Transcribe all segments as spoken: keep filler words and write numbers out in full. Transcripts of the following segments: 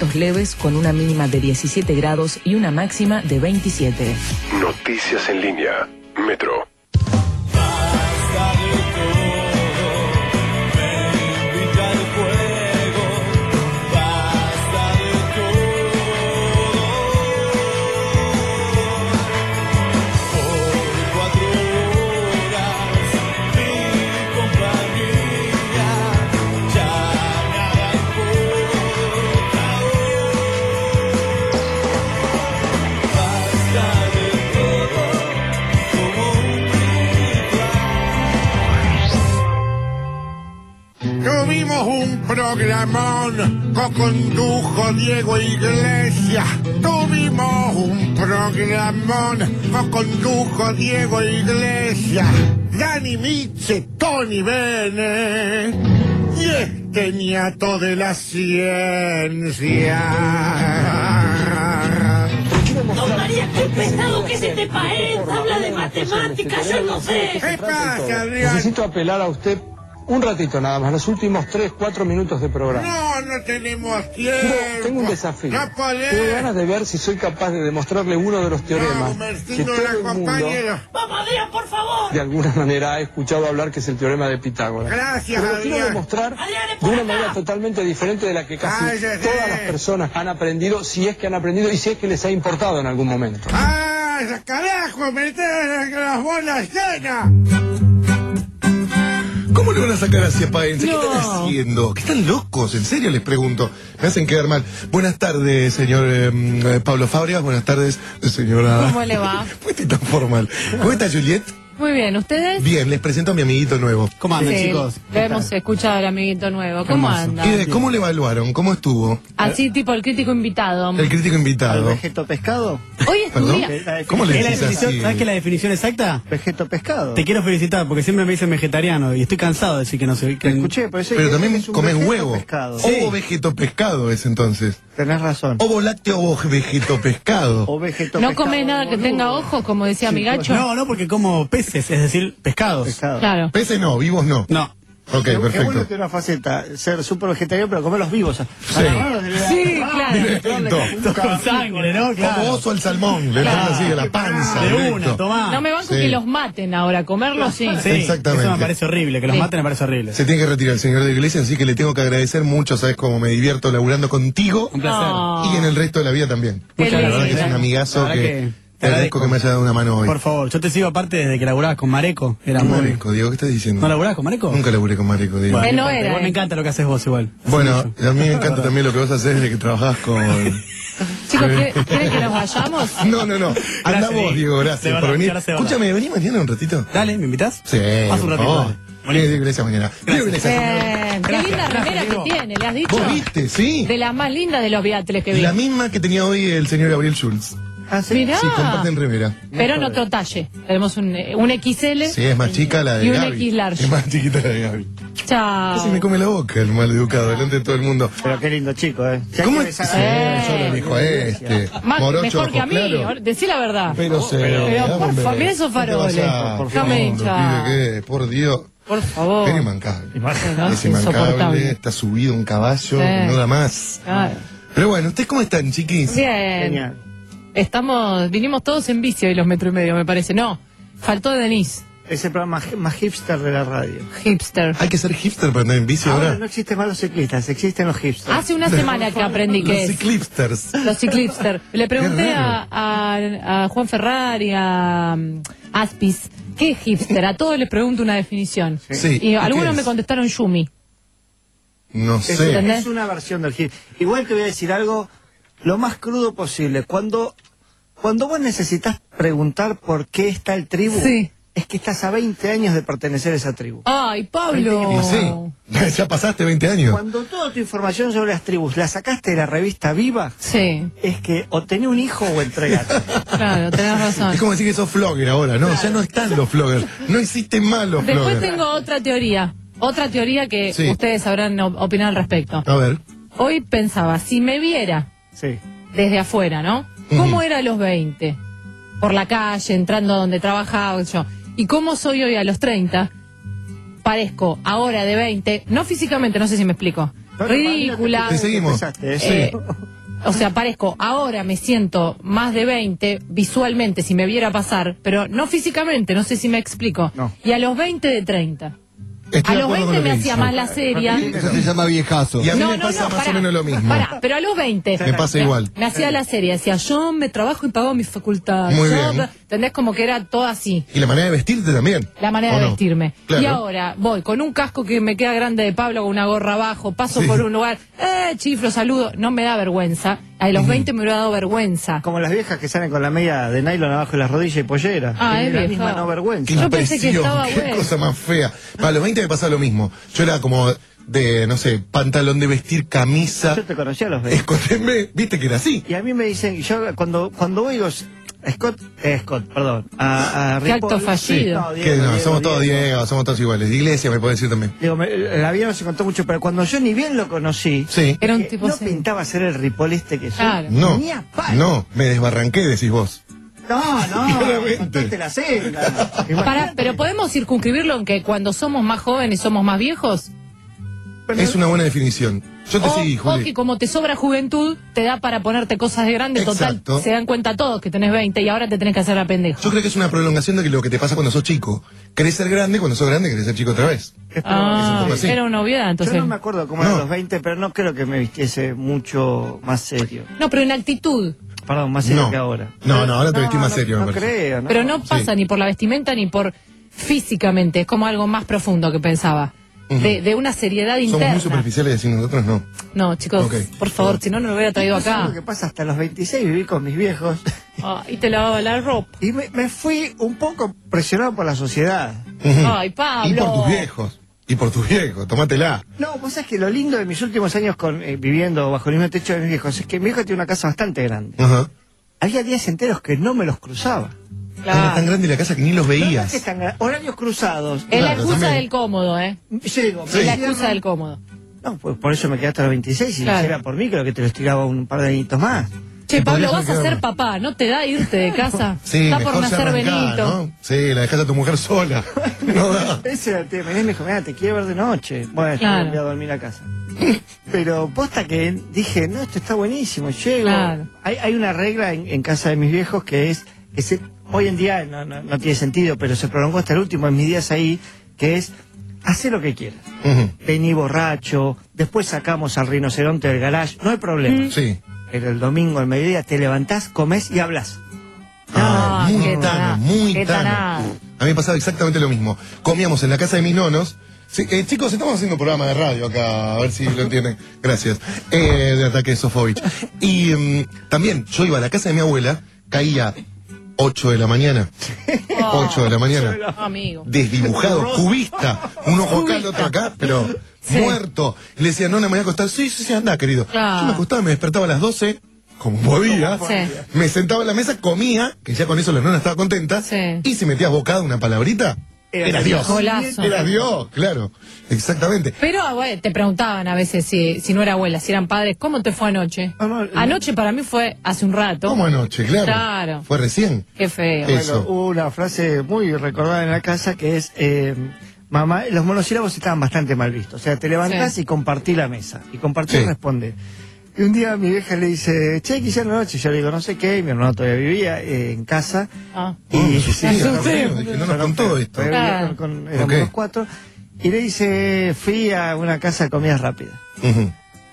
vientos leves con una mínima de diecisiete grados y una máxima de veintisiete. Noticias en línea. Metro. Tuvimos un programón que condujo Diego Iglesias. Tuvimos un programón que condujo Diego Iglesias. Dani Miche, Tony Bene y este nieto de la ciencia. Don María, qué pesado que es este país. Habla de matemáticas, yo no sé. ¿Qué pasa, Adrián? Necesito apelar a usted un ratito nada más, los últimos tres, cuatro minutos de programa. No, no tenemos tiempo. Pero tengo un desafío. No podés. Tengo ganas de ver si soy capaz de demostrarle uno de los teoremas No, que todo el mundo, Vamos, Adrián, por favor. de alguna manera, ha escuchado hablar, que es el teorema de Pitágoras. Gracias, Pero lo quiero Adrián. demostrar Adrián, es de por una acá. manera totalmente diferente de la que casi Cállese. todas las personas han aprendido, si es que han aprendido y si es que les ha importado en algún momento. ¡Ah, carajo! ¡Meter las bolas llenas! ¿Cómo le van a sacar hacia Paense? ¿Qué están haciendo? ¿Qué están locos? En serio les pregunto. Me hacen quedar mal. Buenas tardes, señor eh, Pablo Fábregas. Buenas tardes, señora... ¿Cómo le va? ¿Por qué estoy tan formal? ¿Cómo está, Juliet? Muy bien, ¿ustedes? Bien, les presento a mi amiguito nuevo. ¿Cómo andan, Sí, chicos? lo hemos escuchado al amiguito nuevo. ¿Cómo anda? ¿Qué- ¿Cómo le evaluaron? ¿Cómo estuvo? Así tipo el crítico invitado. El crítico ¿Al invitado. vegeto pescado? Hoy ¿Perdón? estudia... ¿Cómo le ¿Es la decís definición- así? ¿Sabes qué es la definición exacta? Vegeto pescado. Te quiero felicitar porque siempre me dicen vegetariano y estoy cansado de decir que no soy. Que... Te escuché, pero, ese- Pero ese también es un comes vegeto huevo. pescado. Ovo vegeto pescado es entonces. Tenés razón. Ovo lácteo, ovo vegeto pescado. O vegeto No pescado, comes nada que boludo. tenga ojos, como decía mi gacho. No, no, porque como peces, es decir, pescados. Pescado. Claro. Peces no, vivos no. No. Ok, Qué- Qué bueno perfecto. que una faceta, ser súper vegetariano, pero comer los vivos. Sí. Sí, claro. Directo. Con sangre, ¿no? Como Claro. oso al salmón, le Claro. ponen así de la panza. De directo. una, tomá. No me banco Sí. que los maten ahora, comerlos sí. Sí, Exactamente. eso me parece horrible, que los Sí. maten me parece horrible. Se tiene que retirar el señor de iglesia, así que le tengo que agradecer mucho, sabes cómo me divierto laburando contigo Un placer. No. y en el resto de la vida también. Qué La verdad que es lindo. un amigazo La verdad que, que te agradezco que me haya dado una mano hoy. Por favor, yo te sigo aparte desde que laburabas con Mareco. Era muy... Mareco, Diego, ¿qué estás diciendo? ¿No laburabas con Mareco? Nunca laburé con Mareco, Diego. Él Bueno, no era, igual me eh. encanta lo que haces vos igual. Bueno, a mí me encanta también lo que vos haces desde que trabajás con... Chicos, ¿quiere- ¿quieren que nos vayamos? No, no, no. Anda Gracias, vos, Diego. Diego, De gracias verdad, por venir. muchas gracias, de verdad. Escúchame, vení mañana un ratito. Dale, ¿me invitas? Sí, Haz un por ratito, favor. dale. Vení, Diego, Iglesias mañana. Diego Iglesias. Bien. Qué linda remera que tiene, ¿le has dicho? ¿Vos viste? Sí. De las más lindas de los Beatles que vi. La misma que tenía hoy el señor Gabriel Schulz. Ah, sí. Mirá. Sí, comparten remera. Pero en otro talle. Tenemos un, un equis ele. Sí, es más chica la de Y un Gaby. X large. Es más chiquita la de Gaby. Chao. Casi me come la boca el maleducado delante de todo el mundo. Pero qué lindo chico, ¿eh? Si hay ¿Cómo que es? besar- Sí, Eh. yo lo elijo a este. Más- Morocho, mejor que a ojos mí, claros. decí la verdad. Pero se. Pero, por hombre. favor, mirá esos ¿Qué te faroles. vas a- Por qué favor. mundo, Hincha. pibe, qué, por Dios. Por favor. Es inmancable. No, Es es insoportable. inmancable, está subido un caballo, Sí. no da más. Claro. Pero bueno, ¿ustedes cómo están, chiquis? Bien. Genial. Estamos, vinimos todos en bici hoy los metro y medio, me parece. No, faltó Denise, Es el programa más, más hipster de la radio. hipster. Hay que ser hipster para andar en bici Ahora ahora. no existen más los ciclistas, existen los hipsters. Hace una semana que aprendí que Los es. ciclipsters. Los ciclipster. Le pregunté Qué a, raro. a, a Juan Ferrari, a um, Aspis, ¿qué es hipster? A todos les pregunto una definición. Sí. Y ¿y algunos qué me es? contestaron Yumi. No Es, sé. ¿Entendés? es una versión del hip. Igual te voy a decir algo lo más crudo posible. Cuando, cuando vos necesitas preguntar por qué está el tribu, Sí. es que estás a veinte años de pertenecer a esa tribu. Ay, Pablo. Y sí, ya pasaste veinte años. Cuando toda tu información sobre las tribus la sacaste de la revista Viva, Sí, es que o tenés un hijo o entregate. claro, tenés razón. Es como decir que sos flogger ahora, ¿no? Ya no están los floggers. No existen más los Después floggers. tengo otra teoría. Otra teoría que Sí. ustedes sabrán op- opinar al respecto. A ver. Hoy pensaba, si me viera Sí. desde afuera, ¿no? ¿Cómo Ujú. era a los veinte? Por la calle, entrando donde trabajaba yo. ¿Y cómo soy hoy a los treinta? Parezco ahora de veinte, no físicamente, no sé si me explico, ridícula. Te seguimos. Empezaste, Sí. Eh, o sea, parezco, ahora me siento más de veinte visualmente, si me viera pasar, pero no físicamente, no sé si me explico. No. Y a los veinte de treinta. Estoy A de los acuerdo con veinte lo me que hacía dice. más la seria. Eso se llama viejazo. Y a mí No, me no, pasa no, más pará, o menos lo mismo. pará, pero a los veinte. Me pasa igual. Me hacía la serie, decía, yo me trabajo y pago mi facultad. Muy yo, bien. ¿entendés? Como que era todo así. Y la manera de vestirte también. La manera ¿o de no? vestirme. Claro. Y ahora voy con un casco que me queda grande de Pablo, con una gorra abajo, paso Sí. por un lugar, eh, chiflo, saludo. No me da vergüenza. A los veinte me hubiera dado vergüenza. Como las viejas que salen con la media de nylon abajo de las rodillas y pollera. Ah, Es es la vieja. misma no Qué vergüenza. Yo pensé que impresión, estaba qué bueno. cosa más fea. Para los veinte me pasaba lo mismo. Yo era como de, no sé, pantalón de vestir, camisa, Yo te conocí a los veinte. escotenme, viste que era así. Y a mí me dicen, yo cuando cuando voy digo, Scott, eh, Scott, perdón, a, a Qué Ripoll, acto fallido. no, Que Diego, no, Diego, somos todos Diego. Diego, somos todos iguales. De iglesia me puede decir también. Digo, me- la vida no se contó mucho, pero cuando yo ni bien lo conocí, Sí. Era un que tipo no así. pintaba ser el Ripoll este que soy. Claro. No, Ni a palo. no, me desbarranqué, decís vos. No, no, Claramente. contaste la senda. Para, Imagínate. pero podemos circunscribirlo en que cuando somos más jóvenes somos más viejos. Es una buena definición. Yo te O, seguí, o Juli. que como te sobra juventud, te da para ponerte cosas de grande. Exacto. Total, se dan cuenta todos que tenés veinte y ahora te tenés que hacer la pendeja. Yo creo que es una prolongación de que lo que te pasa cuando sos chico. Querés ser grande, cuando sos grande querés ser chico otra vez. Es Ah, es un poco así. era una obviedad, entonces. Yo no me acuerdo cómo No. eran los veinte, pero no creo que me vistiese mucho más serio. No, pero en actitud. Perdón, más serio No. que ahora. No, no, ahora te vestís más no, serio, me No parece. creo, ¿no? Pero no pasa Sí. ni por la vestimenta ni por físicamente. Es como algo más profundo que pensaba. de, de una seriedad Somos interna. muy superficiales y así nosotros no. No, chicos, Ok. por favor, si no, no lo hubiera traído ¿Sabes acá. lo que pasa? Hasta los veintiséis viví con mis viejos. Ah, y te lavaba la ropa. Y me, me fui un poco presionado por la sociedad. Ujú. Ay, Pablo. Y por tus viejos. Y por tus viejos, tómatela. No, vos sabés que lo lindo de mis últimos años con, eh, viviendo bajo el mismo techo de mis viejos es que mi viejo tiene una casa bastante grande. Ajá. Había días enteros que no me los cruzaba. Era tan grande la casa que ni los No, no es veías. que están gra- horarios cruzados. Es la Claro, excusa también. del cómodo, ¿eh? Llego, Es me la cierro. excusa del cómodo. No, pues por eso me quedé hasta los veintiséis. Si Claro. lo hiciera por mí, creo que te lo estiraba un par de añitos más. Che, Sí, Pablo, podrías vas a haber ser quedado. papá, ¿no te da irte de casa? Sí, Está mejor por se nacer arrancá, Benito. ¿no? Sí, la dejas a tu mujer sola. No da. Ese era el tema. Y él me dijo, mira, te quiero ver de noche. Bueno, Claro. yo voy a dormir a casa. Pero posta que dije, no, esto está buenísimo. Llego. Claro. Hay, hay una regla en, en casa de mis viejos que es, que se, hoy en día no, no, no tiene sentido, pero se prolongó hasta el último en mis días ahí, que es, haz lo que quieras. Ujú. Vení borracho, después sacamos al rinoceronte del garage, no hay problema. Sí. Pero el domingo al mediodía te levantás, comés y hablas. Ah, Ah, muy qué tano, taná, muy qué tano. taná. A mí me pasaba exactamente lo mismo. Comíamos en la casa de mis nonos. Sí, eh, chicos, estamos haciendo un programa de radio acá, a ver si lo entienden. Gracias. Eh, de Ataque Sofovich. Y mm, también, yo iba a la casa de mi abuela, caía ocho de la mañana. ocho de la mañana. Amigo. Desdibujado, cubista. Un ojo acá, el otro acá, pero Sí. muerto. Y le decía, no, no me voy a acostar. Sí, sí, sí, anda, querido. Claro. Yo me acostaba, me despertaba a las doce, como podía. Sí. Me sentaba en la mesa, comía, que ya con eso la nona estaba contenta. Sí. Y si metías bocado una palabrita, Era era Dios. Golazo. Era Dios, claro. Exactamente. Pero ah, bueno, te preguntaban a veces si, si no era abuela, si eran padres, ¿cómo te fue anoche? No, no, no. Anoche para mí fue hace un rato. ¿Cómo anoche? Claro. Claro. Fue recién. Qué feo. Eh. Bueno, Eso. hubo una frase muy recordada en la casa que es, eh, mamá, los monosílabos estaban bastante mal vistos. O sea, te levantás Sí. y compartí la mesa. Y compartir Sí. responde. Y un día mi vieja le dice, che, ¿qué hicieron anoche? Yo le digo, no sé qué, y mi hermano todavía vivía eh, en casa. Ah. Oh, me asusté, Me era asusté. feo, dije, no nos contó esto. Todavía vivía Claro. con- con- éramos Ok. los cuatro. Y le dice, fui a una casa de comidas rápidas. Ujú.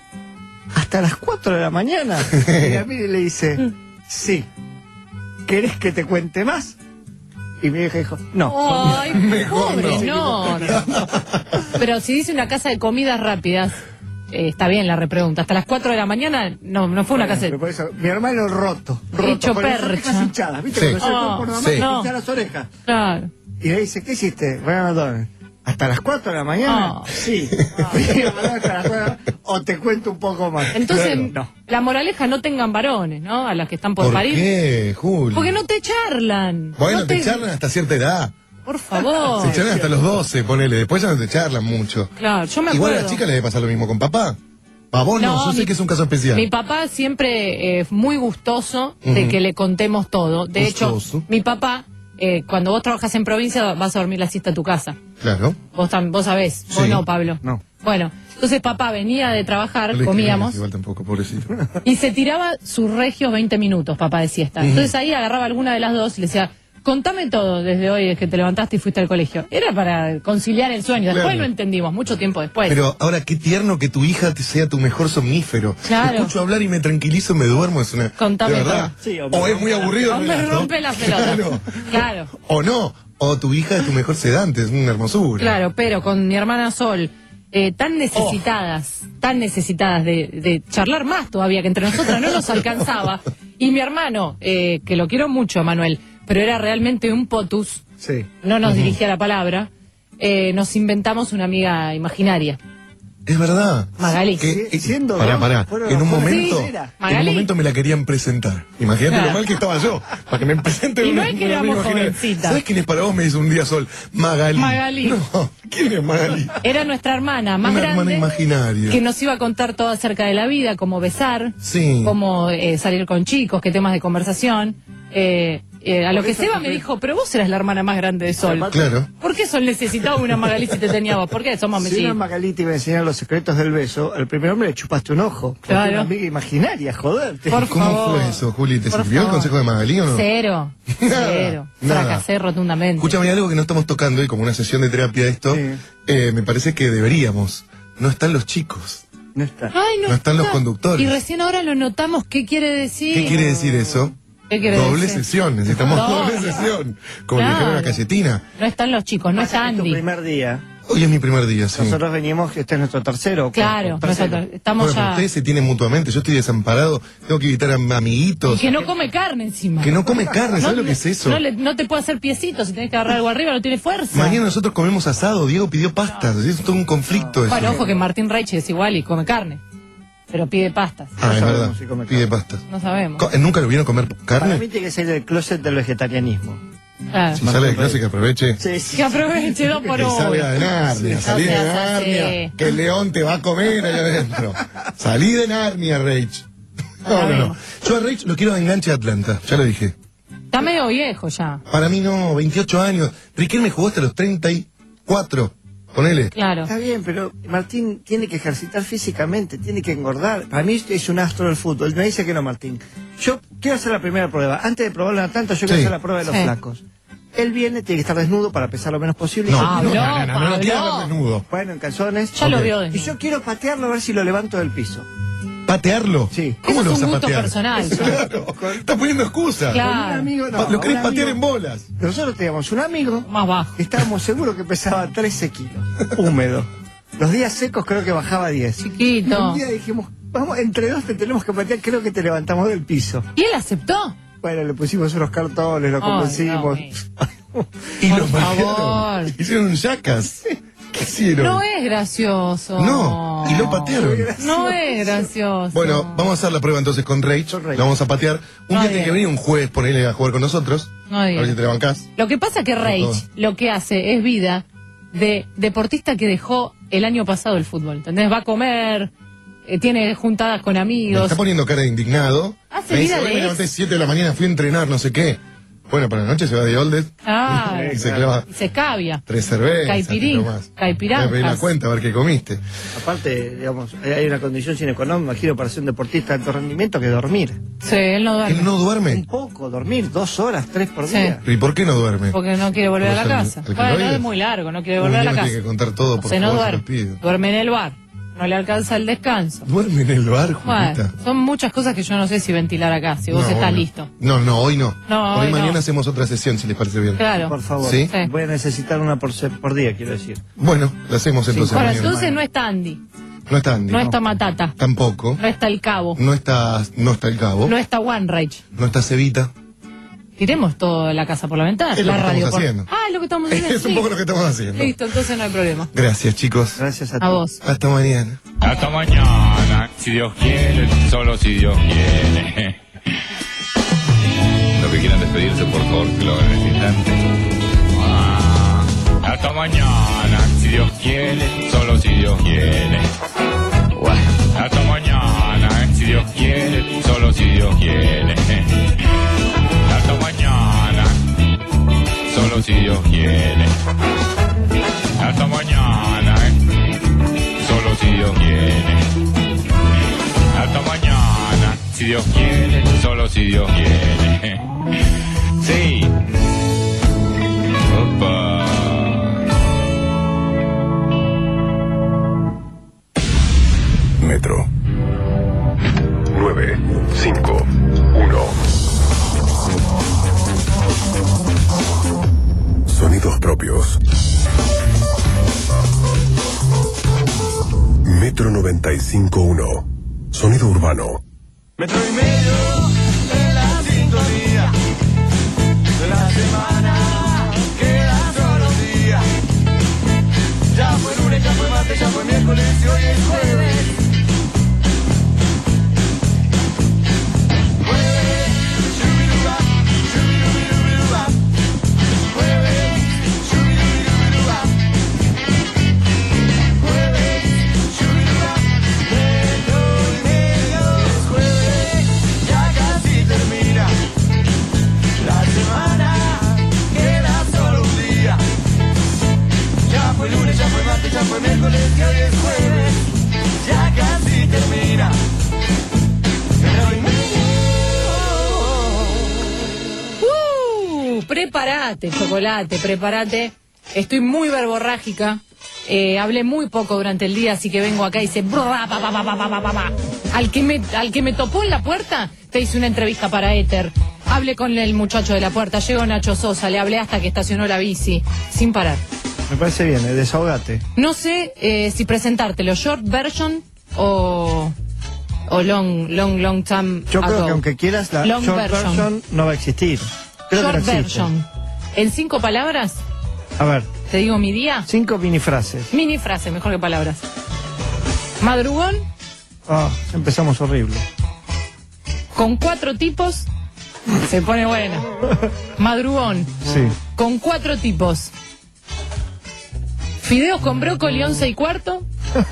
Hasta las cuatro de la mañana. Y a mí le dice, sí. ¿Querés que te cuente más? Y mi vieja dijo, no. Ay, Mejor pobre, no. no. Pero si dice una casa de comidas rápidas, eh, está bien la repregunta. Hasta las cuatro de la mañana no, no fue una casa Pero de... por eso, mi hermano roto, roto, Hecho con las percha. orejas hinchadas, ¿viste? Sí. Cuando se le Oh, pone por la sí. mano y No. hincha las orejas. Claro. Y le dice, ¿qué hiciste? Voy a McDonald's. ¿Hasta las cuatro de la mañana? Oh. Sí. Fui a McDonald's hasta las cuatro, o te cuento un poco más. Entonces, No. la moraleja, no tengan varones, ¿no? A las que están por, ¿Por parir. qué, Juli? Porque no te charlan. Bueno, No te charlan hasta cierta edad. Por favor. Se charlan hasta los doce, ponele. Después ya no te charlan mucho. Claro, yo me Igual a acuerdo. las chicas les debe pasar lo mismo con papá. A vos no, No, yo sé mi- que es un caso especial. Mi papá siempre es muy gustoso de Ujú. que le contemos todo. De Gustoso. hecho, mi papá, eh, cuando vos trabajas en provincia, vas a dormir la siesta a tu casa. Claro. Vos, tam- vos sabés, vos Sí. no, Pablo. No. Bueno, Entonces papá venía de trabajar, No le comíamos, escribas igual tampoco, pobrecito. y se tiraba sus regios veinte minutos, papá de siesta. Entonces ahí agarraba alguna de las dos y le decía, contame todo desde hoy, desde que te levantaste y fuiste al colegio. Era para conciliar el sueño. Después Claro. lo entendimos, mucho tiempo después. Pero ahora, qué tierno que tu hija te sea tu mejor somnífero. Claro. Te escucho hablar y me tranquilizo, me duermo. Es una. Contame de verdad. todo. Sí, o o me es muy aburrido. el No me relato. rompe la pelota. Claro. Claro. O no. O tu hija es tu mejor sedante. Es una hermosura. Claro, pero con mi hermana Sol, eh, tan necesitadas, tan necesitadas de, de charlar más todavía, que entre nosotras no nos alcanzaba. Y mi hermano, eh, que lo quiero mucho, Manuel, pero era realmente un potus, Sí. no nos dirigía la palabra, eh, nos inventamos una amiga imaginaria. Es verdad. Magalí. Que, Sí, siendo pará, dos, pará. fueron En los un jóvenes. momento, Sí, era. en un Magalí. momento me la querían presentar. Imagínate Claro. lo mal que estaba yo. Para que me presenten Y no una- es que una éramos amiga imaginaria. jovencitas. ¿Sabes quién es para vos? Me dice un día Sol. Magalí. Magalí. No, ¿quién es Magalí? Era nuestra hermana más Una hermana grande, imaginaria. que nos iba a contar todo acerca de la vida, cómo besar, Sí. cómo eh, salir con chicos, qué temas de conversación. Eh, eh, a lo Por que eso Seba fue- me dijo, pero vos eras la hermana más grande de Sol. Claro. ¿Por qué Sol necesitaba una Magalí si te tenía vos? ¿Por qué somos Si una mellizos? Magalí te iba a enseñar los secretos del beso, al primer hombre le chupaste un ojo. Porque Claro. Una amiga imaginaria, joder. Por ¿Cómo favor. fue eso, Juli? ¿Te Por sirvió el favor. consejo de Magalí o no? Cero, cero. Nada. Fracasé rotundamente. Escúchame, hay algo que no estamos tocando y como una sesión de terapia de esto, Sí. eh, me parece que deberíamos. No están los chicos. No está. Ay, no, No están los está. conductores. Y recién ahora lo notamos. ¿Qué quiere decir? ¿Qué quiere decir eso? ¿Qué quiere Doble decir? sesión, necesitamos Doble. doble sesión. Como Claro. le dijeron a Cayetina. No están los chicos, no está Pasa que es tu Andy. primer día. Hoy es mi primer día, sí. Nosotros venimos, este es nuestro tercero. o Claro, cuarto, tercero. nosotros estamos Bueno, pero ya. ustedes se tienen mutuamente, yo estoy desamparado, tengo que evitar a Y amiguitos. que no come carne encima. Que no come carne, ¿sabes lo que es eso? No, le- no te puede hacer piecitos, si tenés que agarrar algo arriba, no tiene fuerza. Mañana nosotros comemos asado, Diego pidió pastas, es todo un conflicto eso. Bueno, ojo que Martín Reich es igual y come carne. Pero pide pastas. Ah, No es sabemos verdad, si come pide carne. pastas. No sabemos. Co- ¿Nunca lo vieron comer Para carne? mí tiene que ser del closet del vegetarianismo. Claro. Si sale de clase que aproveche. Sí, sí. Que aproveche dos por Que uno. salga de Narnia, Sí, salí no de seas Narnia, así. que el león te va a comer allá adentro. Salí de Narnia, Rage. No, no, no. Yo a Rage lo quiero de enganche a Atlanta, ya lo dije. Está medio viejo ya. Para mí no, veintiocho años. Riquelme jugó hasta los treinta y cuatro. Ponele. Claro. Está bien, pero Martín tiene que ejercitar físicamente, tiene que engordar. Para mí es un astro del fútbol. Me dice que no, Martín. Yo quiero hacer la primera prueba. Antes de probarla tanto, yo quiero Sí. hacer la prueba de los Sí. flacos. Él viene, tiene que estar desnudo para pesar lo menos posible. No, Y yo Ah, no, quiero- Pablo, no, no, no, no, Pablo. quiero ver desnudo. Bueno, en calzones. Ya lo Ok. vio Y desnudo. yo quiero patearlo a ver si lo levanto del piso. ¿Patearlo? Sí. ¿Cómo Eso lo es vas a un gusto patear? personal. Claro. Estás poniendo excusas. Claro. Un amigo, no, Pa- lo querés un patear amigo- en bolas. Nosotros teníamos un amigo Más bajo. que estábamos seguros que pesaba trece kilos, húmedo. Los días secos creo que bajaba diez. Y Chiquito. un día dijimos, vamos, entre dos te tenemos que patear, creo que te levantamos del piso. ¿Y él aceptó? Bueno, le pusimos unos cartones, lo Ay, convencimos. no, Y Por lo patearon. favor. Hicieron un yacas. ¿Qué hicieron? No es gracioso. No, y lo patearon. No es gracioso. Bueno, vamos a hacer la prueba entonces con Rage. Con Rage. Lo vamos a patear. Un No día tiene digas. que venir un juez, ponerle a jugar con nosotros. No a digas. ver si te la bancás. Lo que pasa que Reich todo. lo que hace es vida de deportista que dejó el año pasado el fútbol. ¿Entendés? Va a comer, eh, tiene juntadas con Me amigos. está poniendo cara de indignado. Hace Me dice, vida hoy de me ex. levanté siete de la mañana, fui a entrenar, no sé qué. Bueno, para la noche se va de Oldes. Ah, Y se clava y se cavia. tres cervezas. Caipirín, y no más. caipiranjas. Voy a pedir la cuenta a ver qué comiste. Aparte, digamos, hay una condición sine qua non, imagino, para ser un deportista de alto rendimiento que dormir. Sí, él no duerme. Él no Un duerme. poco, dormir, dos horas, tres por Sí. día. ¿Y por qué no duerme? Porque no quiere volver a la ¿Vos el- casa. el Bueno, keloides? es muy largo, no quiere Un volver a día la me casa. tiene que contar todo, por Se no favor, se lo duerme. pido. Duerme en el bar. No le alcanza el descanso. Duerme en el bar, Bueno, Julita. son muchas cosas que yo no sé si ventilar acá, si vos No, estás bueno. listo. No, no, hoy no. No, hoy hoy mañana no. hacemos otra sesión, si les parece bien. Claro. Por favor. ¿Sí? Sí. Voy a necesitar una por, se- por día, quiero decir. Bueno, la hacemos entonces Ahora, mañana. entonces no está Andy, No está Andy. no está Matata, Tampoco. no está El Cabo, No está, no está el cabo. no está One Rage. No está Cevita. Tiremos toda la casa por la ventana. Es lo la que radio estamos por- haciendo. Ah, es lo que estamos haciendo. Es un sí. poco lo que estamos haciendo. Listo, entonces no hay problema. Gracias, chicos. Gracias a, A ti. vos. Hasta mañana. Hasta mañana, si Dios quiere, solo si Dios quiere. Los que quieran despedirse, por favor, que lo hagan en este instante. Ah, hasta mañana, si Dios quiere, solo si Dios quiere. Hasta mañana, si Dios quiere, solo si Dios quiere. Hasta mañana, solo si Dios quiere. Hasta mañana, solo si Dios Dios quiere, solo si Dios quiere. Sí. Opa. Metro. nueve, cinco, uno. Sonidos propios. Metro noventa y cinco punto uno. Sonido urbano. Metro y medio en la sintonía de la semana. Quedan solo días. Ya fue lunes, ya fue martes, ya fue miércoles y hoy es jueves. Ya fue miércoles y hoy es jueves, ya casi termina. Uh, prepárate, chocolate, prepárate. Estoy muy verborrágica. Eh, hablé muy poco durante el día, así que vengo acá y dice... Al que, me, al que me topó en la puerta, te hice una entrevista para Éter. Hablé con el muchacho de la puerta, llegó Nacho Sosa, le hablé hasta que estacionó la bici, sin parar. Me parece bien, eh, desahogate. No sé eh, si presentártelo short version o, o long, long, long time Yo creo ago. que aunque quieras, la Long short version. version no va a existir. Creo Short que no existe. version. En cinco palabras, A ver, te digo mi día. cinco mini frases. Mini frase, mejor que palabras. Madrugón, Ah, empezamos horrible. con cuatro tipos, se pone buena. Madrugón, Sí. con cuatro tipos. Fideos con brócoli once y cuarto.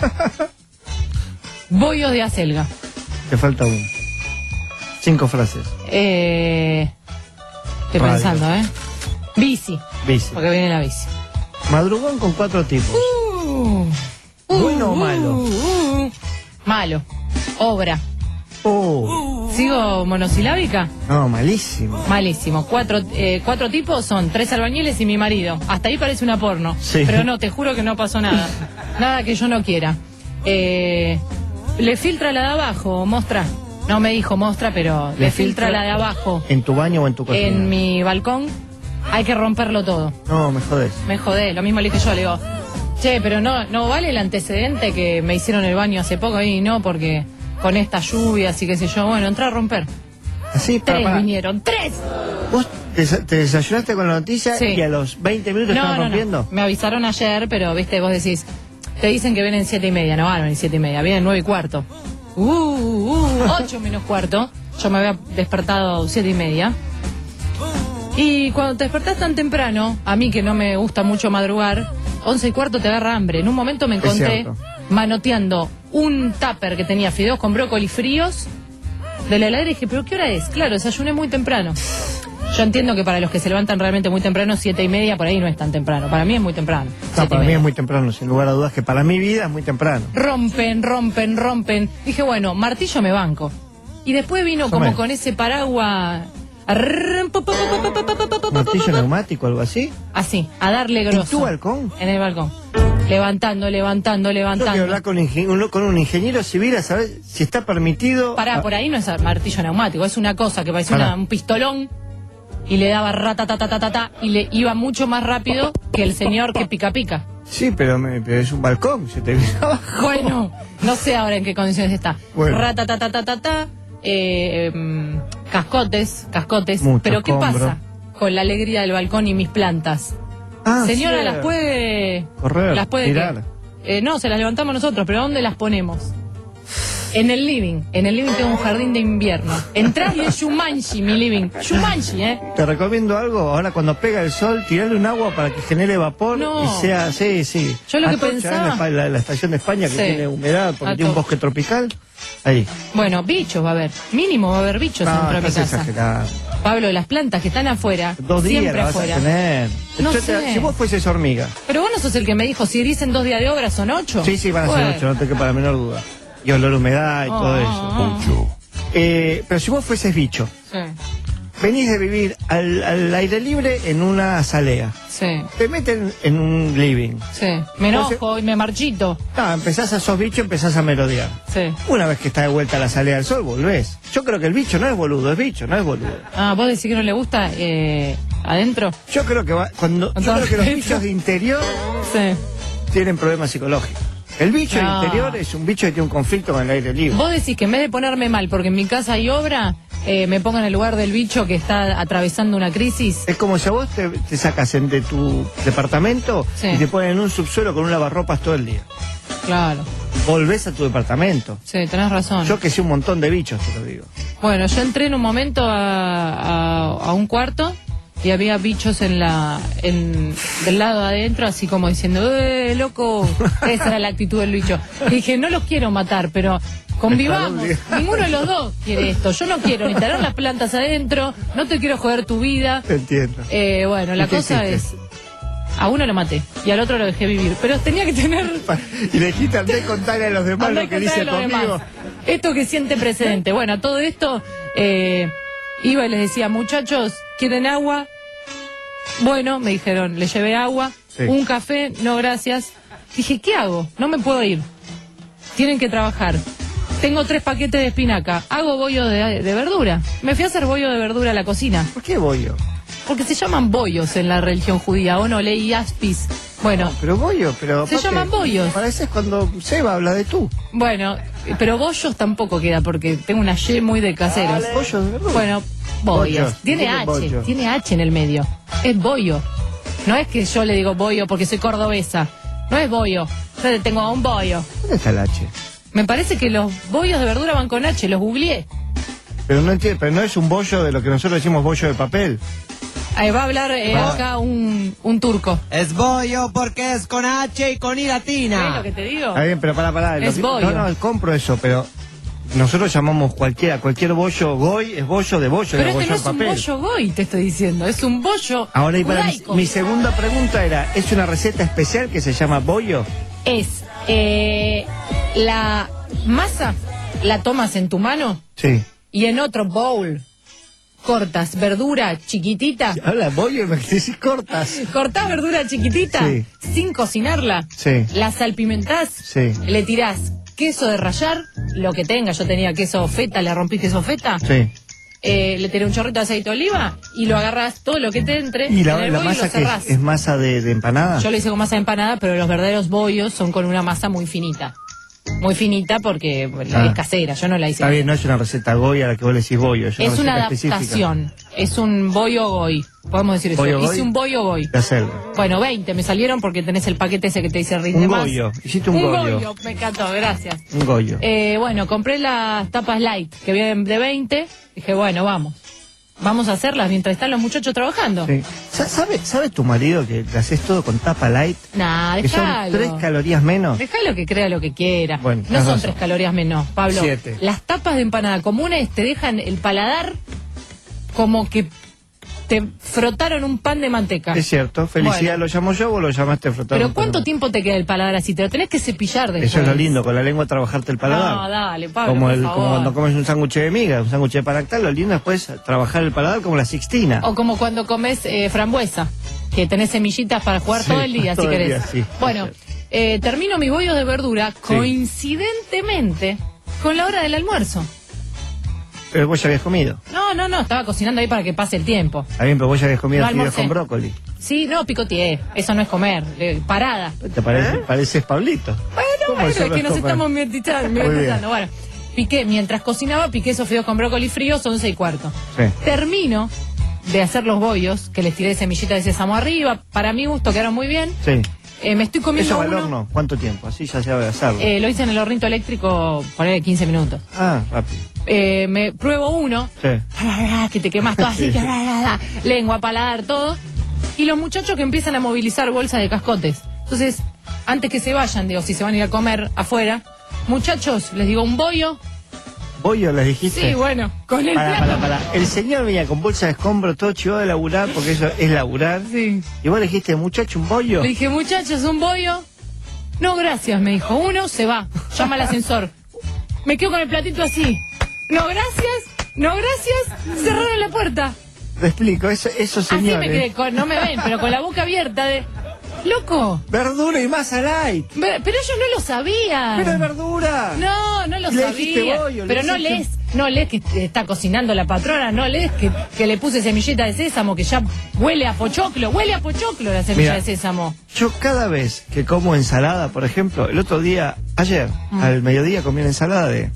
Bollos de acelga. Te falta uno. Cinco frases. Eh, estoy Radio. pensando, ¿eh? Bici, Bici. porque viene la bici. Madrugón con cuatro tipos. Uh, ¿Bueno o malo? uh, uh. Malo. Obra. Oh, ¿Sigo monosilábica? no, malísimo. Malísimo. Cuatro, eh, cuatro tipos son tres albañiles y mi marido. Hasta ahí parece una porno. Sí. Pero no, te juro que no pasó nada. Nada que yo no quiera. Eh, le filtra la de abajo, mostra. No me dijo mostra, pero le, Le filtra, filtra la de abajo. ¿En tu baño o en tu cocina? En mi balcón hay que romperlo todo. No, me jodés. Me jodé, lo mismo le dije yo, le digo, che, pero no, no vale el antecedente que me hicieron el baño hace poco y no, porque con esta lluvia, así que sé yo, bueno, entré a romper. Así, para, Tres para. vinieron, tres. ¿Vos te, te desayunaste con la noticia Sí. y a los veinte minutos No, estaban no, rompiendo? no, me avisaron ayer, pero viste, vos decís, te dicen que vienen siete y media, no van a venir siete y media, vienen nueve y cuarto. Uh, uh, ocho menos cuarto, yo me había despertado siete y media. Y cuando te despertás tan temprano, a mí que no me gusta mucho madrugar, once y cuarto te agarra hambre. En un momento me encontré cierto. manoteando un tupper que tenía fideos con brócoli fríos de la heladera y dije, ¿pero qué hora es? Claro, desayuné muy temprano. Yo entiendo que para los que se levantan realmente muy temprano, siete y media, por ahí no es tan temprano. Para mí es muy temprano. No, siete y para mí media. es muy temprano, sin lugar a dudas, que para mi vida es muy temprano. Rompen, rompen, rompen. Dije, bueno, martillo me banco. Y después vino Más o como menos. con ese paraguas... ¿Martillo neumático o algo así? Así, a darle grosso. ¿En tu balcón? En el balcón. Levantando, levantando, Tengo que levantando. hablar con, ingen- un- con un ingeniero civil a saber si está permitido... Pará, a- por ahí no es martillo neumático, es una cosa que parece Pará. una- un pistolón y le daba ratatatatata y le iba mucho más rápido que el señor que pica pica. Sí, pero, me- pero es un balcón, se te viene abajo. Bueno, no sé ahora en qué condiciones está. Bueno. Ratatatatata, eh, mm, cascotes, cascotes. Mucho Pero ¿qué escombro. pasa con la alegría del balcón y mis plantas? Ah, Señora, sí, las puede... correr, las puede tirar. Eh, no, se las levantamos nosotros, pero ¿dónde las ponemos? En el living. En el living tengo un jardín de invierno. Entrás y es Shumanji, mi living. Shumanji, ¿eh? Te recomiendo algo, ahora cuando pega el sol, tirarle un agua para que genere vapor No. y sea, sí, sí. Yo lo que Atocha, pensaba- en La, la- la estación de España que Sí. tiene humedad porque tiene un Atocha. bosque tropical, ahí. Bueno, bichos va a haber. Mínimo va a haber bichos No, dentro de mi estás casa. exagerando. Pablo, las plantas que están afuera, Dos días siempre la vas afuera. a tener. No Yo te- sé. Si vos fueses hormiga. Pero vos no sos el que me dijo, si dicen dos días de obra, ¿son ocho? Sí, sí, van a ser Bueno. ocho, no te quepa la menor duda. Y olor a humedad y todo eso. Ah. Ocho, Eh, pero si vos fueses bicho, Sí. venís de vivir al, al aire libre en una asalea. Sí. Te meten en un living. Sí. Me enojo y me marchito. No, empezás a sos bicho, empezás a merodear. Sí. Una vez que está de vuelta a la salida del sol, volvés. Yo creo que el bicho no es boludo, es bicho, no es boludo. Ah, vos decís que no le gusta eh, adentro. Yo creo que va, cuando yo creo que los bichos de interior Sí. tienen problemas psicológicos. El bicho No. de interior es un bicho que tiene un conflicto con el aire libre. Vos decís que en vez de ponerme mal porque en mi casa hay obra, eh, me pongo en el lugar del bicho que está atravesando una crisis. Es como si a vos te, te sacas en- de tu departamento Sí. y te ponen en un subsuelo con un lavarropas todo el día. Claro. Volvés a tu departamento. Sí, tenés razón. Yo que sé un montón de bichos, te lo digo. Bueno, yo entré en un momento a, a, a un cuarto y había bichos en la en, del lado de adentro, así como diciendo, ¡eh, loco! Esa era la actitud del bicho. Y dije, no los quiero matar, pero convivamos. Ninguno de los dos quiere esto. Yo no quiero ni tener las plantas adentro, no te quiero joder tu vida. Te entiendo. Eh, bueno, la ¿Y qué cosa hiciste? es... A uno lo maté y al otro lo dejé vivir. Pero tenía que tener... Y le dijiste, andé a contarle a los demás Andá lo que a dice contarle a los conmigo. demás. Esto que siente precedente. Bueno, a todo esto eh, iba y les decía, muchachos, ¿quieren agua? Bueno, me dijeron, le llevé agua, Sí. un café, no gracias. Dije, ¿qué hago? No me puedo ir. Tienen que trabajar. Tengo tres paquetes de espinaca. Hago bollo de, de verdura. Me fui a hacer bollo de verdura a la cocina. ¿Por qué bollo? Porque se llaman bollos en la religión judía, ¿o no? Leí Aspis. Bueno, Pero bollo, pero... Se aparte, llaman bollos. Para eso es cuando Seba habla de tú. bueno, pero bollos tampoco queda porque tengo una Y muy de caseros. Bollos de verdura. Bueno, bollos. Bollos. Tiene Tiene H, bollo. tiene H en el medio. Es bollo. No es que yo le digo bollo porque soy cordobesa. No es bollo. Entonces tengo a un bollo. ¿Dónde está el H? Me parece que los bollos de verdura van con H, los googleé. Pero no entiendo, pero no es un bollo de lo que nosotros decimos bollo de papel. Ahí va a hablar eh, Ah. acá un, un turco. Es bollo porque es con H y con I ¿Ves latina. lo que te digo? Está bien, pero para, para. Es bollo. No, no, compro eso, pero nosotros llamamos cualquiera, cualquier bollo goy, es bollo de bollo, Pero de este bollo no de es un papel. bollo goy, te estoy diciendo. Es un bollo Ahora, y para mi, judaico. mi segunda pregunta era, ¿es una receta especial que se llama bollo? Es eh, la masa, la tomas en tu mano Sí. y en otro bowl cortas verdura chiquitita. Habla bollo y me decís cortas. Cortás verdura chiquitita Sí. sin cocinarla. Sí. La salpimentás. Sí. Le tirás queso de rallar, lo que tenga. Yo tenía queso feta, le rompí queso feta. Sí. Eh, le tiré un chorrito de aceite de oliva y lo agarrás todo lo que te entre ¿Y en la, el la bollo y masa lo que cerrás. es, es masa de, de empanada? Yo lo hice con masa de empanada, pero los verdaderos bollos son con una masa muy finita. Muy finita porque bueno, Ah. es casera, yo no la hice. Está bien, no es una receta goy a la que vos le decís bollo. Es una, Es una receta específica adaptación, es un bollo goy, podemos decir eso. ¿Bollo Hice goy? un bollo goy. de hacerlo. Bueno, veinte me salieron porque tenés el paquete ese que te dice rinde Un más. bollo, hiciste un bollo. me encantó, gracias. Un goyo. Eh, bueno, compré las tapas light que vienen de veinte, dije, bueno, vamos. Vamos a hacerlas mientras están los muchachos trabajando. Sí. Sa- ¿Sabe, ¿Sabe tu marido que le haces todo con tapa light? Nah, Que son dejalo. tres calorías menos. Déjalo que crea lo que quiera. Bueno, no tenés son razón. tres calorías menos, Pablo. Siete. Las tapas de empanada comunes te dejan el paladar como que te frotaron un pan de manteca. Es cierto, felicidad Bueno. lo llamo yo, vos lo llamaste frotar. Pero un ¿cuánto poco. tiempo te queda el paladar así? Te lo tenés que cepillar después. Eso es lo lindo, con la lengua trabajarte el paladar. No, dale, Pablo, como, por el, favor. como cuando comes un sándwich de miga, un sándwich de panactal, lo lindo después trabajar el paladar como la Sixtina. O como cuando comes eh, frambuesa, que tenés semillitas para jugar Sí, todo el día, todo si el querés. día, sí, bueno, es eh, termino mis bollos de verdura coincidentemente con la hora del almuerzo. Pero vos ya habías comido. No, no, no, estaba cocinando ahí para que pase el tiempo. Está bien, pero vos ya habías comido No fideos almorcé. con brócoli. Sí, no, picoteé. Eso no es comer. eh, parada. ¿Te parece? Pareces Pablito. Bueno, ¿Cómo bueno, eso es no que es nos comer? estamos mimetizando. Muy bien. mimetizando. Bueno, piqué, mientras cocinaba, piqué esos fideos con brócoli fríos, once y cuarto. Sí. Termino de hacer los bollos, que les tiré semillita de sésamo arriba. Para mi gusto quedaron muy bien. Sí. Eh, me estoy comiendo ¿Eso al uno. horno? ¿Cuánto tiempo? Así ya se va a hacerlo. Eh, lo hice en el hornito eléctrico, ponerle quince minutos. Ah, rápido. Eh, me pruebo uno, Sí. que te quemas todo así, Sí. lengua, paladar, todo. Y los muchachos que empiezan a movilizar bolsas de cascotes. Entonces, antes que se vayan, digo, si se van a ir a comer afuera, muchachos, les digo un bollo. ¿Bollo les dijiste? Sí, bueno, con el Para, plato. para, para. El señor venía con bolsa de escombro, todo chivado de laburar, porque eso es laburar. Sí. Y vos le dijiste, muchacho, un bollo. Le dije, muchachos, un bollo. No, gracias, me dijo. Uno se va, llama al ascensor. Me quedo con el platito así. no gracias, no gracias, cerraron la puerta. Te explico, eso, eso Así señores. me quedé, con, no me ven, pero con la boca abierta de... Loco. Verdura y masa light. Pero ellos no lo sabían. Pero es verdura. No, no lo Le dijiste sabía. bollo, le Pero no dijiste- lees, no lees que está cocinando la patrona, no lees que, que le puse semillita de sésamo, que ya huele a pochoclo, huele a pochoclo la semilla Mira, de sésamo. Yo cada vez que como ensalada, por ejemplo, el otro día, ayer, Mm. al mediodía comí una ensalada de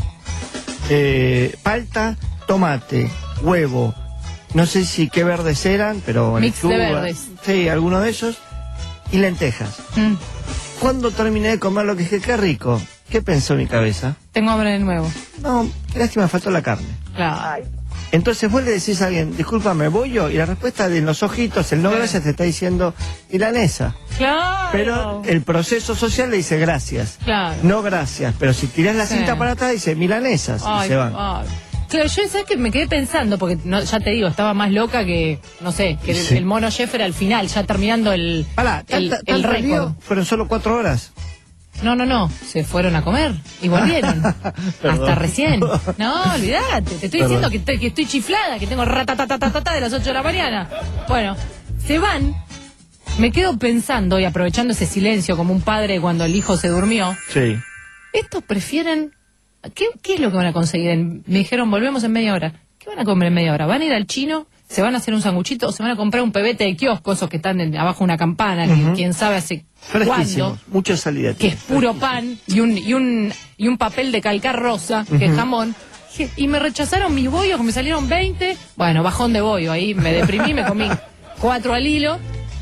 eh, palta, tomate, huevo, no sé si qué verdes eran, pero Mix de lechuga, verdes. sí, alguno de esos, y lentejas. Mm. Cuando terminé de comer lo que dije, qué rico, ¿qué pensó mi cabeza? Tengo hambre de nuevo. No, qué lástima, faltó la carne. Claro. Entonces vos le decís a alguien, discúlpame, bollo, y la respuesta de los ojitos, el no Sí. gracias, te está diciendo milanesa. Claro. Pero el proceso social le dice gracias. Claro. No gracias, pero si tirás la Sí. cinta para atrás dice milanesas Ay, y se van. ay. Claro, yo sabes que me quedé pensando, porque no, ya te digo, estaba más loca que, no sé, que el, Sí. el mono Jeffer al final, ya terminando el, Pará, el, tanta- el tanto récord. lío, fueron solo cuatro horas. No, no, no, se fueron a comer y volvieron. Hasta recién. No, olvídate, te estoy Perdón. diciendo que estoy, que estoy chiflada, que tengo ratatatatata de las ocho de la mañana. Bueno, se van, me quedo pensando y aprovechando ese silencio como un padre cuando el hijo se durmió. Sí. Estos prefieren... ¿Qué, ¿Qué es lo que van a conseguir? En- me dijeron, volvemos en media hora. ¿Qué van a comer en media hora? ¿Van a ir al chino? ¿Se van a hacer un sanguchito? ¿O se van a comprar un pebete de kiosco, esos que están en- abajo de una campana, que Ujú. quién sabe hace Fresquísimos, cuándo? mucha salida. Que es puro pan y un, y un, y un papel de calcar rosa, que es Ujú. jamón. Y me rechazaron mis bollos, que me salieron veinte. Bueno, bajón de bollo, ahí me deprimí, me comí cuatro al hilo.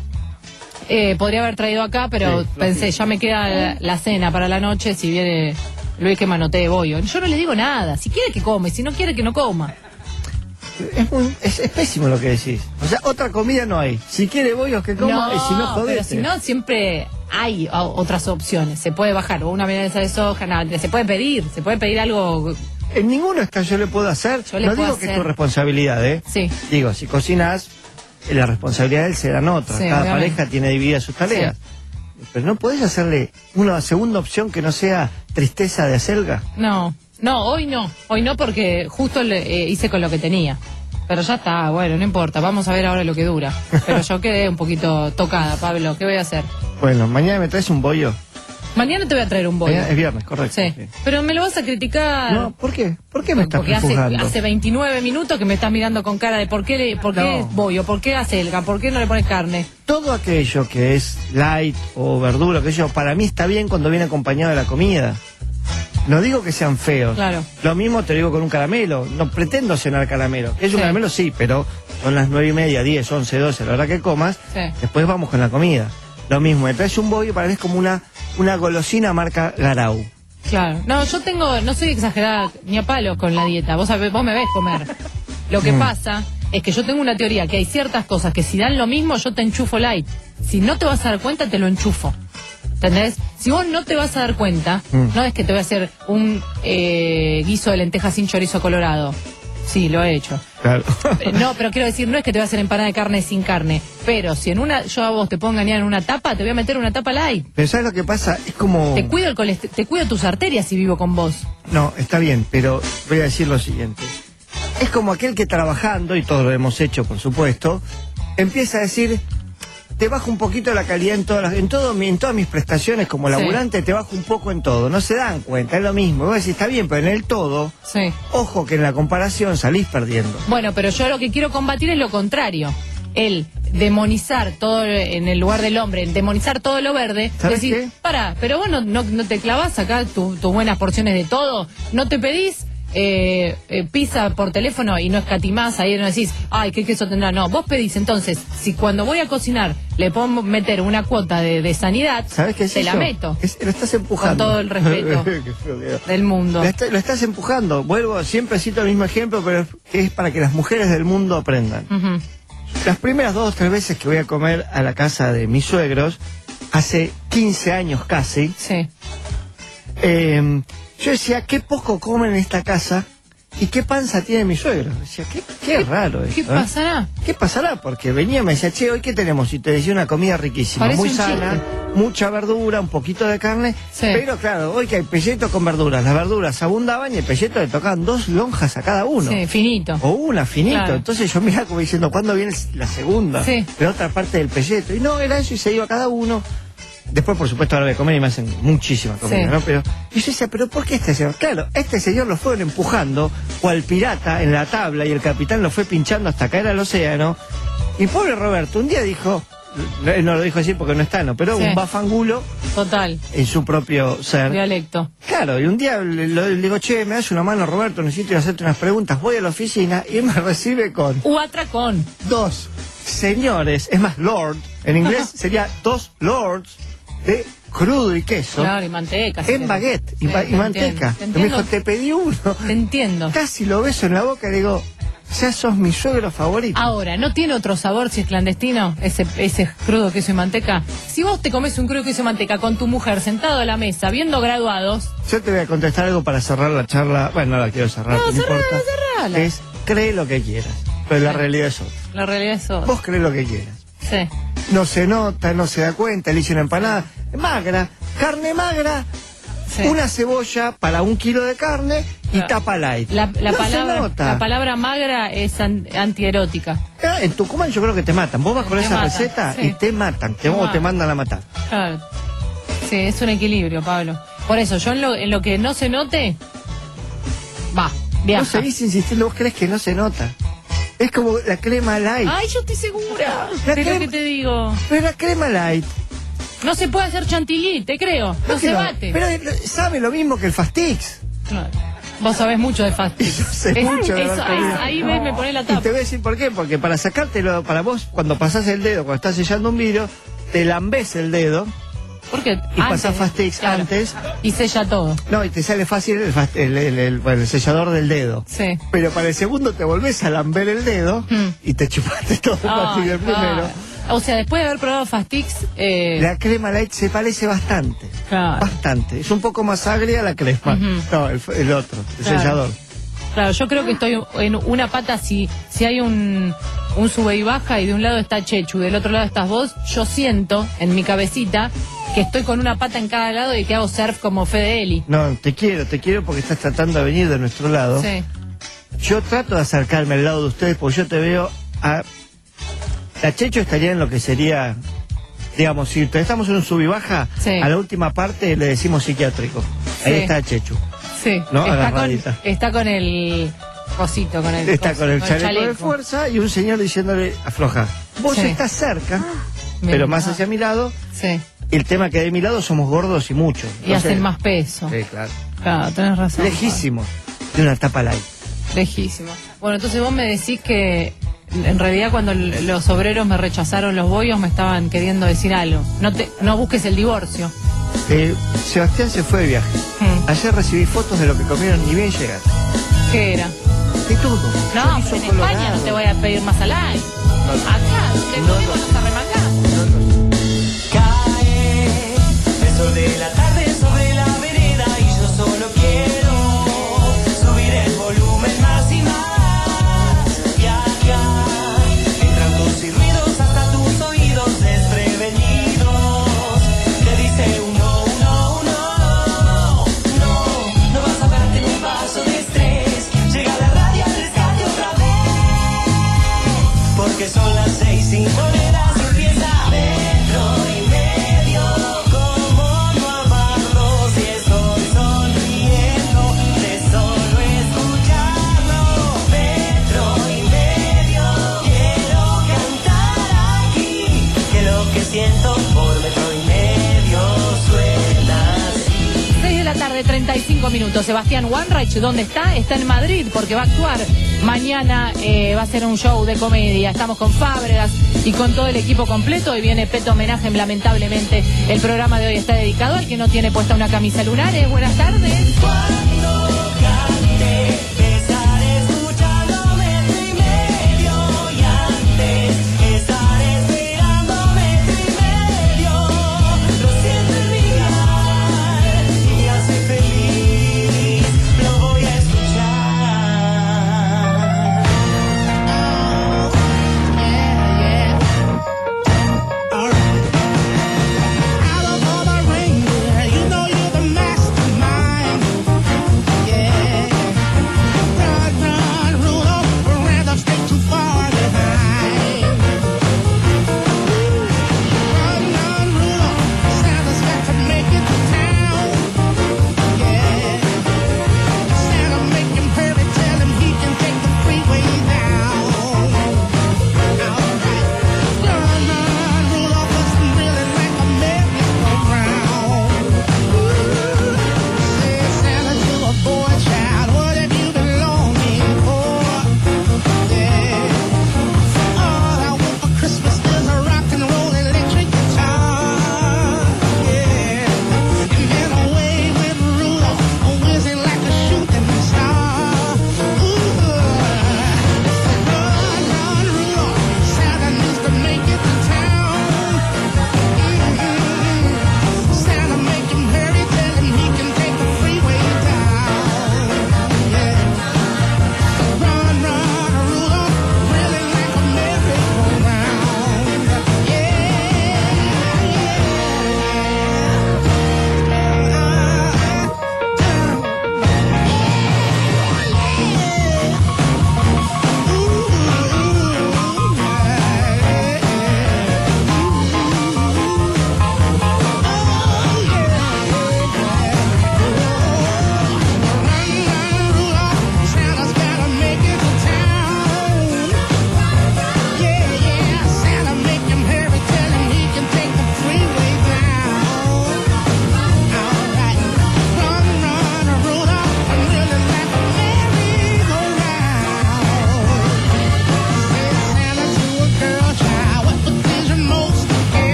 Eh, podría haber traído acá, pero Sí, pensé, ya me queda la, la cena para la noche si viene Luis que manotee bollo. Yo no le digo nada, si quiere que come, si no quiere que no coma. Es, muy- es, es pésimo lo que decís. O sea, otra comida no hay. Si quiere bollos que coma, y si no, jodete. pero si no, siempre hay o- otras opciones. Se puede bajar o una milanesa de soja, nada, se puede pedir, se puede pedir algo. En ninguno está yo le puedo hacer. Yo le no puedo digo que es hacer. tu responsabilidad, ¿eh? Sí. Digo, si cocinas, la responsabilidad de él serán otras. Sí, Cada obviamente. pareja tiene divididas sus tareas. Pero no podés hacerle una segunda opción que no sea tristeza de acelga. No, no, hoy no, hoy no porque justo le, eh, hice con lo que tenía. Pero ya está, bueno, no importa, vamos a ver ahora lo que dura. Pero yo quedé un poquito tocada, Pablo, ¿qué voy a hacer? Bueno, mañana me traes un bollo. Mañana te voy a traer un bollo. Mañana es viernes, correcto. Sí, pero me lo vas a criticar. No, ¿por qué? ¿Por qué me estás Porque hace, prejuzgando? hace veintinueve minutos que me estás mirando con cara de por qué, le- por qué No. es bollo, por qué acelga, por qué no le pones carne. Todo aquello que es light o verdura, que yo, para mí está bien cuando viene acompañado de la comida. No digo que sean feos. Claro. Lo mismo te digo con un caramelo. No pretendo cenar caramelo. Es un Sí. caramelo, sí, pero son las nueve y media, diez, once, doce, la hora que comas. Sí. Después vamos con la comida. Lo mismo, me traes un bollo para mí es como una, una golosina marca Garau. Claro. No, yo tengo, no soy exagerada ni a palos con la dieta. Vos, sabés, vos me ves comer. Lo que Mm. pasa es que yo tengo una teoría que hay ciertas cosas que si dan lo mismo, yo te enchufo light. Si no te vas a dar cuenta, te lo enchufo. ¿Entendés? Si vos no te vas a dar cuenta, Mm. no es que te voy a hacer un eh, guiso de lentejas sin chorizo colorado. Sí, lo he hecho. Claro. Eh, No, pero quiero decir, no es que te voy a hacer empanada de carne sin carne. Pero si en una, yo a vos te puedo engañar en una tapa, te voy a meter una tapa light. Pero ¿sabes lo que pasa? Es como... Te cuido el colest- te cuido tus arterias si vivo con vos. No, está bien, pero voy a decir lo siguiente. Es como aquel que trabajando, y todos lo hemos hecho, por supuesto, empieza a decir, te bajo un poquito la calidad en todas las, en todo mi- en todas mis prestaciones como Sí. laburante, te bajo un poco en todo. No se dan cuenta, es lo mismo. Y vos decís, está bien, pero en el todo, Sí. ojo que en la comparación salís perdiendo. Bueno, pero yo lo que quiero combatir es lo contrario. El demonizar todo en el lugar del hombre, el demonizar todo lo verde. ¿Sabes Decir, qué? para, pero vos no, no, no te clavas acá tu- tus buenas porciones de todo, no te pedís eh, eh, pizza por teléfono y no escatimás, ahí no decís, ay, qué queso tendrá. No, vos pedís entonces, si cuando voy a cocinar le puedo meter una cuota de, de sanidad, ¿Sabes qué es te la eso? meto. Es- lo estás empujando. Con todo el respeto Qué feo que era. del mundo. Lo, está- lo estás empujando. Vuelvo, siempre cito el mismo ejemplo, pero es, es para que las mujeres del mundo aprendan. Ujú. Las primeras dos o tres veces que voy a comer a la casa de mis suegros, hace quince años casi, Sí. eh, yo decía, qué poco comen en esta casa, ¿y qué panza tiene mi suegro? Decía, qué, qué raro eso. ¿Qué ¿eh? pasará? ¿Qué pasará? Porque venía y me decía, che, ¿hoy qué tenemos? Y te decía una comida riquísima, Parece muy un sana, chiste. mucha verdura, un poquito de carne. Sí. Pero claro, hoy que hay pelleto con verduras, las verduras abundaban y el pelleto le tocaban dos lonjas a cada uno. Sí, finito. O una, finito. Claro. Entonces yo miraba como diciendo, ¿cuándo viene la segunda? Sí. La otra parte del pelleto. Y no, era eso y se iba cada uno. Después, por supuesto, ahora voy a comer y me hacen muchísima comida, Sí. ¿no? Pero y yo decía, ¿pero por qué este señor? Claro, este señor lo fueron empujando, cual pirata en la tabla, y el capitán lo fue pinchando hasta caer al océano. Y pobre Roberto, un día dijo, él no lo dijo así porque no está, ¿no? Pero Sí. un bafangulo Total. en su propio ser. Dialecto. Claro, y un día le, le- le digo, che, me das una mano, Roberto, necesito ir a hacerte unas preguntas. Voy a la oficina y me recibe con U atracón. dos señores, es más, lord, en inglés sería dos lords de crudo y queso. Claro, y manteca. si En querés. baguette y, Sí, ba- y te manteca. entiendo, te Y me dijo, entiendo. te pedí uno. Te entiendo. Casi lo beso en la boca y le digo, ya sos mi suegro favorito. Ahora, ¿no tiene otro sabor si es clandestino? Ese, ese crudo queso y manteca. Si vos te comes un crudo queso y manteca con tu mujer sentado a la mesa, viendo graduados. Yo te voy a contestar algo para cerrar la charla. Bueno, no la quiero cerrar, No, no, cerrala, importa. cerrala. Es, cree lo que quieras. Pero la realidad es otra. La realidad es otra. Vos crees lo que quieras. Sí. No se nota, no se da cuenta, le hice una empanada magra, carne magra, Sí. una cebolla para un kilo de carne y Claro. tapa light. La, la no se palabra, nota. la palabra magra es an- antierótica. Ah, en Tucumán yo creo que te matan. Vos vas con Te esa matan, receta sí. y te matan, te, Te o te matan. mandan a matar. Claro. Sí, es un equilibrio, Pablo. Por eso, yo en lo, en lo que no se note, va, viaja. Vos seguís insistiendo, vos crees que no se nota. Es como la crema light. Ay, yo estoy segura La de lo crema- que te digo. Pero la crema light. No se puede hacer chantilly, te creo. No que se bate. Pero eh, sabe lo mismo que el Fastix. Claro. Vos sabés mucho de fast Yo sé Es- mucho de eso, la ahí, comida. ahí ves, me pone la Y te tapa. voy a decir por qué. Porque para sacártelo, para vos, cuando pasás el dedo, cuando estás sellando un vidrio, te lambés el dedo Porque y pasás Fastix claro. antes. Y sella todo. No, y te sale fácil el, fast- el, el- el- bueno, el sellador del dedo. Sí. Pero para el segundo te volvés a lamber el dedo Hmm. y te chupaste todo el Ay, Fastix del primero. ah. O sea, después de haber probado Fastix, eh, La crema light se parece bastante. claro, Bastante. Es un poco más agria la crema. Ujú. No, el, el otro, el Claro. sellador. claro, yo creo que estoy en una pata. Si, si hay un, un sube y baja y de un lado está Chechu, del otro lado estás vos, yo siento en mi cabecita que estoy con una pata en cada lado y que hago surf como Fede Eli. No, te quiero, te quiero porque estás tratando de venir de nuestro lado. Sí. Yo trato de acercarme al lado de ustedes porque yo te veo a... La Checho estaría en lo que sería, digamos, si estamos en un sub y baja, Sí. a la última parte le decimos psiquiátrico. Ahí Sí. está Chechu. Sí, No, está, con, agarradita. está con el cosito, con el Está coso, con el chaleco de fuerza y un señor diciéndole, afloja. Vos Sí. estás cerca, Bien. pero más Ah. hacia mi lado. Sí, El tema que de mi lado somos gordos y muchos. y hacen más peso. Sí, claro. Claro, tenés razón. Lejísimos de una tapa light. Lejísimo. Bueno, entonces vos me decís que en realidad cuando l- los obreros me rechazaron los bollos me estaban queriendo decir algo. No te, no busques el divorcio. Eh, Sebastián se fue de viaje. Hmm. Ayer recibí fotos de lo que comieron ni bien llegar. ¿Qué era? De todo. No, Chorizo pero en España colorado. no te voy a pedir más al aire. Acá, te No, comimos no. los arremangás. Cae el sol de la tarde sobre la vereda y yo solo quiero subir el volumen más y más. Y acá entran tus y ruidos hasta tus oídos desprevenidos. Te dice uno, uno, uno. No, no vas a darte un paso de estrés. Llega la radio al rescate otra vez. Porque son las seis sin monedas y empieza metro y medio. Como no amarlo si estoy sonriendo de solo escucharlo. Metro y medio. Quiero cantar aquí que lo que siento por metro y medio suena así. seis de la tarde, treinta y cinco minutos. Sebastián Wanreich, ¿dónde está? Está en Madrid porque va a actuar. Mañana eh, va a ser un show de comedia. Estamos con Fábregas y con todo el equipo completo. Y viene Peto Homenaje. Lamentablemente, el programa de hoy está dedicado al que no tiene puesta una camisa lunar. ¿eh? Buenas tardes. Cuando cante, estaré escuchando metro y medio. Y antes estaré esperando metro y medio. Lo siento en mi alma y me hace feliz. Lo voy a escuchar.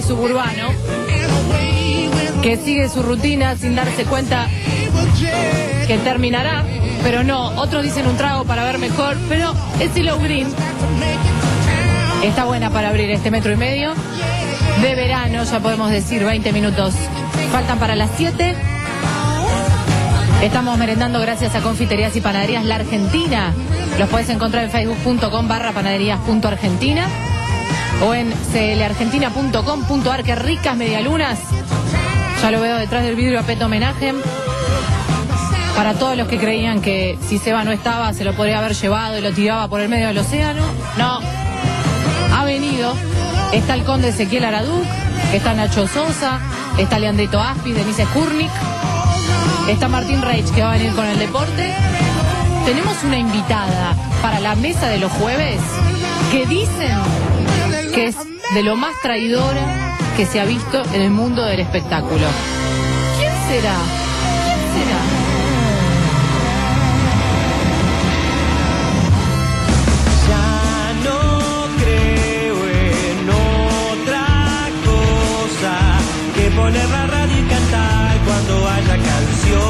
hombre suburbano que sigue su rutina sin darse cuenta que terminará, pero no, otros dicen un trago para ver mejor, pero el Silo Green está buena para abrir este metro y medio de verano, ya podemos decir, veinte minutos faltan para las siete. Estamos merendando gracias a Confiterías y Panaderías La Argentina. Los podés encontrar en facebook.com barra panaderías.argentina o en clargentina punto com punto ar. Qué ricas medialunas. Ya lo veo detrás del vidrio a Peto Homenaje. Para todos los que creían que si Seba no estaba se lo podría haber llevado y lo tiraba por el medio del océano. No. Ha venido. Está el conde Ezequiel Araduc, está Nacho Sosa, está Leandrito Aspis, Denise Kurnik, está Martín Reich, que va a venir con el deporte. Tenemos una invitada para la mesa de los jueves que dicen que es de lo más traidora que se ha visto en el mundo del espectáculo. ¿Quién será? ¿Quién será? Poner la radio y cantar cuando haya canción.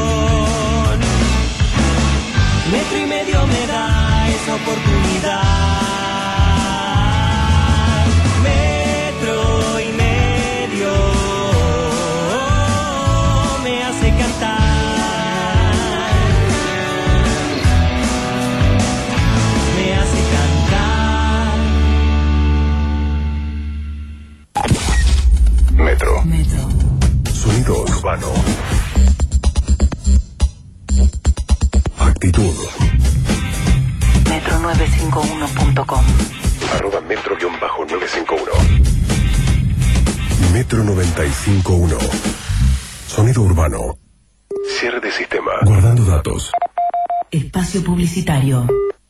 Metro y medio me da esa oportunidad. Metro y medio me hace cantar. Me hace cantar. Metro. Metro. Sonido urbano. Actitud. metro novecientos cincuenta y uno punto com. Arroba metro nueve cinco uno. Metro noventa y cinco punto uno. Sonido urbano. Cierre de sistema. Guardando datos. Espacio publicitario.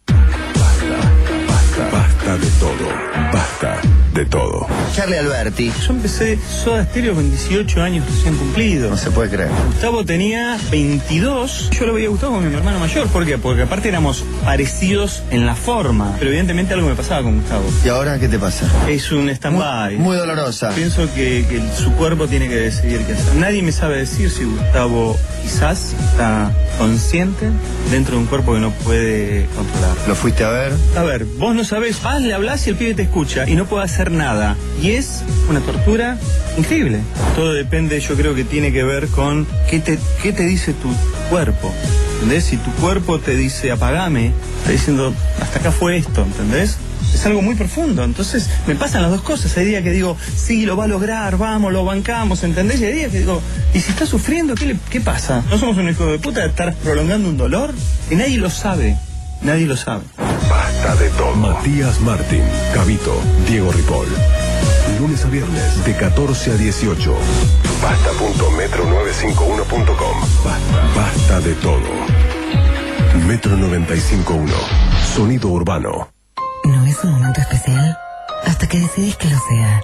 Basta de todo. Basta de todo. Charlie Alberti. Yo empecé Soda Stereo con dieciocho años recién cumplidos. No se puede creer. Gustavo tenía veintidós. Yo lo veía a Gustavo con mi hermano mayor. ¿Por qué? Porque aparte éramos parecidos en la forma. Pero evidentemente algo me pasaba con Gustavo. ¿Y ahora qué te pasa? Es un stand-by. Muy, muy dolorosa. Pienso que, que su cuerpo tiene que decidir qué hacer. Nadie me sabe decir si Gustavo quizás está consciente dentro de un cuerpo que no puede controlar. ¿Lo fuiste a ver? A ver, vos no sabés, vas, le hablás y el pibe te escucha y no puede hacer nada. Y es una tortura increíble. Todo depende, yo creo que tiene que ver con qué te, qué te dice tu cuerpo. ¿Entendés? Si tu cuerpo te dice apagame, está diciendo hasta acá fue esto, ¿entendés? Es algo muy profundo, entonces me pasan las dos cosas. Hay días que digo, sí, lo va a lograr, vamos, lo bancamos, ¿entendés? Y hay días que digo, ¿y si está sufriendo, qué, le, qué pasa? ¿No somos un hijo de puta de estar prolongando un dolor? Y nadie lo sabe, nadie lo sabe. Basta de todo. Matías Martín, Cabito, Diego Ripoll. Lunes a viernes, de catorce a dieciocho. Basta punto metro novecientos cincuenta y uno punto com. Basta, basta de todo. Metro noventa y cinco punto uno. Sonido urbano. ¿No es un momento especial? Hasta que decidís que lo sea.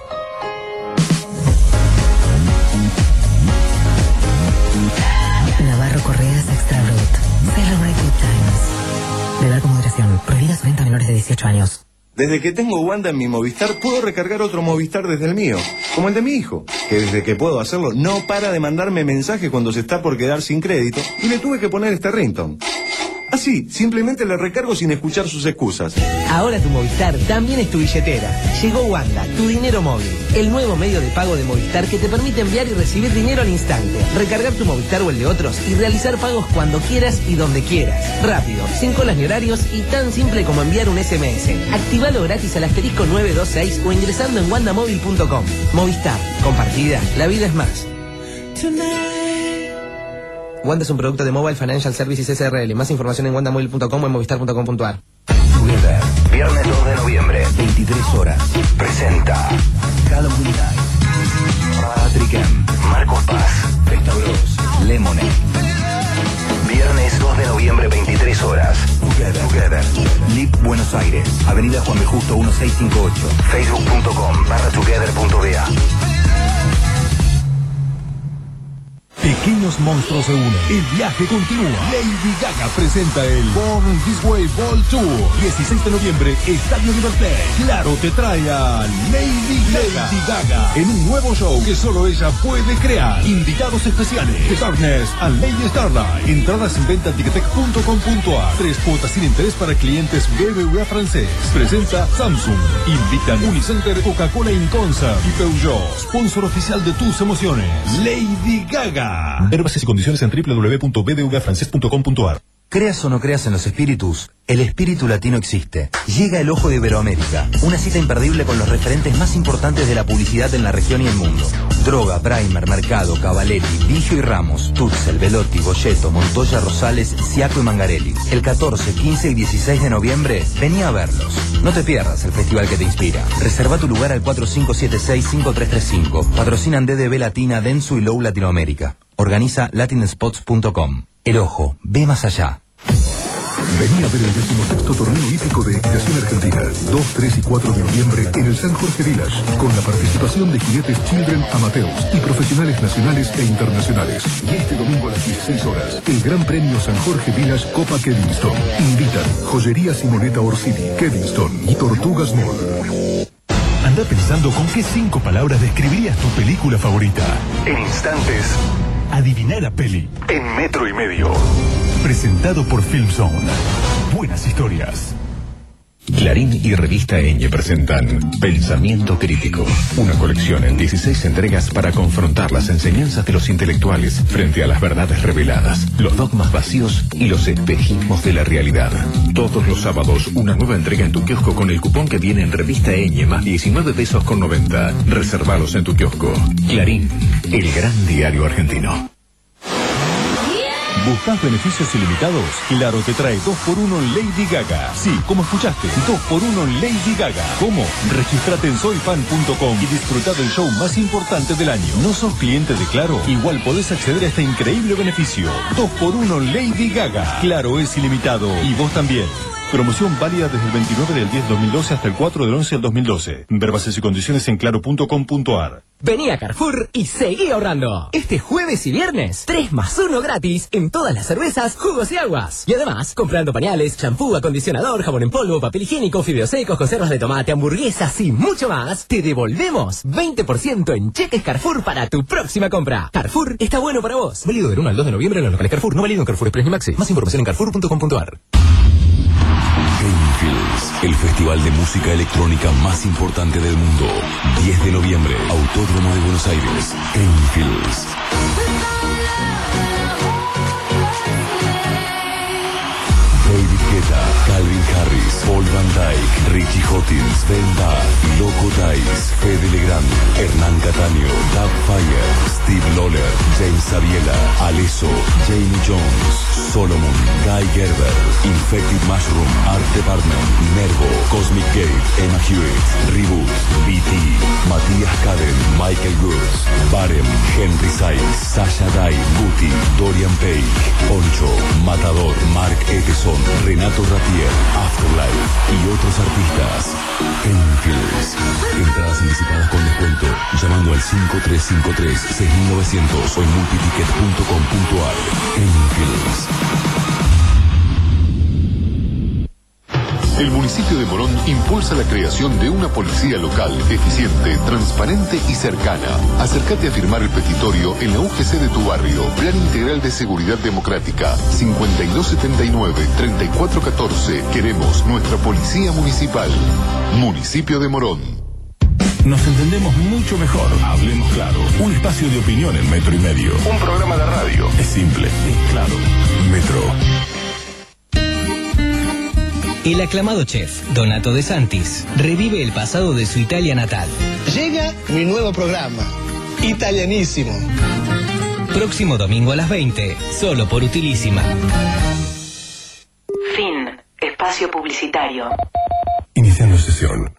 Navarro Correas Extra Brut. Celebrate good times. Beber con moderación. Prohibida su venta a menores de dieciocho años. Desde que tengo Wanda en mi Movistar, puedo recargar otro Movistar desde el mío, como el de mi hijo, que desde que puedo hacerlo no para de mandarme mensajes cuando se está por quedar sin crédito, y le tuve que poner este ringtone. Así, simplemente le recargo sin escuchar sus excusas. Ahora tu Movistar también es tu billetera. Llegó Wanda, tu dinero móvil, el nuevo medio de pago de Movistar que te permite enviar y recibir dinero al instante, recargar tu Movistar o el de otros y realizar pagos cuando quieras y donde quieras. Rápido, sin colas ni horarios y tan simple como enviar un S M S. Activalo gratis al asterisco nueve dos seis o ingresando en wandamóvil punto com. Movistar, compartida, la vida es más. Wanda es un producto de Mobile Financial Services S R L. Más información en wandamobile punto com o en movistar punto com punto ar. Together, viernes dos de noviembre, veintitrés horas. Presenta Halloween Night. Patrick M, Marcos Paz, Festa Bros, Lemonade. Viernes dos de noviembre, veintitrés horas. Together, Together. Lip Buenos Aires, Avenida Juan B. Justo dieciséis cincuenta y ocho. Facebook punto com barra together punto b a. Pequeños monstruos se unen. El viaje continúa. Lady Gaga presenta el Born This Way Ball Tour. dieciséis de noviembre, Estadio Liberté. Claro te trae a Lady Gaga. Lady Gaga en un nuevo show que solo ella puede crear. Invitados especiales: The Darkness and Lady Starlight. Entradas en venta en ticketek punto com punto a r. Tres cuotas sin interés para clientes B B V A francés. Presenta Samsung. Invitan Unicenter, Coca-Cola Inconsa y Peugeot. Sponsor oficial de tus emociones. Lady Gaga. Ver bases y condiciones en doble u doble u doble u punto b b v a francés punto com punto a r. Creas o no creas en los espíritus, el espíritu latino existe. Llega el Ojo de Iberoamérica, una cita imperdible con los referentes más importantes de la publicidad en la región y el mundo. Droga, Braimer, Mercado, Cavaletti, Vigio y Ramos, Tutzel, Velotti, Boyeto, Montoya, Rosales, Siaco y Mangarelli. El catorce, quince y dieciséis de noviembre, vení a verlos. No te pierdas el festival que te inspira. Reserva tu lugar al cuatro cinco siete seis, cinco tres tres cinco. Patrocinan D D B Latina, Densu y Low Latinoamérica. Organiza latin spots punto com. El Ojo, ve más allá. Vení a ver el decimosexto torneo hípico de equitación argentina, dos, tres y cuatro de noviembre en el San Jorge Village, con la participación de jinetes Children amateurs y profesionales nacionales e internacionales. Y este domingo a las dieciséis horas, el Gran Premio San Jorge Village Copa Kevinston. Invitan Joyería Simonetta Orsini, Kevinston y Tortugas Mall. Anda pensando con qué cinco palabras describirías tu película favorita. En instantes, Adivinar a peli. en metro y medio. Presentado por Filmzone. Buenas historias. Clarín y Revista Eñe presentan Pensamiento Crítico, una colección en dieciséis entregas para confrontar las enseñanzas de los intelectuales frente a las verdades reveladas, los dogmas vacíos y los espejismos de la realidad. Todos los sábados, una nueva entrega en tu kiosco con el cupón que viene en Revista Eñe más diecinueve pesos con noventa. Reservalos en tu kiosco. Clarín, el gran diario argentino. ¿Buscas beneficios ilimitados? Claro te trae dos por uno Lady Gaga. Sí, como escuchaste, dos por uno Lady Gaga. ¿Cómo? Regístrate en soy fan punto com y disfruta del show más importante del año. ¿No sos cliente de Claro? Igual podés acceder a este increíble beneficio. dos por uno Lady Gaga. Claro es ilimitado. Y vos también. Promoción válida desde el veintinueve del diez de dos mil doce hasta el cuatro del once del dos mil doce. Ver bases y condiciones en claro punto com punto a r. Vení a Carrefour y seguí ahorrando. Este jueves y viernes, tres más uno gratis en todas las cervezas, jugos y aguas. Y además, comprando pañales, champú, acondicionador, jabón en polvo, papel higiénico, fideos secos, conservas de tomate, hamburguesas y mucho más, te devolvemos veinte por ciento en cheques Carrefour para tu próxima compra. Carrefour está bueno para vos. Válido del uno al dos de noviembre en los locales Carrefour. No válido en Carrefour Express ni Maxi. Más información en carrefour punto com punto a r. Gamefields, el festival de música electrónica más importante del mundo. diez de noviembre, Autódromo de Buenos Aires. Gamefields. David Guetta, Calvin Harris, Paul Van Dyke, Richie Hawkins, Ben Barr, Loco Dice, Fede Legrand, Hernán Cataño, Dub Fire, Steve Lawler, James Sabiela, Alesso, Jamie Jones, Solomon, Guy Gerber, Infected Mushroom, Art Department, Nervo, Cosmic Gate, Emma Hewitt, Reboot, B T, Matías Caden, Michael Woods, Barem, Henry Sykes, Sasha Dai, Guti, Dorian Page, Poncho, Matador, Mark Eteson, Renato Rapier, Afterlife y otros artistas. Gamefields. Entradas anticipadas con descuento llamando al cinco tres cinco tres, seis nueve cero cero o en multiticket punto com punto a r. Gamefields. El municipio de Morón impulsa la creación de una policía local, eficiente, transparente y cercana. Acércate a firmar el petitorio en la U G C de tu barrio. Plan Integral de Seguridad Democrática. cincuenta y dos setenta y nueve, treinta y cuatro catorce. Queremos nuestra policía municipal. Municipio de Morón. Nos entendemos mucho mejor. Hablemos claro. Un espacio de opinión en metro y medio. Un programa de radio. Es simple, es claro. Metro. El aclamado chef Donato De Santis revive el pasado de su Italia natal. Llega mi nuevo programa, Italianísimo. Próximo domingo a las veinte, solo por Utilísima. Fin. Espacio publicitario. Iniciando sesión.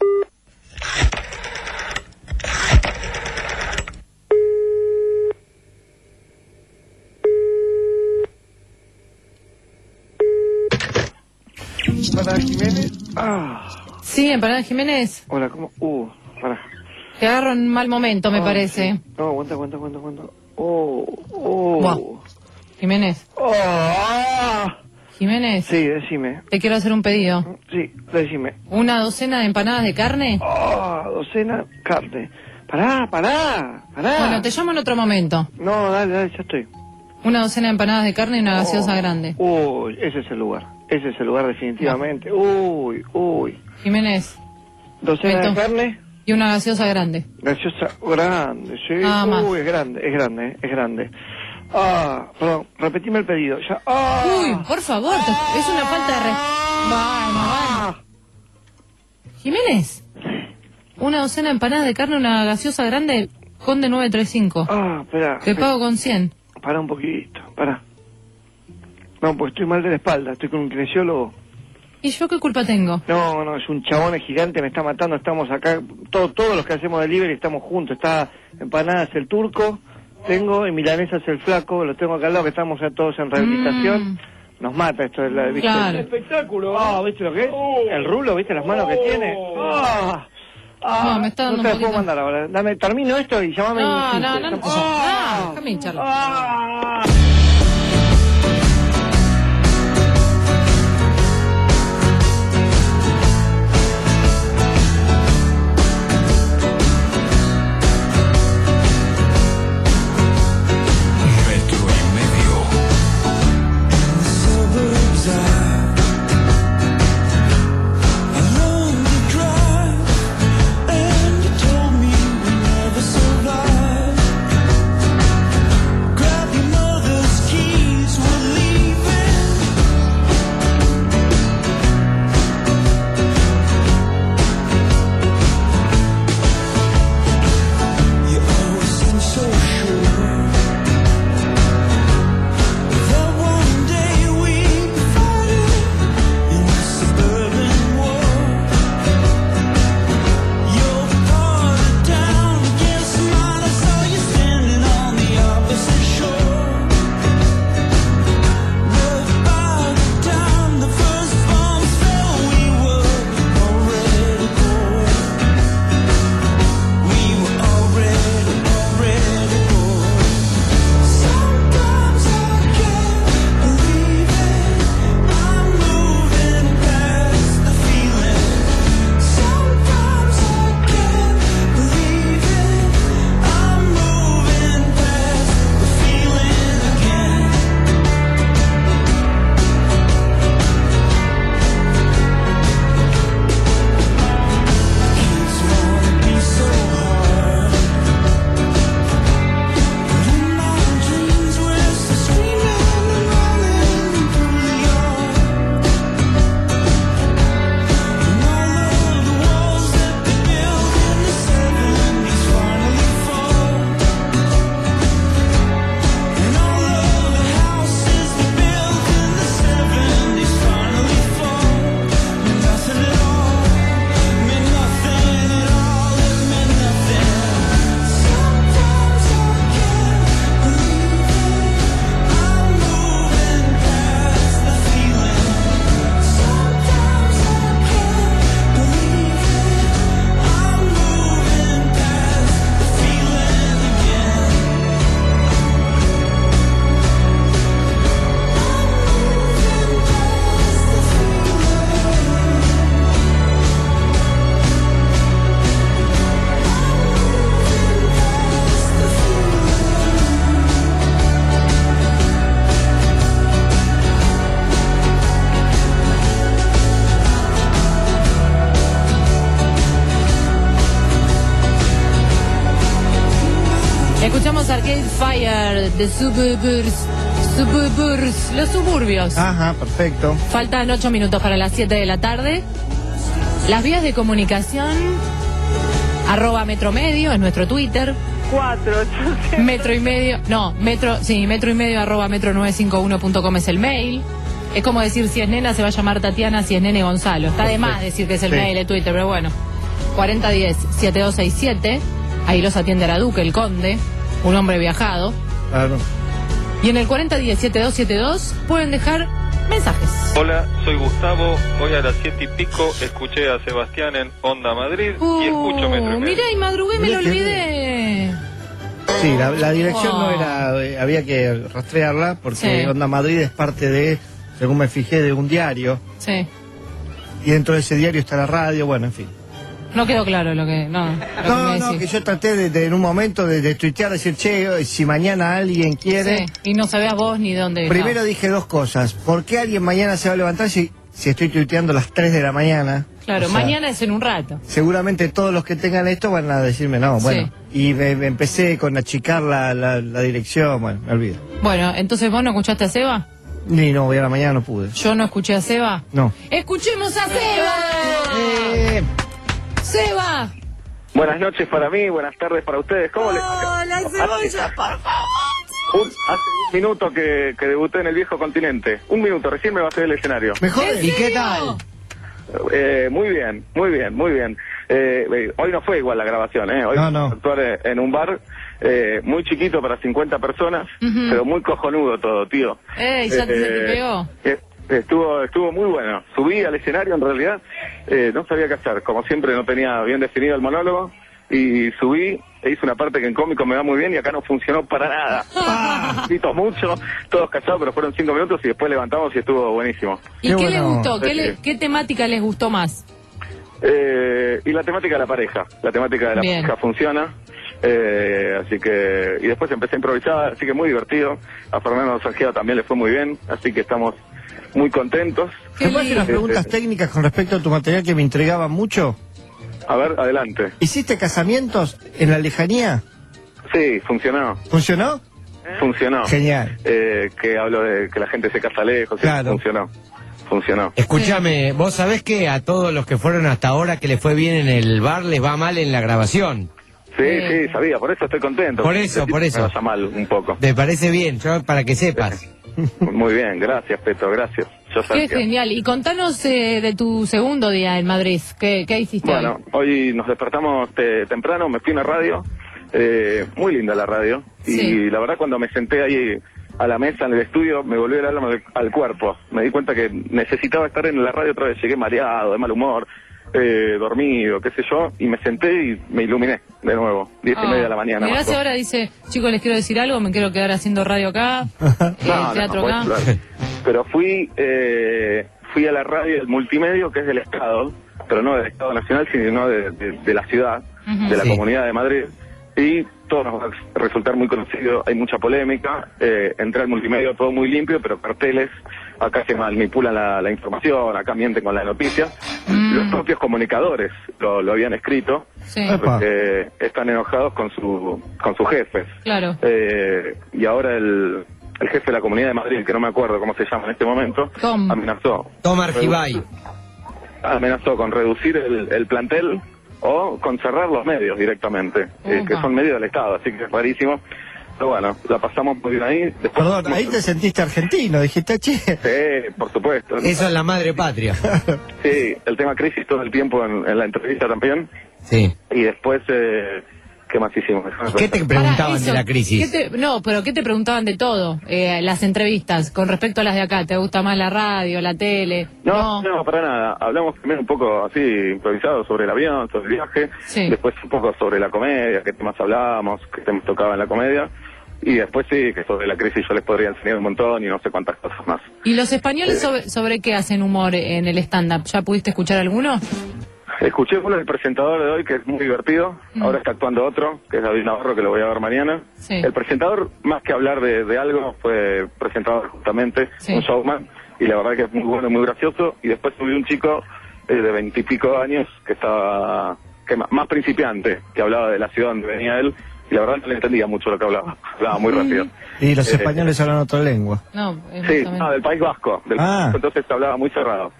Empanada Jiménez. Ah. Sí, Empanada Jiménez. Hola, ¿cómo? Uh, para. Te agarro en mal momento, me Oh, parece. sí. No, aguanta, aguanta, aguanta, aguanta. Oh, oh. Buah. Jiménez. Oh, ah. Jiménez. Sí, decime. Te quiero hacer un pedido. Sí, decime. ¿Una docena de empanadas de carne? Oh, docena, carne. Pará, pará, pará. Bueno, te llamo en otro momento. No, dale, dale, ya estoy. Una docena de empanadas de carne y una gaseosa Oh. grande. Uy, ese es el lugar. Ese es el lugar definitivamente. Uy, uy. Jiménez. ¿Docena Beto. de carne? Y una gaseosa grande. Gaseosa grande, sí. Nada más. Uy, es grande, es grande, eh, es grande. Ah, perdón, repetime el pedido. Ya. Ah. Uy, por favor, te- es una falta de... Re... Vamos, vamos. Jiménez. Una docena de empanadas de carne, una gaseosa grande, Conde nueve tres cinco. Ah, espera. Te pago con cien. Pará un poquito, pará. No, pues estoy mal de la espalda, estoy con un kinesiólogo. ¿Y yo qué culpa tengo? No, no, es un chabón gigante, me está matando, estamos acá, todo, todos los que hacemos delivery estamos juntos, está Empanadas el turco, tengo, y Milanesas el flaco, los tengo acá al lado, que estamos ya todos en rehabilitación. Mm. Nos mata esto de la ¿viste? Claro. espectáculo. Ah, ¿viste lo que es? El rulo, ¿viste las manos que tiene? Ah, ah, No, me está dando no te un la puedo poquito. mandar ahora. Dame, termino esto y llamame No, en no, quince. no, no. Ah, Ah, déjame hincharlo. ah. Metro y medio. Escuchamos Arcade Fire de Suburbs. Suburbs, los suburbios. Ajá, perfecto. Faltan ocho minutos para las siete de la tarde. Las vías de comunicación, arroba metro medio, es nuestro Twitter. Cuatro, ocho, Metro y medio, no, metro, sí, metro y medio arroba metro nueve cinco uno punto com es el mail. Es como decir, si es nena se va a llamar Tatiana, si es nene Gonzalo. Está de más decir que es el Sí. mail de Twitter, pero bueno. cuarenta diez setenta y dos sesenta y siete, ahí los atiende Araduque, el conde, un hombre viajado. Claro. Y en el cuarenta diez setenta y dos setenta y dos pueden dejar mensajes. Hola, soy Gustavo. Hoy a las siete y pico escuché a Sebastián en Onda Madrid y escucho Metro y Medio. Mirá, y madrugué y me lo olvidé. Sí, la, la dirección Oh. no era, eh, había que rastrearla porque Sí. Onda Madrid es parte de, según me fijé, de un diario. Sí. Y dentro de ese diario está la radio, bueno, en fin. No quedó claro lo que. No, lo que No, me no, decís. que yo traté de, de, en un momento de, de tuitear, decir, che, si mañana alguien quiere... Sí, y no sabías vos ni dónde. Primero estaba. dije dos cosas. ¿Por qué alguien mañana se va a levantar si, si estoy tuiteando a las tres de la mañana? Claro, O sea, mañana es en un rato. seguramente todos los que tengan esto van a decirme no, bueno. Y me, me empecé con achicar la, la, la dirección, bueno, me olvido. Bueno, entonces vos no escuchaste a Seba. Ni no, voy a la mañana no pude. Yo no escuché a Seba. No. ¡Escuchemos a Seba! Eh, ¡Seba! Buenas noches para mí, buenas tardes para ustedes. ¿Cómo les ¡Hola, cebolla, por favor! Un- hace un minuto que, que debuté en el viejo continente. Un minuto, recién me bajé del escenario. Mejor. ¿Y qué tal? Eh, muy bien, muy bien, muy bien. Eh, eh, hoy no fue igual la grabación, ¿eh? Hoy No, no. actuar eh, en un bar eh, muy chiquito para cincuenta personas, Ujú. pero muy cojonudo todo, tío. ¡Ey, ya te, se te Eh, pegó! eh, Estuvo estuvo muy bueno. Subí al escenario, en realidad eh, no sabía qué hacer. Como siempre no tenía bien definido el monólogo. Y subí e hice una parte que en cómico me va muy bien y acá no funcionó para nada. Grito mucho, todos callados, pero fueron cinco minutos y después levantamos y estuvo buenísimo. ¿Y Qué qué, les bueno. gustó? ¿Qué, Sí, le- sí. ¿Qué temática les gustó más? Eh, y la temática de la pareja. La temática de la Bien. pareja funciona. Eh, así que, y después empecé a improvisar, así que muy divertido. A Fernando Sanjeo también le fue muy bien, así que estamos muy contentos. Qué ¿Te puedo hacer unas lindo. preguntas técnicas con respecto a tu material que me intrigaban mucho? A ver, adelante. ¿Hiciste casamientos en la lejanía? Sí, funcionó. ¿Funcionó? Funcionó. Genial. Eh, que hablo de que la gente se casa lejos. sí, Claro. funcionó. Funcionó. Escúchame, vos sabés que a todos los que fueron hasta ahora que les fue bien en el bar les va mal en la grabación. Sí, Eh. sí, sabía, por eso estoy contento. Por eso, por eso. Me vaya mal un poco. ¿Te parece bien? Yo, para que sepas. Muy bien, gracias, Peto, gracias. Yo Qué sabía. genial. Y contanos eh, de tu segundo día en Madrid. ¿Qué, qué hiciste Bueno, hoy nos despertamos te- temprano, me fui a una radio, eh, muy linda la radio, y Sí. la verdad cuando me senté ahí a la mesa en el estudio me volvió el alma al, al cuerpo. Me di cuenta que necesitaba estar en la radio otra vez, llegué mareado, de mal humor, eh, dormido, qué sé yo, y me senté y me iluminé de nuevo, diez y Ah, media de la mañana. Mirá más si o- ahora dice, chicos, les quiero decir algo, me quiero quedar haciendo radio acá, eh, No, teatro no, acá. bueno, claro. Pero fui eh, fui a la radio del multimedio, que es del Estado, pero no del Estado Nacional, sino de, de- de la ciudad, Ujú. de la Sí. Comunidad de Madrid. Y todo nos va a resultar muy conocido, hay mucha polémica. Eh, entré al multimedio todo muy limpio, pero carteles, acá se manipulan la, la información, acá mienten con la noticia. Mm. Los propios comunicadores lo, lo habían escrito, Sí, Epa. porque están enojados con, su, con sus jefes. claro. Eh, y ahora el, el jefe de la Comunidad de Madrid, que no me acuerdo cómo se llama en este momento, Tom. amenazó. Toma Argibay. Amenazó con reducir el, el plantel o con cerrar los medios directamente, eh, que Upa. son medios del Estado, así que es rarísimo. Pero bueno, la pasamos muy bien ahí. Después, Perdón, ahí te sentiste argentino, dijiste, che. Sí, por supuesto. Eso es la madre patria. Sí, el tema crisis todo el tiempo en, en la entrevista también. Sí. Y después, eh, ¿qué más hicimos? ¿Qué te preguntaban Pará, eso, de la crisis? ¿qué te- no, pero ¿qué te preguntaban de todo? Eh, las entrevistas, con respecto a las de acá. ¿Te gusta más la radio, la tele? No, no, para nada. Hablamos primero un poco así, improvisado, sobre el avión, sobre el viaje. Sí. Después un poco sobre la comedia, qué temas hablábamos, qué temas tocaba en la comedia. Y después sí, que sobre la crisis yo les podría enseñar un montón y no sé cuántas cosas más. ¿Y los españoles sobre, sobre qué hacen humor en el stand-up? ¿Ya pudiste escuchar alguno? Escuché uno del presentador de hoy que es muy divertido. Mm. Ahora está actuando otro, que es David Navarro, que lo voy a ver mañana. Sí. El presentador, más que hablar de, de algo, fue presentador justamente, Sí. un showman. Y la verdad que es muy bueno, muy gracioso. Y después subió un chico eh, de veintipico años que estaba que más, más principiante, que hablaba de la ciudad donde venía él. Y la verdad no le entendía mucho lo que hablaba. Hablaba muy rápido. Y los Eh, españoles hablan otra lengua. No, es Sí, más o menos. no, del País Vasco. Del Ah. País Vasco, entonces hablaba muy cerrado.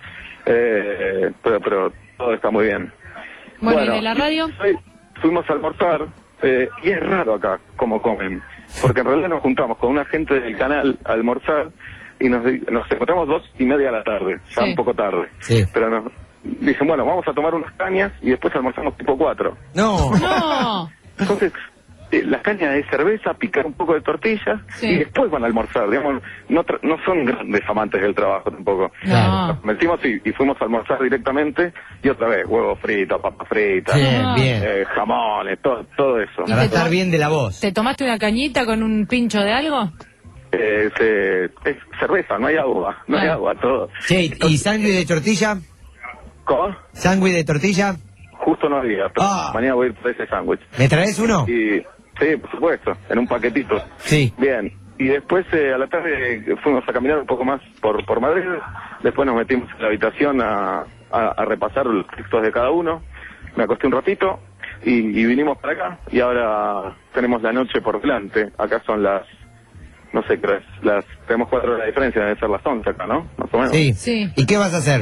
Eh, pero, pero todo está muy bien. Bueno, ¿y de la radio? hoy fuimos a almorzar eh, y es raro acá cómo comen. Porque en realidad nos juntamos con una gente del canal a almorzar y nos, di- nos encontramos dos y media de la tarde, ya Sí. un poco tarde. Sí. Pero nos dicen, bueno, vamos a tomar unas cañas y después almorzamos tipo cuatro. No. No. Entonces, eh, las cañas de cerveza, picar un poco de tortillas Sí. y después van a almorzar. Digamos, no, tra- no son grandes amantes del trabajo tampoco. No. Nos metimos y, y fuimos a almorzar directamente y otra vez, huevos fritos, papas fritas, Bien, bien. eh, jamones, todo, todo eso. Para estar bien de la voz. ¿Te tomaste una cañita con un pincho de algo? Eh, se- es cerveza, no hay agua, no hay Ah. agua, todo. Che, ¿y sándwich de tortilla? ¿Cómo? ¿Sándwich de tortilla? Justo no había, pero Ah. mañana voy a ir por ese sándwich. ¿Me traes uno? Y, sí, por supuesto, en un paquetito. Sí. Bien, y después eh, a la tarde eh, fuimos a caminar un poco más por, por Madrid, después nos metimos en la habitación a, a, a repasar los textos de cada uno, me acosté un ratito y, y vinimos para acá y ahora tenemos la noche por delante, acá son las, no sé qué es, las, tenemos cuatro horas de diferencia, deben ser las once acá, ¿no? Más o menos. Sí. Sí. ¿Y qué vas a hacer?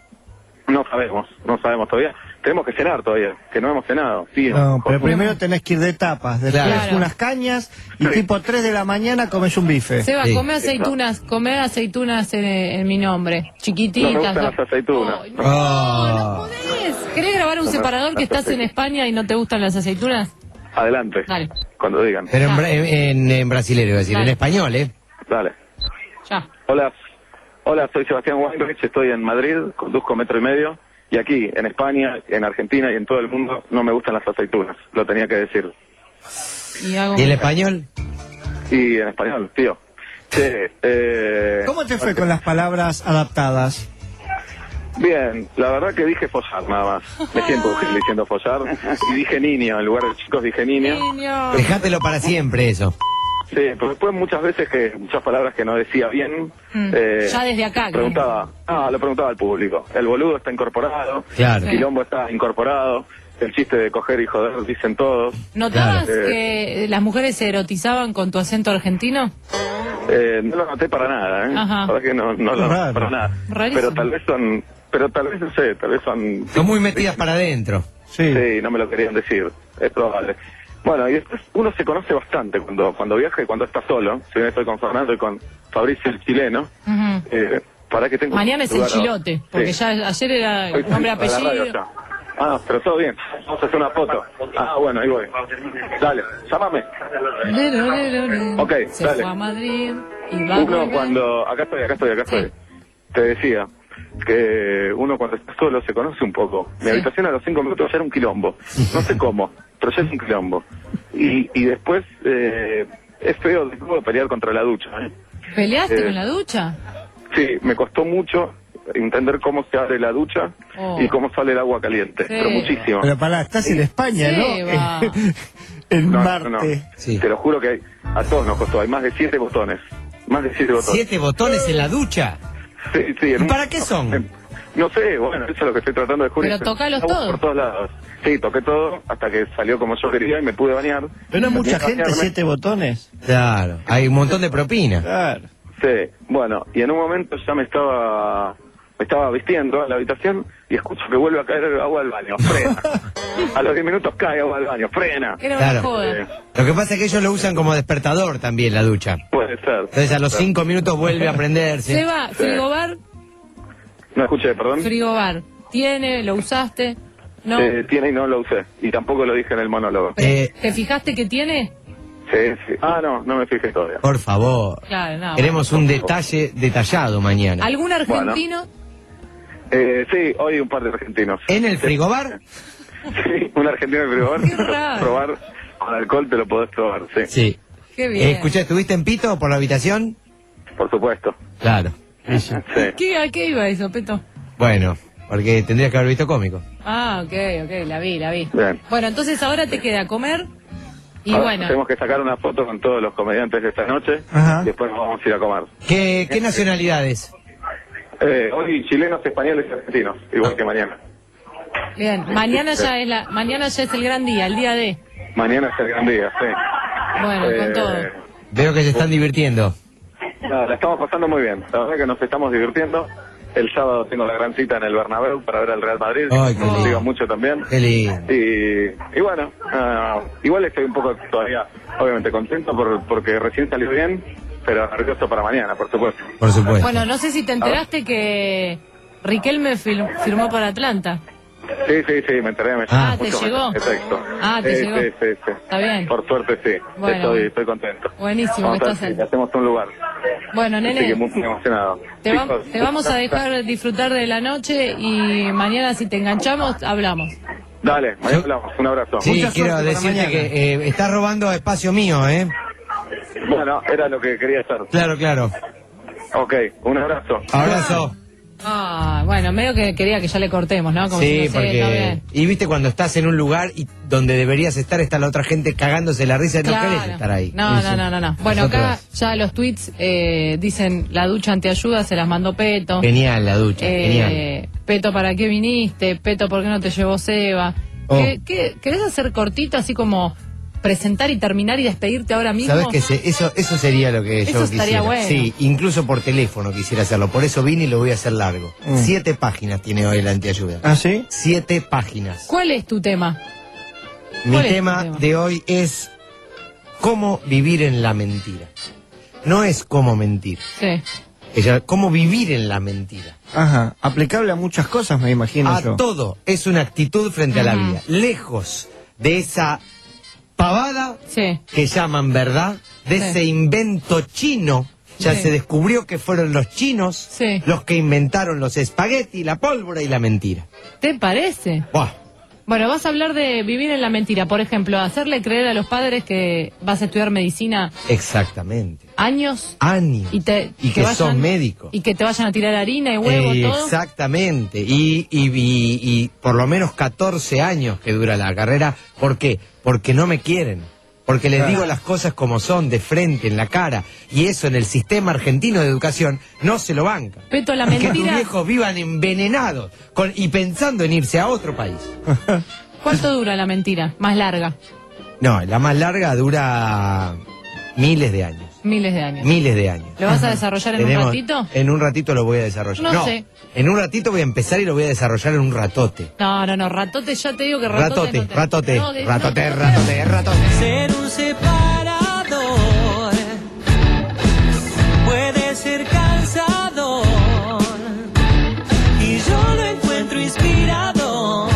No sabemos, no sabemos todavía. Tenemos que cenar todavía, que no hemos cenado. Sí, No, pero con- primero tenés que ir de tapas, después Claro. unas cañas y tipo tres de la mañana comes un bife. Seba, Sí. come aceitunas, come aceitunas en, en mi nombre. No me Chiquititas. gustan ¿no? las aceitunas. Ay, no, Ah. no podés. ¿Querés grabar un separador que estás en España y no te gustan las aceitunas? Adelante, Dale, cuando digan. Pero en, bra- en, en, en brasilero, es decir, Dale. en español, ¿eh? Dale. ya. Hola, hola, soy Sebastián Weinreich, estoy en Madrid, conduzco metro y medio, y aquí, en España, en Argentina y en todo el mundo, no me gustan las aceitunas, lo tenía que decir. Y hago... ¿Y el español? Y en español, tío. Che, eh, ¿Cómo te fue con las palabras adaptadas? Bien, la verdad que dije follar nada más. Me siento útil diciendo follar. Y dije niño, en lugar de chicos dije niño. Niño. Dejátelo para siempre eso. Sí, pero después muchas veces que muchas palabras que no decía bien. Mm. eh, Ya desde acá. Preguntaba, ah, lo preguntaba al público. El boludo está incorporado, Claro. el quilombo está incorporado, el chiste de coger y joder dicen todos. ¿Notabas Claro. que las mujeres se erotizaban con tu acento argentino? Eh, no lo noté para nada, ¿eh? Ajá. La verdad que no, no lo noté Raro. para nada. Rarísimo. Pero tal vez son, pero tal vez no sé, tal vez son... Son muy metidas para adentro. Sí. Sí, no me lo querían decir, es probable. Bueno, y después uno se conoce bastante cuando cuando viaja y cuando está solo. Si bien estoy con Fernando y con Fabricio el chileno, Ujú. eh, para que tengo... Mañana es el lugar, ¿no? chilote, porque Sí. ya ayer era Hoy nombre para la radio apellido. ya. Ah, pero todo bien. Vamos a hacer una foto. Ah, bueno, ahí voy. Dale, llámame. Lero, lero, lero. Ok, Se dale. fue a Madrid y va a Uno volver. cuando... Acá estoy, acá estoy, acá estoy. Te decía que uno cuando está solo se conoce un poco. Mi Sí. habitación a los cinco minutos ya era un quilombo. No sé cómo, pero ya es un quilombo. Y, y después eh, es feo de nuevo pelear contra la ducha. ¿eh? ¿Peleaste Eh, con la ducha? Sí, me costó mucho entender cómo se abre la ducha Oh. y cómo sale el agua caliente. Sí. Pero muchísimo. Pero pará, estás en España, Seba. ¿no? En No, no, Marte. no. Sí. Te lo juro que hay- a todos nos costó. Hay más de siete botones. Más de siete botones. ¿Siete botones en la ducha? Sí, sí, en ¿Y un- para qué son? No sé, bueno, eso es lo que estoy tratando de descubrir. Pero tócalos Estamos todos. por todos lados. Sí, toqué todo hasta que salió como yo quería y me pude bañar. Pero no hay mucha Pude gente, bañarme. siete botones. Claro, hay un montón de propina. Claro. Sí, bueno, y en un momento ya me estaba me estaba vistiendo en la habitación y escucho que vuelve a caer agua del baño. Frena. A los diez minutos cae agua del baño. Frena. Era una Claro. joda. Eh, Lo que pasa es que ellos lo usan como despertador también, la ducha. puede ser. Entonces a los Puede ser. cinco minutos vuelve a prenderse. Seba, frigobar, No escuché, perdón. frigobar. ¿Tiene? ¿Lo usaste? ¿No? Eh, tiene y no lo usé. Y tampoco lo dije en el monólogo. Eh, ¿Te fijaste que tiene? Sí, sí. Ah, no, no me fijé todavía. por favor. Claro, no. Queremos un detalle detallado mañana. ¿Algún argentino? Eh, sí, hoy un par de argentinos. ¿En el frigobar? Sí, un argentino de frigobar. Qué raro. Probar con alcohol te lo podés probar, sí. Sí. Qué bien. Eh, escuché, ¿estuviste en Pito por la habitación? Por supuesto. Claro. Sí. ¿Qué, ¿A qué iba eso, Peto? Bueno, porque tendrías que haber visto cómico. Ah, ok, ok, la vi, la vi. Bien. Bueno, entonces ahora te queda comer y Ahora bueno. tenemos que sacar una foto con todos los comediantes de esta noche Ajá. y después nos vamos a ir a comer. ¿Qué, qué nacionalidades? Eh, hoy chilenos, españoles y argentinos, igual que mañana. Bien, mañana ya es la, mañana ya es el gran día, el día de. Mañana es el gran día, sí. Bueno, con Eh, todo. Veo que se están divirtiendo. Nada, la estamos pasando muy bien. La verdad que nos estamos divirtiendo. El sábado tengo la gran cita en el Bernabéu para ver al Real Madrid. Ay, qué Lo lindo. sigo mucho también. Qué lindo. Y, y bueno, ah, igual estoy un poco todavía, obviamente, contento por, porque recién salió bien, pero nervioso para mañana, por supuesto. Por supuesto. Bueno, no sé si te enteraste que Riquelme fil- firmó para Atlanta. Sí, sí, sí, me enteré. Me Ah, llegó ¿te mucho llegó? mensaje de texto. Ah, ¿te sí, llegó? Sí, sí, sí. Está bien. Por suerte, sí. Bueno, estoy, bueno. estoy contento. Buenísimo, Vamos que a ver estás si en- hacemos un lugar. Bueno, Así que nene, muy emocionado. te, va- Chicos, te vamos a dejar disfrutar de la noche y mañana si te enganchamos, hablamos. Dale, mañana hablamos. Un abrazo. Sí, Mucha quiero suerte para decirte mañana. que eh, estás robando espacio mío, ¿eh? Bueno, era lo que quería hacer. Claro, claro. Ok, un abrazo. Abrazo. Ah, bueno, medio que quería que ya le cortemos, ¿no? Como Sí, diciendo, está porque... bien. Y viste cuando estás en un lugar y donde deberías estar, está la otra gente cagándose la risa y no Claro. querés estar ahí. No, Sí, no, sí. no, no, no. Bueno, acá Nosotros- ya los tweets eh, dicen la ducha antiayuda se las mandó Peto. Genial la ducha, Eh, genial. Peto, ¿para qué viniste? Peto, ¿por qué no te llevó Seba? Oh. ¿Qué, qué- ¿Querés hacer cortito así como presentar y terminar y despedirte ahora mismo? ¿Sabes qué? Se- Eso, eso sería lo que Eso yo estaría quisiera. bueno. Sí, incluso por teléfono quisiera hacerlo. Por eso vine y lo voy a hacer largo. Mm. Siete páginas tiene hoy la antiayuda. ¿Ah, sí? Siete páginas. ¿Cuál es tu tema? Mi ¿Cuál es tema, tu tema? de hoy es cómo vivir en la mentira. No es cómo mentir. Sí. Ella, cómo vivir en la mentira. Ajá, aplicable a muchas cosas, me imagino A yo. todo. Es una actitud frente a la Ujú. vida. Lejos de esa pavada que llaman verdad, de Sí. ese invento chino. Ya Sí. se descubrió que fueron los chinos los que inventaron los espagueti, la pólvora y la mentira. ¿Te parece? Buah. Bueno, vas a hablar de vivir en la mentira. Por ejemplo, hacerle creer a los padres que vas a estudiar medicina Exactamente. años Años. y, te, Y que sos médico. y que te vayan a tirar harina y huevo, Eh, todo. Exactamente, y, y, y- y por lo menos catorce años que dura la carrera. ¿Por qué? Porque no me quieren, porque les Claro. digo las cosas como son, de frente, en la cara, y eso en el sistema argentino de educación no se lo banca. Peto, la Que tus mentira. viejos vivan envenenados con, y pensando en irse a otro país. ¿Cuánto dura la mentira? Más larga. No, la más larga dura miles de años, Miles de años. miles de años. ¿Lo vas a desarrollar en un Tenemos- ratito? En un ratito lo voy a desarrollar. No No, sé. en un ratito voy a empezar y lo voy a desarrollar en un ratote. No, no, no. Ratote, ya te digo que ratote. Ratote, no te- ratote, no, de- ratote, no- ratote, ratote. Ser un separador puede ser cansador y yo lo encuentro inspirador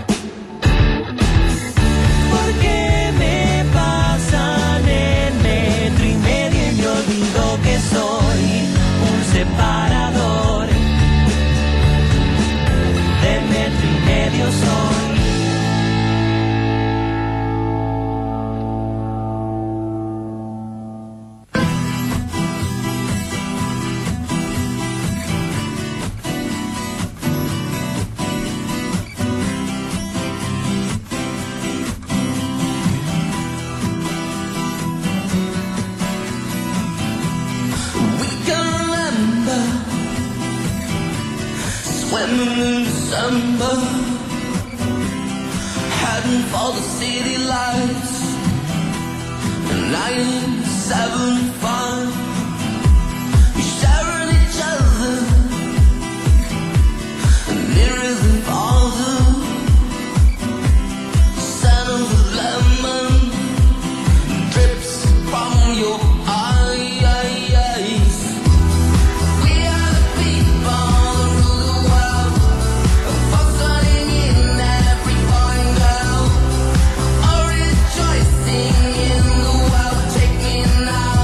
porque me pasan en metro y medio y me olvido que soy un separador de metro y medio soy. We can remember swimming in December, heading for the city lights. nine seven five, we sharing each other nearer than farther. Scent of lemon drips from your eyes. We are the people who rule the world, folks running in every boy and girl, all rejoicing in the world taking out.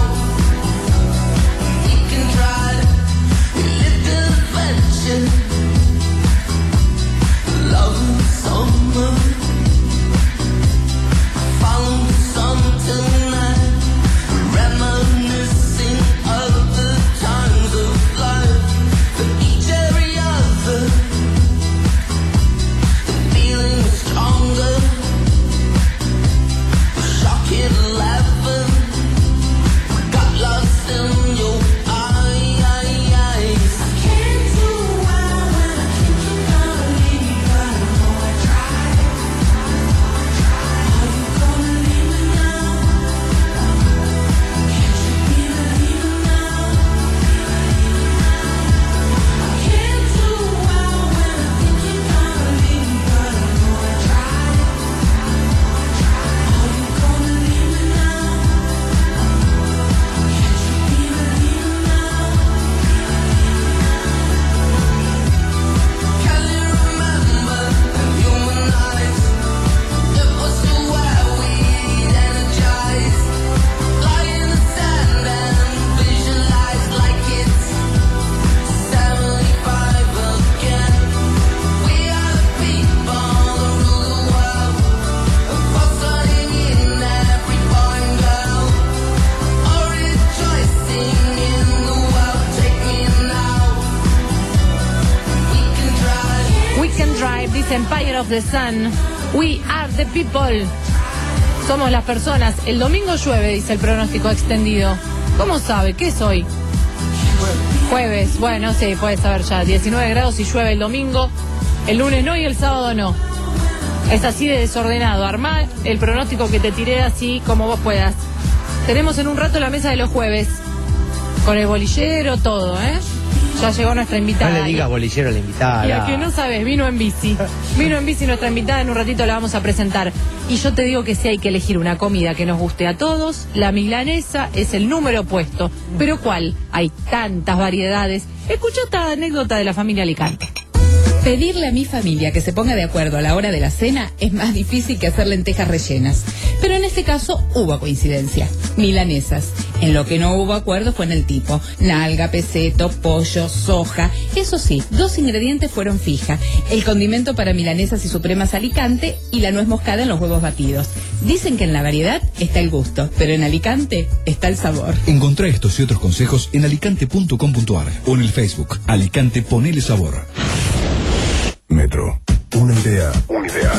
Prince, Empire of the Sun. We are the people. Somos las personas. El domingo llueve, dice el pronóstico extendido. ¿Cómo sabe? ¿Qué es hoy? Jueves. Bueno, sí, puede saber ya. diecinueve grados y llueve el domingo. El lunes no y el sábado no. Es así de desordenado. Armá el pronóstico que te tiré así como vos puedas. Tenemos en un rato la mesa de los jueves. Con el bolillero, todo, ¿eh? Ya llegó nuestra invitada. No le digas bolillero a la invitada. Y a que no sabes, vino en bici. Vino en bici nuestra invitada, en un ratito la vamos a presentar. Y yo te digo que si hay que elegir una comida que nos guste a todos, la milanesa es el número opuesto. ¿Pero cuál? Hay tantas variedades. Escucha esta anécdota de la familia Alicante. Pedirle a mi familia que se ponga de acuerdo a la hora de la cena es más difícil que hacer lentejas rellenas. Pero en este caso hubo coincidencia. Milanesas. En lo que no hubo acuerdo fue en el tipo. Nalga, peseto, pollo, soja. Eso sí, dos ingredientes fueron fija. El condimento para milanesas y supremas Alicante y la nuez moscada en los huevos batidos. Dicen que en la variedad está el gusto, pero en Alicante está el sabor. Encontrá estos y otros consejos en alicante punto com punto ar o en el Facebook Alicante Ponele Sabor. Metro. Una idea. Un ideal.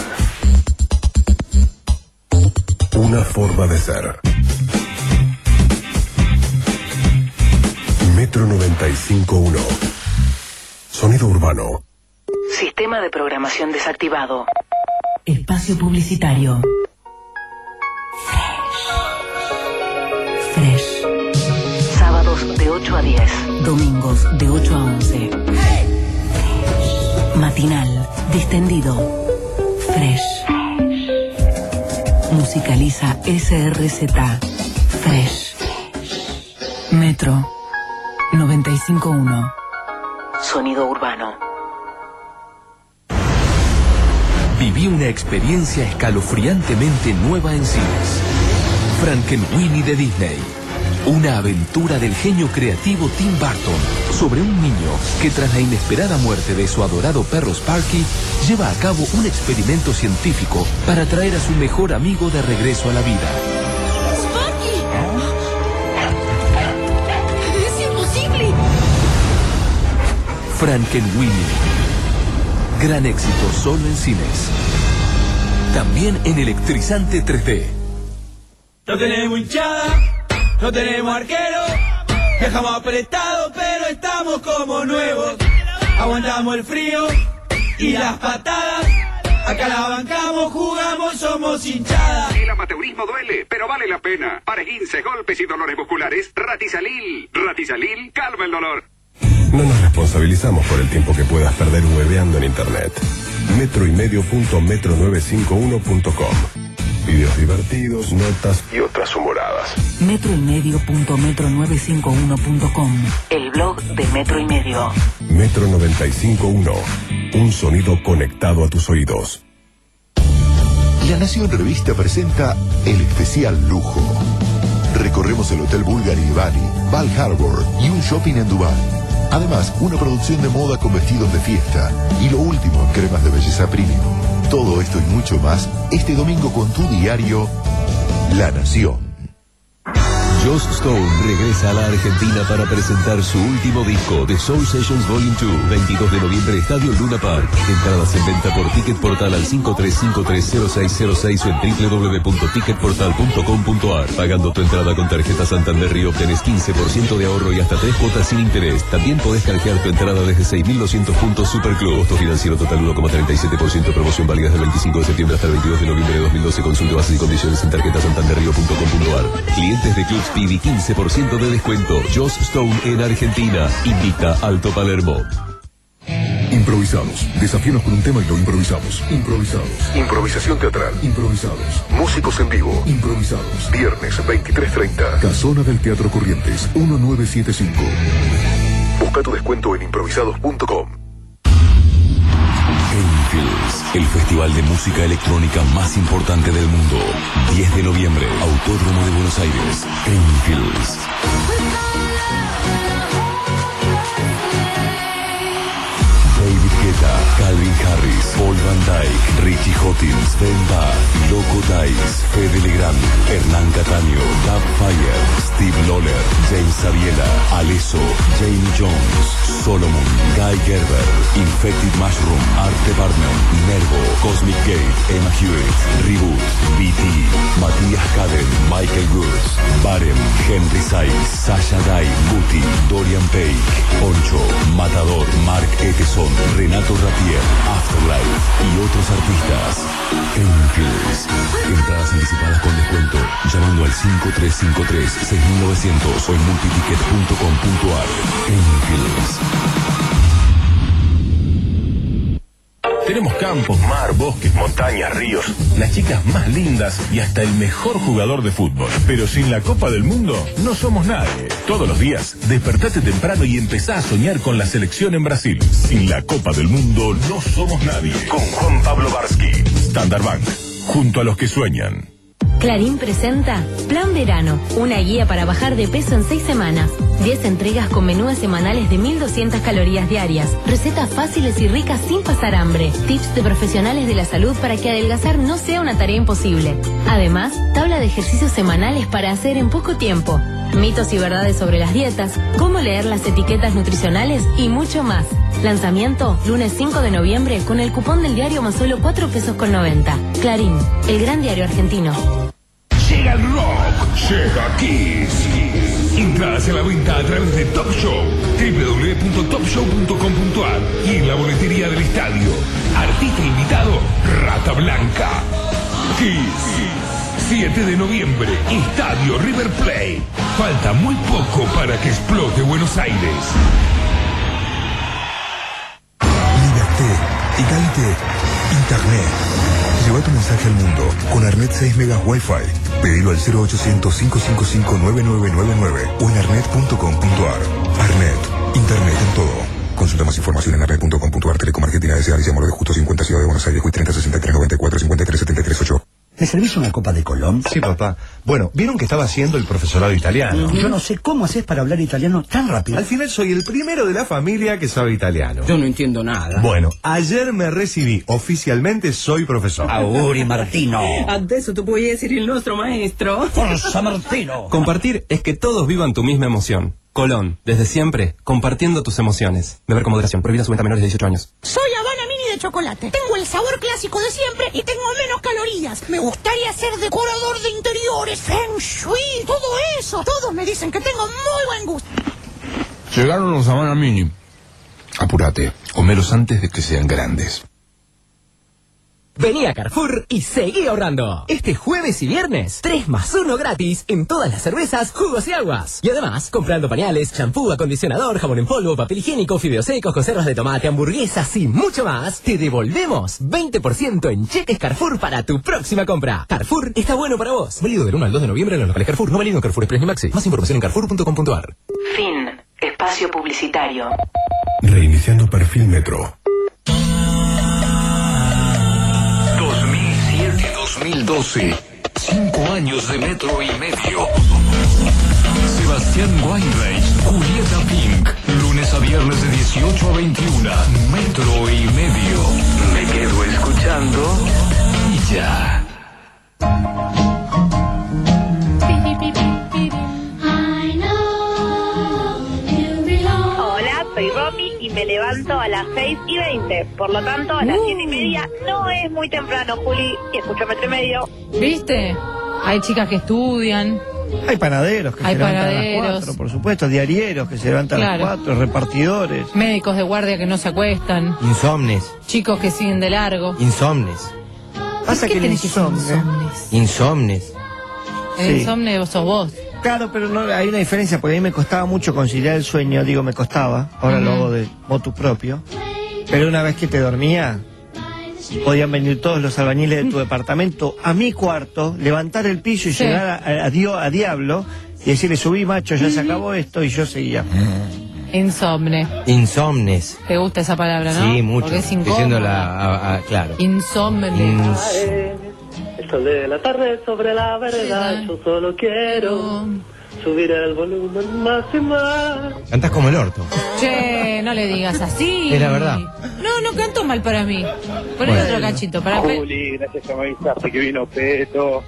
Una forma de ser. Metro noventa y cinco punto uno. Sonido urbano. Sistema de programación desactivado. Espacio publicitario. Fresh. Fresh. Sábados de ocho a diez. Domingos de ocho a once. Matinal, distendido, Fresh. Musicaliza S R Z. Fresh. Metro noventa y cinco punto uno. Sonido urbano. Viví una experiencia escalofriantemente nueva en cines. Frankenweenie de Disney. Una aventura del genio creativo Tim Burton sobre un niño que tras la inesperada muerte de su adorado perro Sparky lleva a cabo un experimento científico para traer a su mejor amigo de regreso a la vida. ¡Sparky! ¡Es imposible! Frankenweenie. Gran éxito solo en cines. También en electrizante tres D. No tenemos hinchada, no tenemos arquero, viajamos apretados pero estamos como nuevos. Aguantamos el frío y las patadas, acá la bancamos, jugamos, somos hinchada. El amateurismo duele, pero vale la pena. Para esguinces, golpes y dolores musculares, Ratizalil. Ratizalil calma el dolor. No nos responsabilizamos por el tiempo que puedas perder hueveando en internet. Metro y medio punto metro novecientos cincuenta y uno punto com. Videos divertidos, notas y otras humoradas. Metro y medio punto metro novecientos cincuenta y uno punto com. El blog de Metro y Medio. Metro noventa y cinco punto uno. Un sonido conectado a tus oídos. La Nación Revista presenta el especial lujo. Recorremos el Hotel Bulgari Bali, Val Harbor y un shopping en Dubái. Además, una producción de moda con vestidos de fiesta y lo último en cremas de belleza premium. Todo esto y mucho más este domingo con tu diario La Nación. Joss Stone regresa a la Argentina para presentar su último disco, The Soul Sessions Volume dos, veintidós de noviembre, Estadio Luna Park. Entradas en venta por Ticket Portal al cinco tres cinco tres cero seis cero seis o en doble u doble u doble u punto ticket portal punto com punto ar. Pagando tu entrada con tarjeta Santander Río obtenés quince por ciento de ahorro y hasta tres cuotas sin interés. También podés canjear tu entrada desde seis mil doscientos puntos Superclub. Costo financiero total uno coma treinta y siete por ciento. Promoción válida del veinticinco de septiembre hasta el veintidós de noviembre de dos mil doce. Consulte bases y condiciones en tarjeta santander río punto com punto ar. Clientes de Club Speedy, quince por ciento de descuento. Joss Stone en Argentina. Invita Alto Palermo. Improvisados. Desafíanos con un tema y lo improvisamos. Improvisados. Improvisación teatral. Improvisados. Músicos en vivo. Improvisados. Viernes veintitrés treinta. Casona del Teatro Corrientes. mil novecientos setenta y cinco. Busca tu descuento en improvisados punto com. Greenfields, el festival de música electrónica más importante del mundo. diez de noviembre, Autódromo de Buenos Aires. Greenfields. David Guetta, Calvin Harris, Paul Van Dyke, Richie Hawtins, Ben Bath, Loco Dice, Fede Legrand, Hernán Cataño, Dub Fire, Steve Lawler, James Sabiela, Alesso, Jamie Jones, Solomon, Guy Gerber, Infected Mushroom, Art Department, Nervo, Cosmic Gate, Emma Hewitt, Reboot, B T, Matías Caden, Michael Woods, Barem, Henry Sykes, Sasha Guy, Guti, Dorian Peik, Poncho, Matador, Mark Eteson, Renato Rapier, Afterlife y otros artistas. Angels. Entradas anticipadas con descuento llamando al cinco tres cinco tres, seis nueve cero cero o en multiticket punto com punto a r. Angels. Tenemos campos, mar, bosques, montañas, ríos, las chicas más lindas y hasta el mejor jugador de fútbol. Pero sin la Copa del Mundo no somos nadie. Todos los días, despertate temprano y empezá a soñar con la selección en Brasil. Sin la Copa del Mundo no somos nadie. Con Juan Pablo Barsky, Standard Bank, junto a los que sueñan. Clarín presenta Plan Verano, una guía para bajar de peso en seis semanas. diez entregas con menúes semanales de mil doscientas calorías diarias, recetas fáciles y ricas sin pasar hambre, tips de profesionales de la salud para que adelgazar no sea una tarea imposible. Además, tabla de ejercicios semanales para hacer en poco tiempo, mitos y verdades sobre las dietas, cómo leer las etiquetas nutricionales y mucho más. Lanzamiento lunes cinco de noviembre con el cupón del diario más solo cuatro pesos con noventa. Clarín, el gran diario argentino. Llega el rock, llega Kiss. Entradas a la venta a través de Top Show, doble u doble u doble u punto top show punto com punto a r y en la boletería del estadio. Artista invitado, Rata Blanca. Kiss, siete de noviembre, Estadio River Plate. Falta muy poco para que explote Buenos Aires. Liberté, Égalité, Internet. Lleva tu mensaje al mundo con Arnet seis megas Wi-Fi. Pedilo al cero ochocientos, cinco cinco cinco, nueve nueve nueve nueve o en arnet punto com punto a r. Arnet, Internet en todo. Consulta más información en arnet punto com punto a r. Telecom Argentina S A. Dice Amor de Justo cincuenta, Ciudad de Buenos Aires, treinta sesenta y tres noventa y cuatro cincuenta y tres setenta y tres ocho. ¿Me servís una copa de Colón? Sí, papá. Bueno, ¿vieron que estaba haciendo el profesorado italiano? Yo no sé cómo haces para hablar italiano tan rápido. Al final soy el primero de la familia que sabe italiano. Yo no entiendo nada. Bueno, ayer me recibí. Oficialmente soy profesor. Auguri, Martino. Adesso tu puoi essere il nostro maestro. Forza, Martino. Compartir es que todos vivan tu misma emoción. Colón, desde siempre, compartiendo tus emociones. Beber con moderación, prohibida su venta a menores de dieciocho años. Soy Habana Mini de chocolate. Tengo el sabor clásico de siempre y tengo menos calorías. Me gustaría ser decorador de interiores, feng shui, todo eso. Todos me dicen que tengo muy buen gusto. Llegaron los Habana Mini. Apúrate, comelos antes de que sean grandes. Vení a Carrefour y seguí ahorrando. Este jueves y viernes, tres más uno gratis en todas las cervezas, jugos y aguas. Y además, comprando pañales, champú, acondicionador, jabón en polvo, papel higiénico, fideos secos, conservas de tomate, hamburguesas y mucho más, te devolvemos veinte por ciento en cheques Carrefour para tu próxima compra. Carrefour está bueno para vos. Válido del uno al dos de noviembre en los locales Carrefour. No válido en Carrefour Express ni Maxi. Más información en carrefour punto com punto a r. Fin. Espacio publicitario. Reiniciando perfil Metro. dos mil doce. Cinco años de Metro y medio. Sebastián Weinreich, Julieta Pink. Lunes a viernes de dieciocho a veintiuno. Metro y medio. Me quedo escuchando y ya. Hola, soy Romy y me levanto a las seis y veinte. Por lo tanto, a las siete y media no es muy temprano, Juli. Y escucho Metro y medio. ¿Viste? Hay chicas que estudian. Hay panaderos que Hay se levantan panaderos. a las cuatro, por supuesto, diarieros que se levantan Claro. a las cuatro, repartidores. Médicos de guardia que no se acuestan. Insomnes. Chicos que siguen de largo. Insomnes. Pasa ¿Qué que el tenés que ser insomnio... Insomnes. El Sí. insomnio sos vos. Claro, pero no, hay una diferencia, porque a mí me costaba mucho conciliar el sueño, digo, me costaba, ahora lo Ujú. hago de motu propio, pero una vez que te dormía, podían venir todos los albañiles de tu departamento a mi cuarto, levantar el piso y Sí. llegar a, a, Dio- a Diablo y decirle, subí macho, ya se acabó esto, y yo seguía. Insomne. Insomnes. ¿Te gusta esa palabra, no? Sí, mucho. Porque es Estoy incómoda. diciéndola a- a- claro. Insomne. Ins- El sol de la tarde sobre la vereda, yo solo quiero subir el volumen más y más. Cantas como el orto. Che, no le digas así. Es la verdad. No, no canto mal para mí. Poné Bueno. otro cachito. Para pe- Juli, gracias que me avisaste que vino Peto.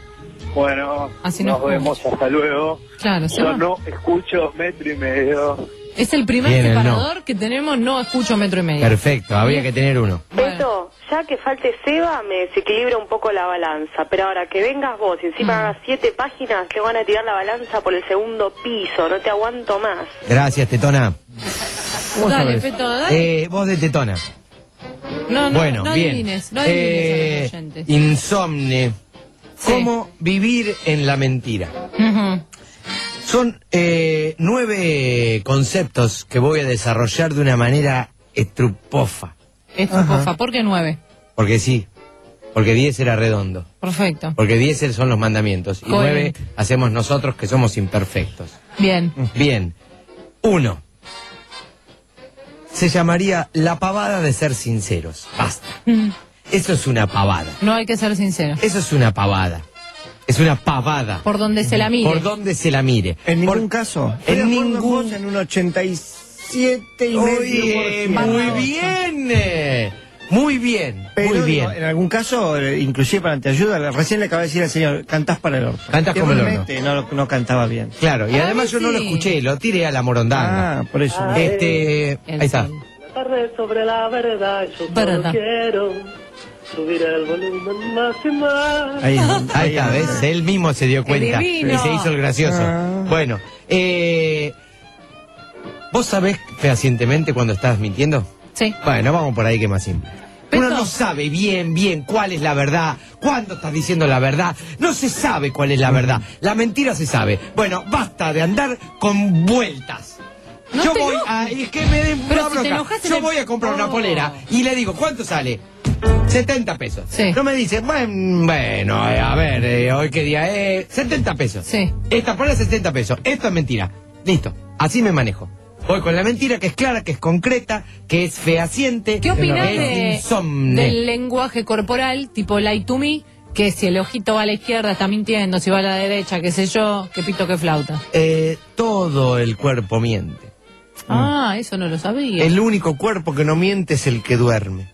Bueno, Así no nos vemos, hasta luego. Claro, se Yo va. no escucho metro y medio. Es el primer Bien, el no. separador que tenemos, no escucho metro y medio. Perfecto, había que tener uno. Beto, ya que falte Seba, me desequilibra un poco la balanza. Pero ahora que vengas vos y encima Mm. hagas siete páginas, te van a tirar la balanza por el segundo piso. No te aguanto más. Gracias, Tetona. ¿Cómo Dale, sabes? Peto, dale. Eh, voz de Tetona. no, no, bueno, no bien. adivines, no adivines Eh, a los oyentes. insomne. Sí. ¿Cómo vivir en la mentira? Ujú. Son eh, nueve conceptos que voy a desarrollar de una manera estrupofa. Esto, porfa, ¿por qué nueve? Porque sí, porque diez era redondo. Perfecto. Porque diez son los mandamientos. Y nueve Coherente. hacemos nosotros que somos imperfectos. Bien. Bien. Uno. Se llamaría la pavada de ser sinceros. Basta. Mm. Eso es una pavada. No hay que ser sincero. Eso es una pavada. Es una pavada. Por donde se la mire. Por donde se la mire. En ningún Por- caso. En Estoy de acuerdo ningún- con vos en un ochenta y siete y medio Oye, por ciento. muy bien. eh, Muy bien. Pero muy bien. digo, en algún caso, eh, inclusive para anteayuda, le- recién le acaba de decir al señor, cantás para el orto. Cantás Que como el horno. realmente no, no cantaba bien. Claro, y Ah, además yo no lo sí. escuché, lo tiré a la morondanga. Ah, por eso. Ah, Este, El ahí está. sol. La tarde sobre la verdad, yo solo Verdad. quiero subir el volumen más y más. Ahí, Ahí está, ¿ves? Él mismo se dio cuenta divino. y se hizo el gracioso. Ah. Bueno, eh, ¿vos sabés fehacientemente cuando estás mintiendo? Sí. Bueno, vamos por ahí que es más simple. Peto. Uno no sabe bien, bien cuál es la verdad, cuándo estás diciendo la verdad. No se sabe cuál es la verdad. La mentira se sabe. Bueno, basta de andar con vueltas. No Yo te voy enojes. a... Es que me den Pero una si te bronca. enojas, se Yo le- voy a comprar una Oh. polera y le digo, ¿cuánto sale? setenta pesos. Sí. No me dice, bueno, bueno, eh, a ver, eh, hoy qué día es, setenta pesos. Sí. Esta polera setenta pesos. Esto es mentira. Listo. Así me manejo. Voy con la mentira que es clara, que es concreta, que es fehaciente, ¿Qué opinás que es de, insomne. del lenguaje corporal, tipo lie to me, que si el ojito va a la izquierda está mintiendo, si va a la derecha, qué sé yo, que pito, que flauta? Eh, todo el cuerpo miente. Ah, eso no lo sabía. El único cuerpo que no miente es el que duerme.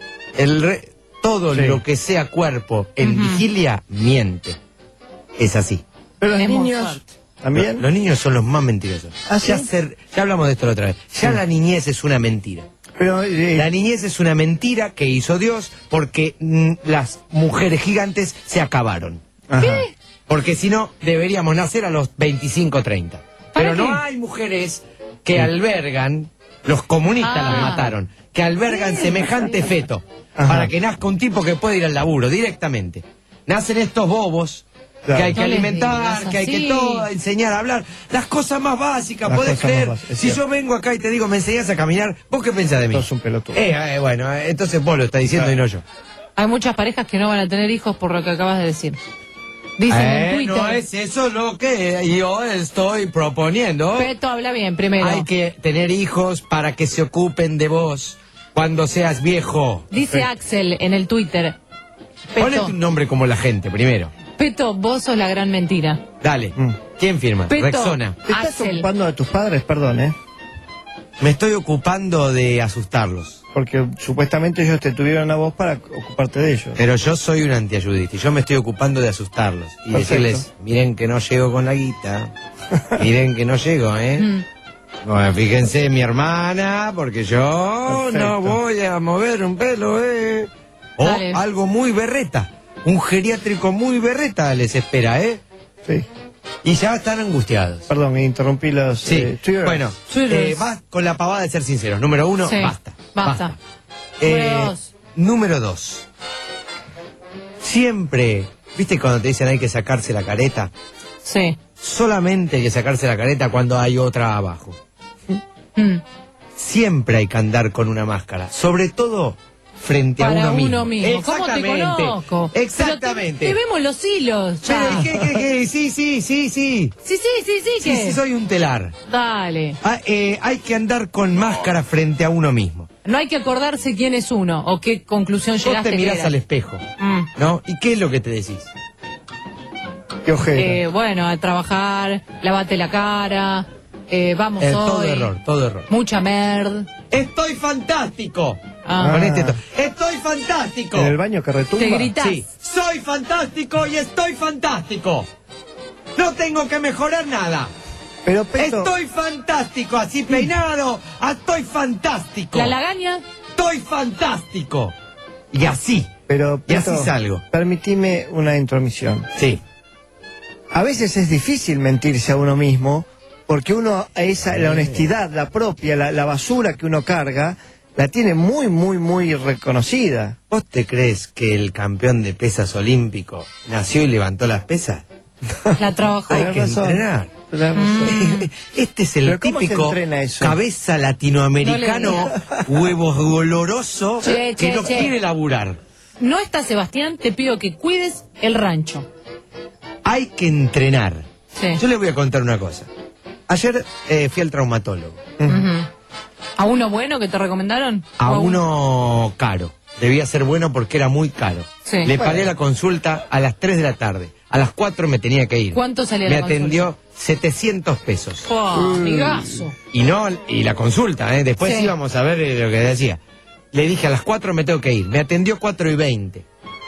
El re- todo Sí. lo que sea cuerpo en Ujú. vigilia miente. Es así. Pero los Es muy niños fuerte. también. Los, los niños son los más mentirosos. ¿Ah, ya, sí? ser- ya hablamos de esto la otra vez. Ya la niñez es una mentira. Pero, eh, La niñez es una mentira que hizo Dios porque mm, las mujeres gigantes se acabaron. ajá. Porque si no, deberíamos nacer a los veinticinco, treinta. ¿Para Pero no qué? hay mujeres que albergan, los comunistas Ah. las mataron, que albergan semejante feto Ajá. para que nazca un tipo que puede ir al laburo directamente. Nacen estos bobos Claro. que hay que No les alimentar, digas que hay que así. todo, enseñar a hablar. Las cosas más básicas, Las podés cosas más creer. básicas, es Si cierto. yo vengo acá y te digo, me enseñás a caminar, ¿vos qué pensás de mí? Sos un pelotudo. Eh, eh, bueno, eh, entonces vos lo estás diciendo y no yo. Hay muchas parejas que no van a tener hijos por lo que acabas de decir. Dicen Eh, en Twitter. no es eso lo que yo estoy proponiendo. Peto, habla bien primero. Hay que tener hijos para que se ocupen de vos cuando seas viejo. Dice Axel en el Twitter. Ponete Peto, un nombre como la gente primero. Peto, vos sos la gran mentira. Dale. Mm. ¿Quién firma? Peto. Rexona. ¿Te estás Axel. ocupando de tus padres? Perdón, ¿eh? Me estoy ocupando de asustarlos. Porque supuestamente ellos te tuvieron a vos para ocuparte de ellos. Pero yo soy un antiayudista y yo me estoy ocupando de asustarlos. Y Perfecto. decirles, miren que no llego con la guita. Miren que no llego, ¿eh? Mm. Bueno, fíjense mi hermana, porque yo Perfecto. no voy a mover un pelo, ¿eh? O Dale. algo muy berreta. Un geriátrico muy berreta les espera, ¿eh? Sí. Y ya están angustiados. Perdón, interrumpí los... Sí, eh, triggers. bueno, Triggers. eh, vas con la pavada de ser sinceros. Número uno, Sí, basta. basta. Eh, Número dos. número dos. Siempre, ¿viste cuando te dicen hay que sacarse la careta? Sí. Solamente hay que sacarse la careta cuando hay otra abajo. Mm. Siempre hay que andar con una máscara. Sobre todo frente a Para uno mismo. uno mismo. ¿Cómo te Exactamente. conozco? Exactamente. Pero te, te vemos los hilos. Ya. Pero, ¿qué, qué, qué? Sí, sí, sí, sí. Sí, sí, sí, sí, Sí, que. sí, soy un telar. Dale. Ah, eh, hay que andar con máscara frente a uno mismo. No hay que acordarse quién es uno o qué conclusión Vos llegaste. te que mirás era. al espejo, Mm. ¿no? ¿Y qué es lo que te decís? Qué ojera. Eh, bueno, a trabajar, lavate la cara, eh, vamos Eh, hoy. todo error, todo error. Mucha merd. ¡Estoy fantástico! Ah. Con este tono. ¡Estoy fantástico! En el baño que retumba. Te gritás. Sí. ¡Soy fantástico y estoy fantástico! No tengo que mejorar nada. Pero Peto, Estoy fantástico, así peinado. Estoy fantástico. La lagaña. Estoy fantástico. Y así. pero Y Peto, así salgo. permitime una intromisión. Sí. A veces es difícil mentirse a uno mismo, porque uno, esa, la honestidad, la propia, la, la basura que uno carga, la tiene muy, muy, muy reconocida. ¿Vos te crees que el campeón de pesas olímpico nació y levantó las pesas? La trabajó. Hay Tenés que razón. entrenar. Tenés razón. Este es el ¿Pero cómo se típico entrena eso? cabeza latinoamericano, huevo doloroso, Che, que che, no che. quiere laburar. No está Sebastián, te pido que cuides el rancho. Hay que entrenar. Sí. Yo les voy a contar una cosa. Ayer eh, fui al traumatólogo. Ujú. ¿A uno bueno que te recomendaron? A ¿O a un- uno caro. Debía ser bueno porque era muy caro. Sí. Le pagué Bueno. la consulta a las tres de la tarde. A las cuatro me tenía que ir. ¿Cuánto salía Me la atendió setecientos pesos. Oh, amigazo. Y no, y la consulta, ¿eh? Después Sí. íbamos a ver eh, lo que decía. Le dije a las cuatro me tengo que ir. Me atendió cuatro y veinte.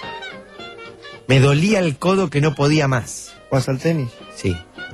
Me dolía el codo que no podía más. ¿Vas al tenis? Sí.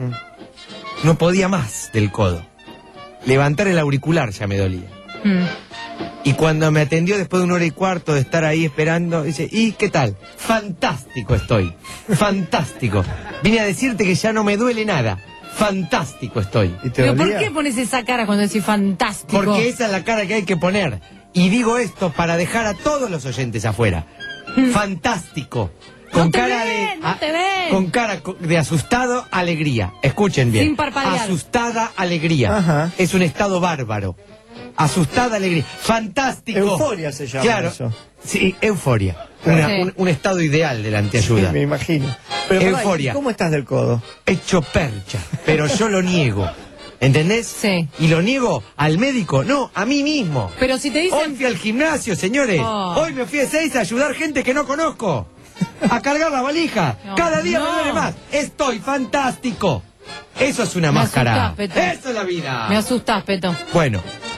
No podía más del codo. Levantar el auricular ya me dolía. Mm. Y cuando me atendió después de una hora y cuarto de estar ahí esperando, dice, ¿y qué tal? Fantástico estoy. Fantástico. Vine a decirte que ya no me duele nada. Fantástico estoy. ¿Y te ¿Pero por dolía? qué pones esa cara cuando decís fantástico? Porque esa es la cara que hay que poner. Y digo esto para dejar a todos los oyentes afuera. Fantástico. Con No te cara ven, de no a- te ven. con cara co- de asustado, alegría. Escuchen bien. Sin parpadear. Asustada, alegría. Ajá. Es un estado bárbaro. Asustada, alegría. Fantástico. Euforia se llama Claro. eso. Sí, euforia. Una- Sí. un, un estado ideal de la antiayuda. Sí, me imagino. Pero pará, Euforia. ¿y ¿cómo estás del codo? Hecho percha, pero yo lo niego. ¿Entendés? Sí. Y lo niego al médico, no, a mí mismo. Pero si te Hoy dicen... fui al gimnasio, señores. Oh. Hoy me fui a seis a ayudar gente que no conozco. A cargar la valija. No, Cada día no. me duele más. Estoy fantástico. Eso es una Me máscara. asustás, Peto. Eso es la vida. Me asustás, Peto. Bueno.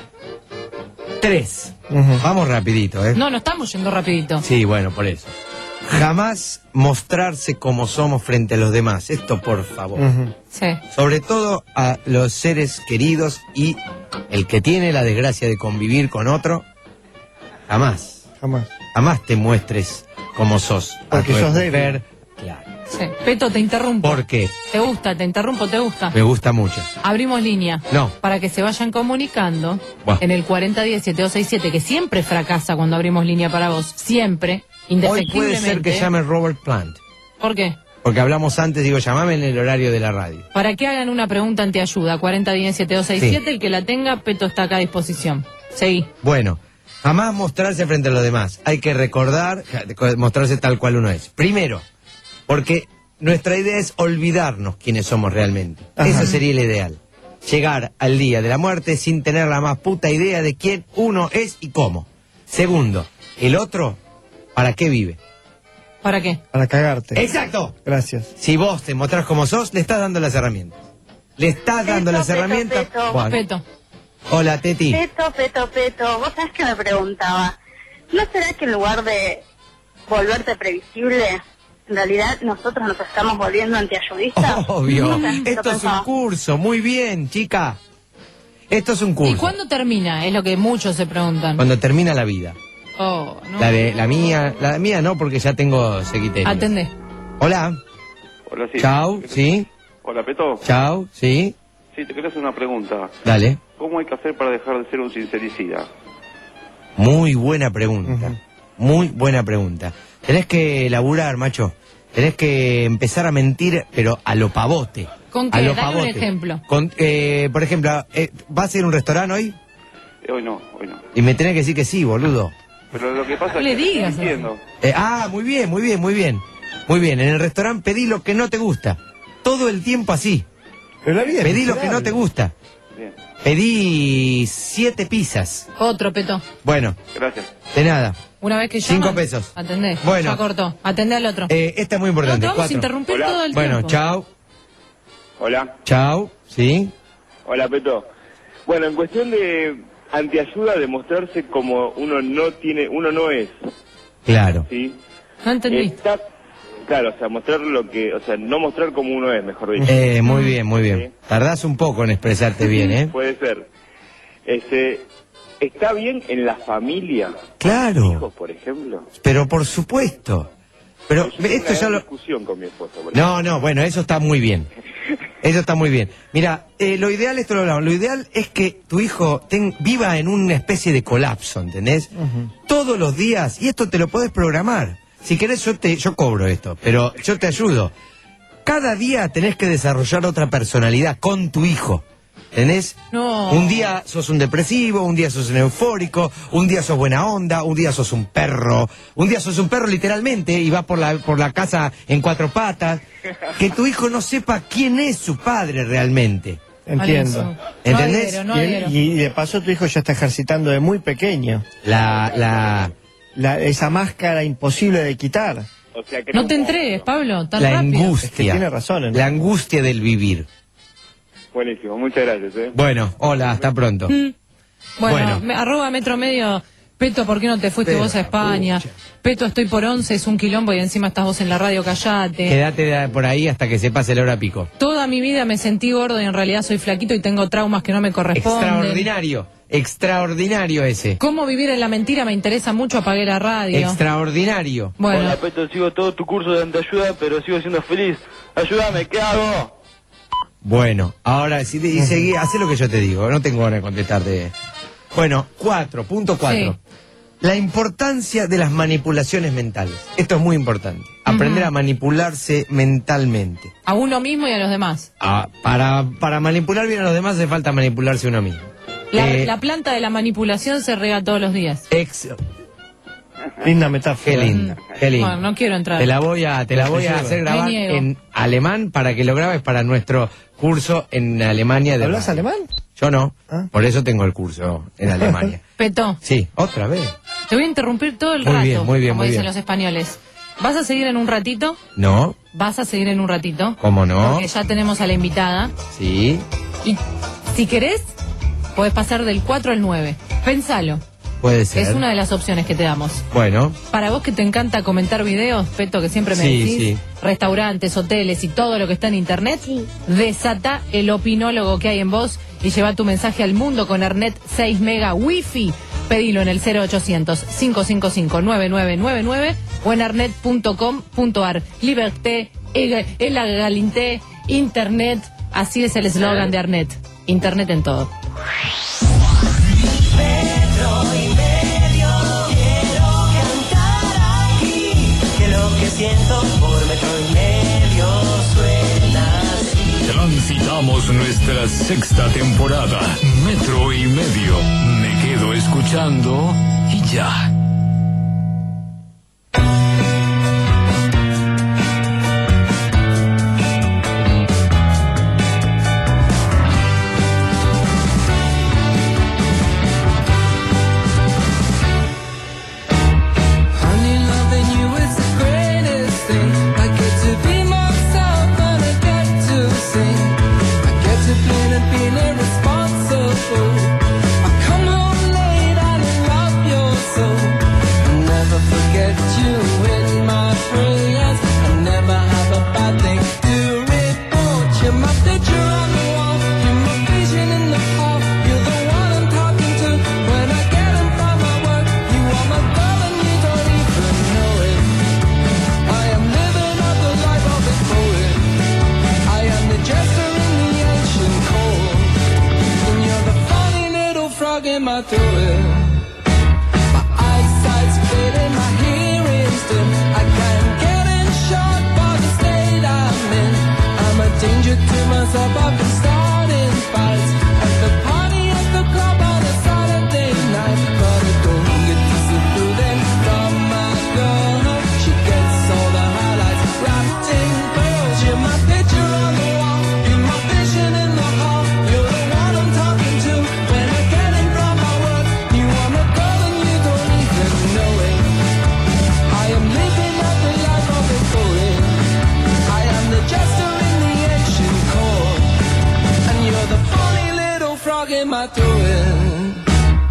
Tres. Ujú. Vamos rapidito, ¿eh? No, no estamos yendo rapidito. Sí, bueno, por eso. Jamás mostrarse como somos frente a los demás. Esto, por favor. Ujú. Sí. Sobre todo a los seres queridos y el que tiene la desgracia de convivir con otro, jamás, Jamás. jamás te muestres como sos. A Porque tu sos mujer, débil. Claro. Sí. Peto, te interrumpo. ¿Por qué? ¿Te gusta? ¿Te interrumpo? ¿Te gusta? Me gusta mucho. Abrimos línea. No. Para que se vayan comunicando Buah. en el cuarenta diez, setenta y dos sesenta y siete, que siempre fracasa cuando abrimos línea para vos. Siempre. Hoy Indefectiblemente. puede ser que llame Robert Plant. ¿Por qué? Porque hablamos antes, digo, llamame en el horario de la radio. Para que hagan una pregunta antiayuda. cuarenta diez, setenta y dos sesenta y siete. El que la tenga, Peto está acá a disposición. Seguí. Bueno, jamás mostrarse frente a los demás. Hay que recordar, ja- mostrarse tal cual uno es. Primero, porque nuestra idea es olvidarnos quiénes somos realmente. Ajá. Eso sería el ideal. Llegar al día de la muerte sin tener la más puta idea de quién uno es y cómo. Segundo, el otro, ¿para qué vive? ¿Para qué? Para cagarte. ¡Exacto! Gracias. Si vos te mostrás como sos, le estás dando las herramientas. Le estás dando Peto, las peto, herramientas. peto. Bueno. Peto. Hola, Teti. Peto, peto, peto. Vos sabés que me preguntaba, ¿no será que en lugar de volverte previsible, en realidad nosotros nos estamos volviendo antiayudistas? Obvio. Yo Esto es un pensaba. curso. Muy bien, chica. Esto es un curso. ¿Y cuándo termina? Es lo que muchos se preguntan. Cuando termina la vida. Oh, no. La de la mía, la mía no, porque ya tengo seguiterio. Atendé. Hola. Hola, sí. Chau, sí. Hola, Peto. Chau, sí. Sí, te quería hacer una pregunta. Dale. ¿Cómo hay que hacer para dejar de ser un sincericida? Muy buena pregunta. Muy buena pregunta. Tenés que laburar, macho. Tenés que empezar a mentir, pero a lo pavote. ¿Con A qué? lo Dale un pavote. ejemplo. Con, eh, por ejemplo, eh, ¿vas a ir a un restaurante hoy? Eh, hoy no, hoy no. Y me tenés que decir que sí, boludo. Pero lo que pasa No es le que digas estoy mintiendo. Eh, ah, muy bien, muy bien, muy bien. Muy bien, en el restaurante pedí lo que no te gusta. Todo el tiempo así. Pero la vida es Pedí lo que miserable. no te gusta. Bien, Pedí siete pizzas. Otro, Peto. Bueno, gracias. de nada. Una vez que Cinco llaman, pesos. Atendé. Bueno. Ya cortó. Atendé al otro. Eh, esta es muy no, importante. te vamos a Cuatro. interrumpir Hola. todo el Bueno, tiempo. chao, Hola. chao, sí. Hola, Peto. Bueno, en cuestión de antiayuda de mostrarse como uno no tiene, uno no es. Claro. ¿Sí? No entendí. Está, claro, o sea, mostrar lo que, o sea, no mostrar como uno es, mejor dicho. Eh, muy bien, muy bien. Tardás un poco en expresarte bien, ¿eh? Puede ser. Este, ¿está bien en la familia? Claro. Hijos, por ejemplo. Pero por supuesto. Pero Yo esto tengo ya una lo... discusión con mi esposa. Por No, no, bueno, eso está muy bien. Eso está muy bien. Mira, eh, lo ideal, esto lo hablamos, lo ideal es que tu hijo ten- viva en una especie de colapso, ¿entendés? Ujú. Todos los días, y esto te lo podés programar. Si querés, yo te, yo cobro esto, pero yo te ayudo. Cada día tenés que desarrollar otra personalidad con tu hijo. ¿Tenés? No. Un día sos un depresivo, un día sos un eufórico, un día sos buena onda, un día sos un perro, un día sos un perro literalmente y vas por la, por la casa en cuatro patas. Que tu hijo no sepa quién es su padre realmente. Entiendo. ¿Entendés? No adhiero, no Y, adhiero. y de paso tu hijo ya está ejercitando de muy pequeño. La, la, La- esa máscara imposible de quitar. O sea, que No te entregues, Pablo, tan la rápido. angustia. Es que tiene razón, ¿no? La angustia del vivir. Buenísimo, muchas gracias. ¿eh? Bueno, hola, hasta pronto. Mm. Bueno, Bueno. me- arroba metro medio. Peto, ¿por qué no te fuiste Pero, vos a España? Peto, estoy por once, es un quilombo y encima estás vos en la radio, callate. Quédate de- por ahí hasta que se pase la hora pico. Toda mi vida me sentí gordo y en realidad soy flaquito y tengo traumas que no me corresponden. Extraordinario, extraordinario ese. ¿Cómo vivir en la mentira? Me interesa mucho, apagué la radio. Extraordinario. Bueno, Hola, Peto, sigo todo tu curso de anteayuda, pero sigo siendo feliz. Ayúdame, ¿qué hago? Bueno, ahora si te, y seguí, hacé lo que yo te digo, no tengo ganas de contestarte. Bueno, cuatro, punto cuatro. Sí. La importancia de las manipulaciones mentales. Esto es muy importante. Aprender Ujú. a manipularse mentalmente. a uno mismo y a los demás. Ah, para, para manipular bien a los demás hace falta manipularse uno mismo. La, Eh, la planta de la manipulación se riega todos los días. ex- Linda metáfora. Qué linda, qué linda. Bueno, no quiero entrar. Te la voy a, te la voy a hacer Me grabar niego. en alemán para que lo grabes para nuestro curso en Alemania. De ¿Hablas radio. alemán? Yo no, Ah. por eso tengo el curso en Alemania. Peto, Sí, otra vez. te voy a interrumpir todo el Muy rato, bien, muy bien, como muy dicen bien. los españoles. ¿Vas a seguir en un ratito? No, ¿Vas a seguir en un ratito? ¿cómo no? Porque ya tenemos a la invitada. Sí, Y si querés, podés pasar del cuatro al nueve. Pensalo. puede ser. Es una de las opciones que te damos. Bueno, Para vos que te encanta comentar videos, Peto, que siempre me Sí, decís, sí. restaurantes, hoteles y todo lo que está en internet, desata el opinólogo que hay en vos y lleva tu mensaje al mundo con Arnet seis mega Wi-Fi. Pedilo en el cero ochocientos, cinco cinco cinco, nueve nueve nueve nueve o en arnet punto com punto ar. Liberté, elagalité, internet, así es el eslogan de Arnet. Internet en todo. Que lo que siento por metro y medio suena así. Transitamos nuestra sexta temporada. Metro y medio. Me quedo escuchando y ya. Honey, loving you is the greatest thing. I get to be myself and I get to sing. I get to clean and be irresponsible. I come home late and I love your soul. I never forget you in my prayers. I never have a bad thing to report. You're my picture on the wall. You're my vision in the hall. You're the one I'm talking to when I get in from my work. You are my girl and you don't even know it. I am living out the life of a poet. I am the jester in the ancient cold. And you're the funny little frog in my throat. My eyesight's fading, my hearing's dim. I can't get in shot by the state I'm in. I'm a danger to myself, I've been starting fights at the party, at the club on a Saturday night. But I don't get to sit through them from my girl. She gets all the highlights wrapped in pearls. You're my picture on the wall, you're my vision in the hall. You're the one I'm talking to when I get in from my work. You are my girl and you don't even know it. I am living out the life of a poet. I am the jester in the ancient court. And you're the funny little frog in my throat.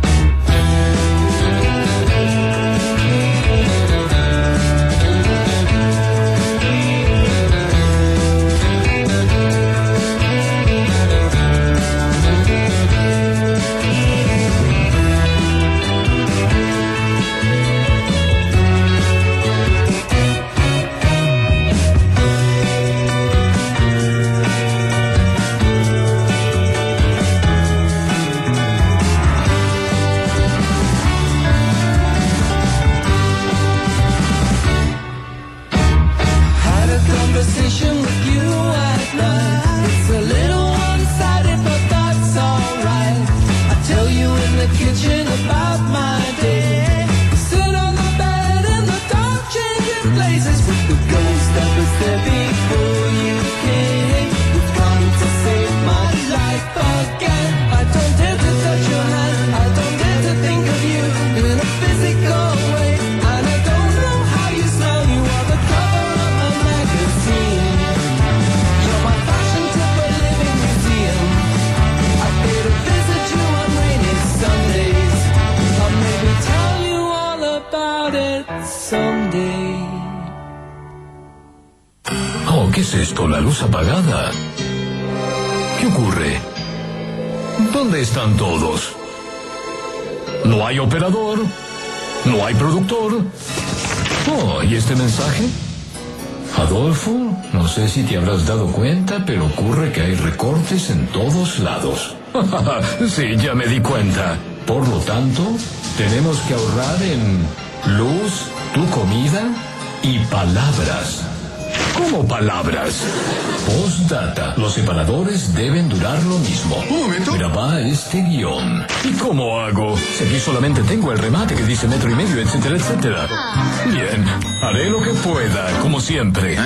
es esto? ¿La luz apagada? ¿Qué ocurre? ¿Dónde están todos? No hay operador. No hay productor. Oh, ¿y este mensaje? Adolfo, no sé si te habrás dado cuenta, pero ocurre que hay recortes en todos lados. Sí, ya me di cuenta. Por lo tanto, tenemos que ahorrar en luz, tu comida y palabras. ¿Cómo palabras? Postdata. Los separadores deben durar lo mismo. Un momento. Graba este guión. ¿Y cómo hago? Si aquí solamente tengo el remate que dice metro y medio, etcétera, etcétera. Bien, haré lo que pueda, como siempre.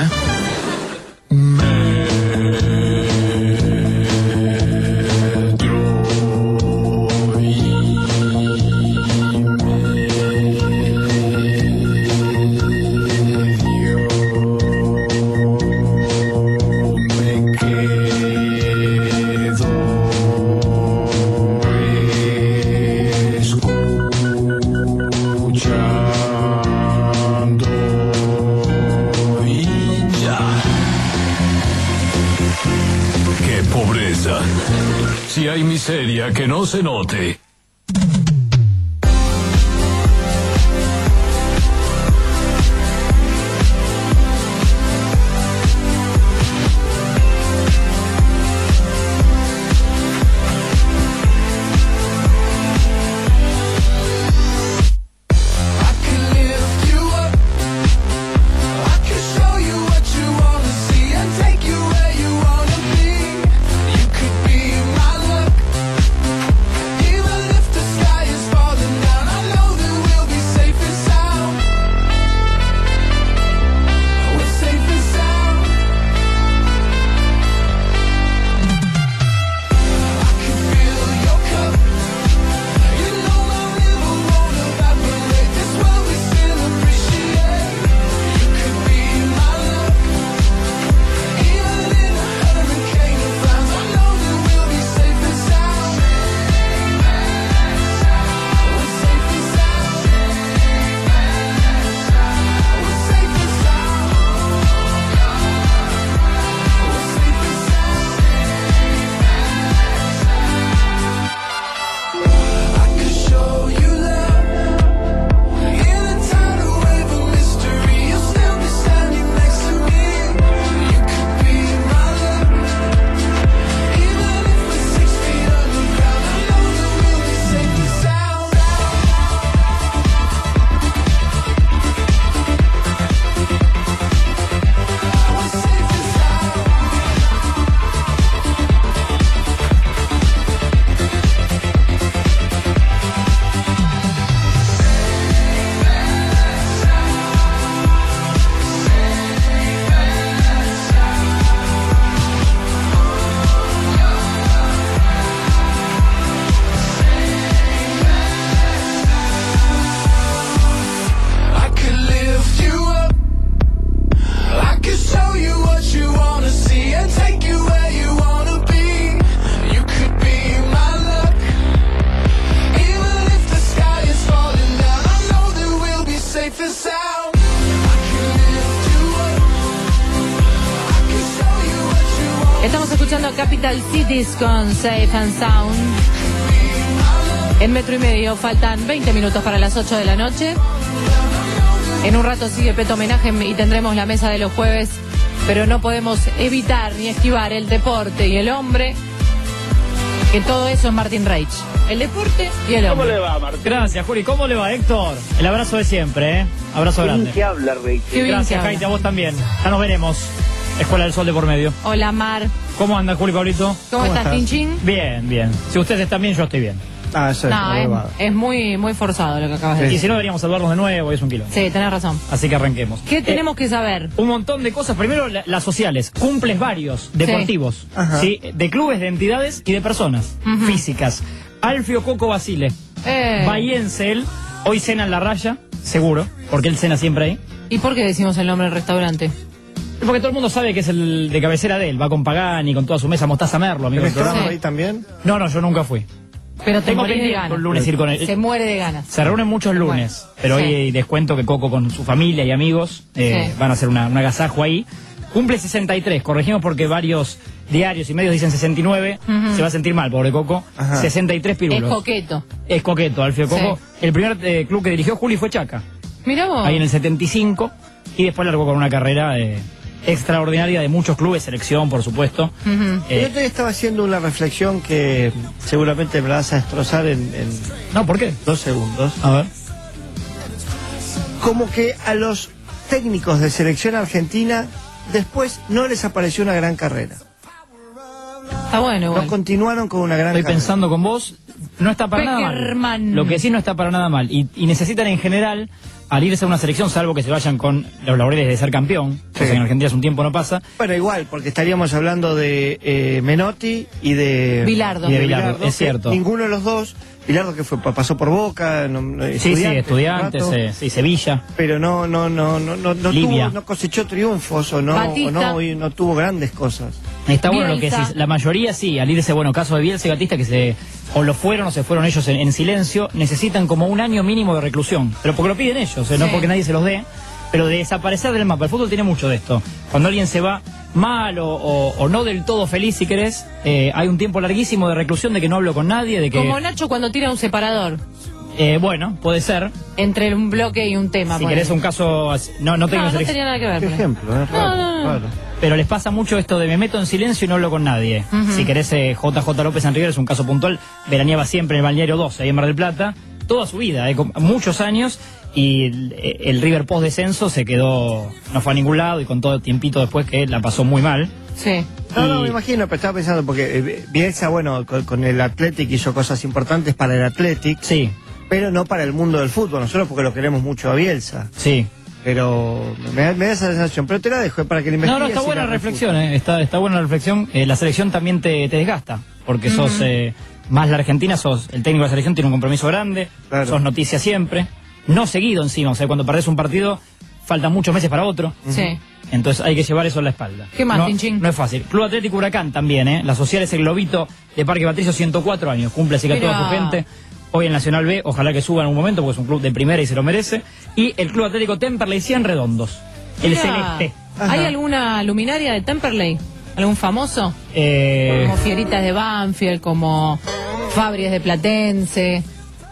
Si hay miseria, que no se note. Estamos escuchando Capital Cities con Safe and Sound. En metro y medio faltan veinte minutos para las ocho de la noche. En un rato sigue Peto Homenaje y tendremos la mesa de los jueves, pero no podemos evitar ni esquivar el deporte y el hombre, que todo eso es Martín Reich. El deporte y el hombre. ¿Cómo le va, Martín? Gracias, Juli. ¿Cómo le va, Héctor? El abrazo de siempre, ¿eh? Abrazo grande. ¿Qué habla, Reich? Gracias, Jaite, a vos también. Ya nos veremos. Escuela del Sol de por medio. Hola, Mar. ¿Cómo anda, Juli, Pablito? ¿Cómo, ¿Cómo estás, Chinchín? Bien, bien. Si ustedes están bien, yo estoy bien. Ah, eso es, no, es, es muy, muy forzado lo que acabas de decir. Y si no, deberíamos saludarnos de nuevo, es un kilo. Sí, tenés razón. Así que arranquemos. ¿Qué tenemos eh, que saber? Un montón de cosas. Primero, la, las sociales. Cumples varios, deportivos. Sí. ¿Sí? De clubes, de entidades y de personas uh-huh. físicas. Alfio Coco Basile. Eh. Bahiense él. Hoy cena en La Raya, seguro, porque él cena siempre ahí. ¿Y por qué decimos el nombre del restaurante? Porque todo el mundo sabe que es el de cabecera de él. Va con Pagani, con toda su mesa, Mostaza Merlo, amigo. ¿El programa ahí también? No, no, yo nunca fui. Pero te Tengo morís que de ir ganas. un lunes ir con él. Se muere de ganas. Se reúnen muchos lunes, pero sí. Hoy descuento que Coco con su familia y amigos eh, sí. van a hacer una, un agasajo ahí. Cumple sesenta y tres, corregimos porque varios diarios y medios dicen sesenta y nueve, Ujú. se va a sentir mal, pobre Coco. Ajá. sesenta y tres pirulos. Es coqueto. Es coqueto, Alfio Coco. Sí. El primer eh, club que dirigió Juli fue Chaca, Mirá vos. ahí en el setenta y cinco, y después largó con una carrera eh, extraordinaria de muchos clubes, selección, por supuesto. Ujú. Eh, El otro día estaba haciendo una reflexión que seguramente me la vas a destrozar en, en no, ¿por qué? dos segundos. A ver. Como que a los técnicos de selección argentina después no les apareció una gran carrera. Está bueno, No igual. continuaron con una gran Estoy carrera. pensando con vos, no está para nada mal. Peckerman. Lo que sí no está para nada mal. Y, y necesitan en general, al irse a una selección, salvo que se vayan con los laureles de ser campeón, cosa que en Argentina hace un tiempo no pasa. Bueno, igual, porque estaríamos hablando de eh, Menotti y de Bilardo. Y de Bilardo, es que cierto. Ninguno de los dos. Bilardo que fue pasó por Boca, no, no, Sí, sí, estudiantes, un rato, eh, sí, Sevilla. pero no no no no no, no, Libia. tuvo, no cosechó triunfos o no Batista. o no, y no tuvo grandes cosas. Está bueno lo que Bielsa. decís. La mayoría sí, al irse, bueno, caso de Bielsa y Batista, que se o lo fueron o se fueron ellos en, en silencio, necesitan como un año mínimo de reclusión. Pero porque lo piden ellos, eh, no Sí. porque nadie se los dé. Pero de desaparecer del mapa. El fútbol tiene mucho de esto. Cuando alguien se va mal o, o- o no del todo feliz, si querés, eh, hay un tiempo larguísimo de reclusión, de que no hablo con nadie, de que... Como Nacho cuando tira un separador eh, bueno, puede ser. entre un bloque y un tema. Si ponele. querés un caso... así- No, no tengo No, no selec- tenía nada que ver. Qué ponele. ejemplo, ¿eh? No, Raro, no, no. raro. Pero les pasa mucho esto de me meto en silencio y no hablo con nadie. Ujú. Si querés, eh, J J López en River es un caso puntual. Veraneaba siempre en el Balneario doce, ahí en Mar del Plata. Toda su vida, eh, con muchos años. Y el, el River post descenso se quedó, no fue a ningún lado y con todo el tiempito después que la pasó muy mal. Sí. No, no, Y- me imagino, pero estaba pensando porque eh, Bielsa, bueno, con, con el Athletic hizo cosas importantes para el Athletic, Sí, pero no para el mundo del fútbol, nosotros porque lo queremos mucho a Bielsa. sí. Pero me, da- me da esa sensación, pero te la dejo eh, para que le No, investigues. no, está y buena la la refutes. reflexión, eh, está, está buena la reflexión. Eh, la selección también te, te desgasta, porque sos Ujú. eh, más la Argentina, sos el técnico de la selección, tiene un compromiso grande, Claro. sos noticia siempre, no seguido encima, o sea, cuando perdés un partido, faltan muchos meses para otro. Sí. Entonces hay que llevar eso en la espalda. ¿Qué más, no, Tinchín? no es fácil. Club Atlético Huracán también, ¿eh? La social es el globito de Parque Patricio, ciento cuatro años. Cumple así que a Mirá. toda su gente. Hoy en Nacional B, ojalá que suba en algún momento, porque es un club de primera y se lo merece. Y el Club Atlético Temperley, cien redondos. El Mirá. celeste. ¿Hay alguna luminaria de Temperley? ¿Algún famoso? Eh, Como Fieritas de Banfield, como Fabries de Platense.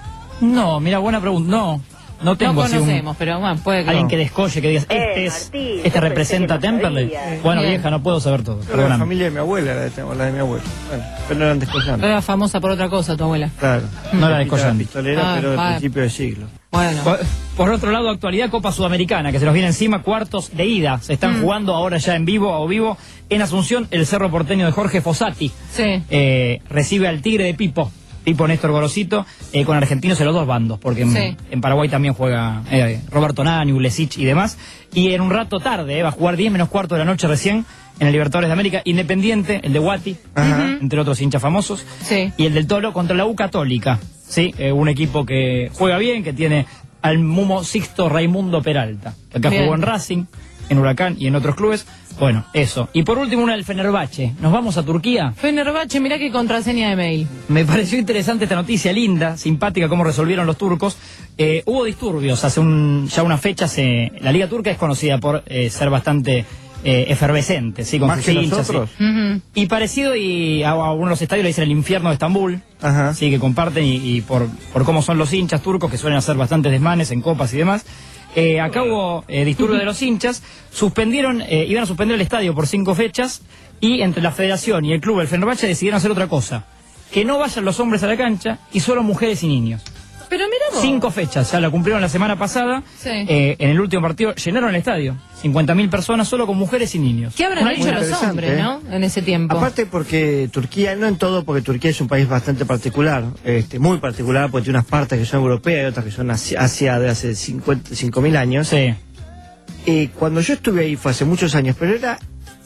no, mira, buena pregunta. No, no tengo No así un- conocemos, pero bueno, puede que... alguien que descolle, que digas, este, es, este representa a Temperley. Bueno, Bien. vieja, no puedo saber todo. Pero la Perdóname. familia de mi abuela, la de, la de mi abuelo. Bueno, pero no eran descollantes. Era famosa por otra cosa tu abuela. Claro. No la Pistolera, descollan. pistolera, Ah, pero del vale. principio del siglo. Bueno. Por, por otro lado, actualidad Copa Sudamericana, que se nos viene encima, cuartos de ida. Se están Mm. jugando ahora ya en vivo o vivo en Asunción, el Cerro Porteño de Jorge Fossati. Sí. Eh, recibe al Tigre de Pipo, Pipo Néstor Gorosito, eh, con argentinos en los dos bandos, porque en, Sí. en Paraguay también juega eh, Roberto Nani, Ulesich y demás. Y en un rato tarde, eh, va a jugar diez menos cuarto de la noche recién en el Libertadores de América, Independiente, el de Guati, Ajá. entre otros hinchas famosos. Sí. Y el del Toro contra la U Católica, ¿sí? Eh, un equipo que juega bien, que tiene al Mumo Sixto Raimundo Peralta, que acá Bien. jugó en Racing, en Huracán y en otros clubes. Bueno, eso. Y por último, una del Fenerbahce. ¿Nos vamos a Turquía? Fenerbahce, mirá qué contraseña de mail. Me pareció interesante esta noticia, linda, simpática, cómo resolvieron los turcos. Eh, hubo disturbios hace un, ya unas fechas. Eh, la Liga Turca es conocida por eh, ser bastante eh, efervescente, ¿sí? Con ¿Más sus que hinchas. nosotros? ¿sí? Ujú. Y parecido, y a, a uno de los estadios le dicen el infierno de Estambul, Ajá. sí, que comparten, y, y por, por cómo son los hinchas turcos, que suelen hacer bastantes desmanes en copas y demás. Eh, acá hubo eh, disturbios de los hinchas, suspendieron, eh, iban a suspender el estadio por cinco fechas, y entre la federación y el club, el Fenerbahce, decidieron hacer otra cosa, que no vayan los hombres a la cancha y solo mujeres y niños. Pero mira vos. Cinco fechas, ya la cumplieron la semana pasada. Sí. Eh, en el último partido llenaron el estadio, cincuenta mil personas solo con mujeres y niños. ¿Qué habrán Una hecho lista los interesante, hombres, ¿eh? no? En ese tiempo. Aparte porque Turquía, no en todo, porque Turquía es un país bastante particular, este, muy particular, porque tiene unas partes que son europeas y otras que son Asia, Asia de hace cinco mil años. Sí. Eh, cuando yo estuve ahí fue hace muchos años, pero era,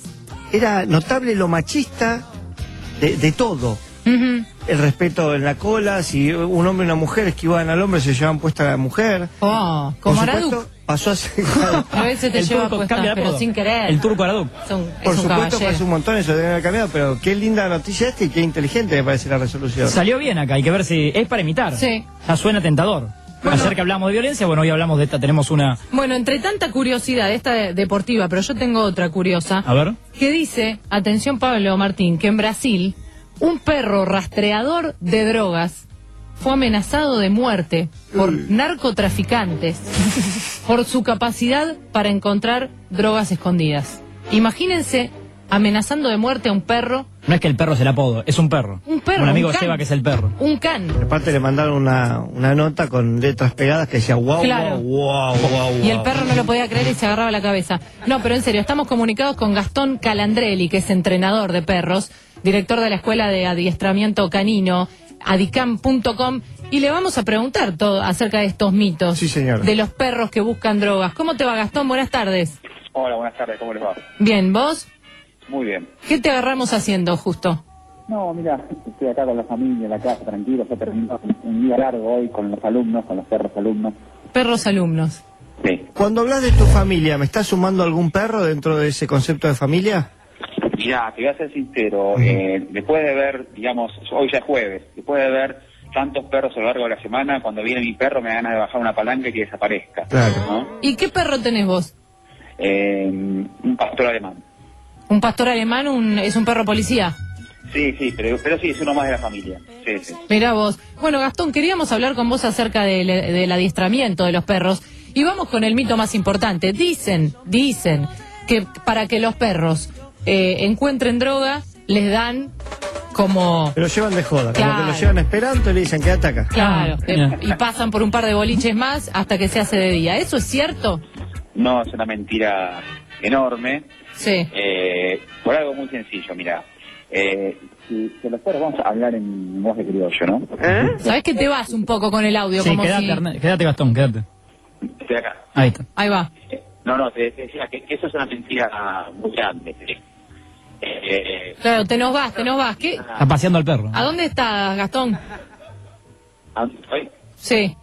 era notable lo machista de, de todo. Ujú. El respeto en la cola, si un hombre y una mujer esquivaban al hombre, se llevaban puesta a la mujer. Oh, Por como supuesto, Araduk. pasó a ser... A veces te El lleva turco puesta, cambia de pero apodo. sin querer. El turco Araduk. Son- es Por un supuesto, caballero. fue hace un montón eso debe haber cambiado, pero qué linda noticia esta y qué inteligente me parece la resolución. Salió bien acá, hay que ver si es para imitar. Sí. Ya suena tentador. Ayer que hablamos de violencia, bueno, hoy hablamos de esta, tenemos una... Bueno, entre tanta curiosidad, esta de- deportiva, pero yo tengo otra curiosa, A ver. que dice, atención Pablo Martín, que en Brasil un perro rastreador de drogas fue amenazado de muerte por narcotraficantes por su capacidad para encontrar drogas escondidas. Imagínense amenazando de muerte a un perro, No es que el perro es el apodo, es un perro. un perro, Un amigo un de can, Seba que es el perro. un can. Aparte le mandaron una, una nota con letras pegadas que decía wow, Claro. wow, wow, wow. Y el perro no lo podía creer y se agarraba la cabeza. No, pero en serio, estamos comunicados con Gastón Calandrelli, que es entrenador de perros, director de la Escuela de Adiestramiento Canino, adicam punto com, y le vamos a preguntar todo acerca de estos mitos Sí, señora. de los perros que buscan drogas. ¿Cómo te va, Gastón? Buenas tardes. Hola, buenas tardes, ¿cómo les va? Bien, ¿vos? Muy bien. ¿Qué te agarramos haciendo justo? No, mira, estoy acá con la familia, en la casa, tranquilo, se terminó un día largo hoy con los alumnos, con los perros alumnos. Perros alumnos. Sí. Cuando hablas de tu familia, ¿me estás sumando algún perro dentro de ese concepto de familia? Mirá, te voy a ser sincero, eh, después de ver, digamos, hoy ya es jueves, después de ver tantos perros a lo largo de la semana, cuando viene mi perro me da ganas de bajar una palanca y que desaparezca. Claro. ¿No? ¿Y qué perro tenés vos? Eh, un pastor alemán. ¿Un pastor alemán? Un, ¿Es un perro policía? Sí, sí, pero, pero sí, es uno más de la familia. Sí, sí. Mirá vos. Bueno, Gastón, queríamos hablar con vos acerca del, del adiestramiento de los perros. Y vamos con el mito más importante. Dicen, dicen, que para que los perros eh, encuentren droga, les dan como... Pero lo llevan de joda, como Claro. que lo llevan esperando y le dicen quédate acá. Claro, Ah, eh, mira. y pasan por un par de boliches más hasta que se hace de día. ¿Eso es cierto? No, es una mentira enorme. Sí. Eh, por algo muy sencillo, mira. Eh, si, si los perros vamos a hablar en voz de criollo, ¿no? ¿Sabés que te vas un poco con el audio? Sí, como quédate, si... Erne- quédate, Gastón, quédate. Estoy acá. Ahí está. Ahí va. No, no, te, te decía que, que eso es una mentira muy grande. ¿sí? Eh, Claro, te nos vas, te nos vas. ¿Qué? Está paseando al perro. ¿A dónde estás, Gastón? ¿a dónde estoy? Sí,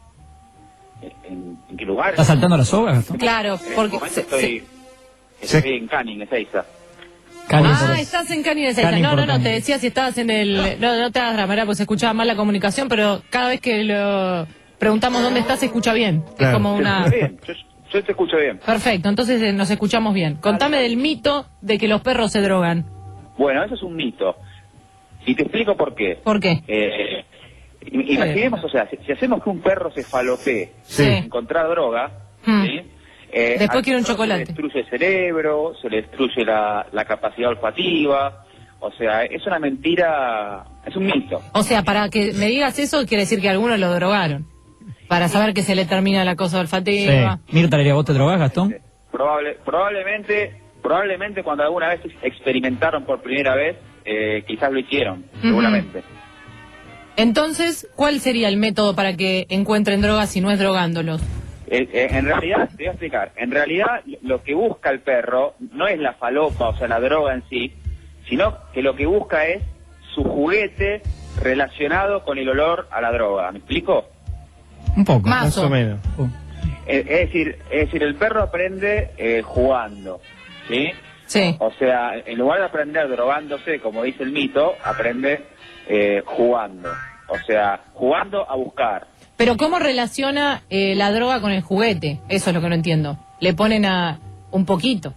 ¿En, en qué lugar? ¿Está saltando la soga, Gastón? claro, En este porque... momento se- estoy, se- estoy en Canning, Ezeiza. Cani, Ah, por- estás en Cani de Seiza. Cani No, por no, no, Cani. te decía si estabas en el... No, no te hagas drama, era pues se escuchaba mal la comunicación, pero cada vez que lo preguntamos dónde estás se escucha bien. Es Claro. como ¿Se una... escucha bien? Yo, yo te escucho bien. Perfecto, entonces eh, nos escuchamos bien. Contame del mito de que los perros se drogan. Bueno, eso es un mito. Y te explico por qué. ¿Por qué? Eh, im- imaginemos, o sea, si, si hacemos que un perro se falopee Sí. encontrar droga, Hmm. ¿sí? Eh, Después al quiere un perro chocolate. Se le destruye el cerebro, se le destruye la, la capacidad olfativa. O sea, es una mentira, es un mito. O sea, para que me digas eso quiere decir que algunos lo drogaron. Para saber que se le termina la cosa olfativa. Sí. Mirta, ¿le ¿vos te drogás, Gastón? Probable, probablemente, probablemente cuando alguna vez experimentaron por primera vez, eh, quizás lo hicieron, seguramente. Entonces, ¿cuál sería el método para que encuentren drogas si no es drogándolos? Eh, eh, en realidad, te voy a explicar, en realidad lo que busca el perro no es la falopa, o sea, la droga en sí, sino que lo que busca es su juguete relacionado con el olor a la droga. ¿Me explico? Un poco. Mazo. Más o menos. Eh, es decir, es decir, el perro aprende eh, jugando, ¿sí? Sí. O sea, en lugar de aprender drogándose, como dice el mito, aprende eh, jugando. O sea, jugando a buscar. Pero ¿cómo relaciona eh, la droga con el juguete? Eso es lo que no entiendo. Le ponen a un poquito.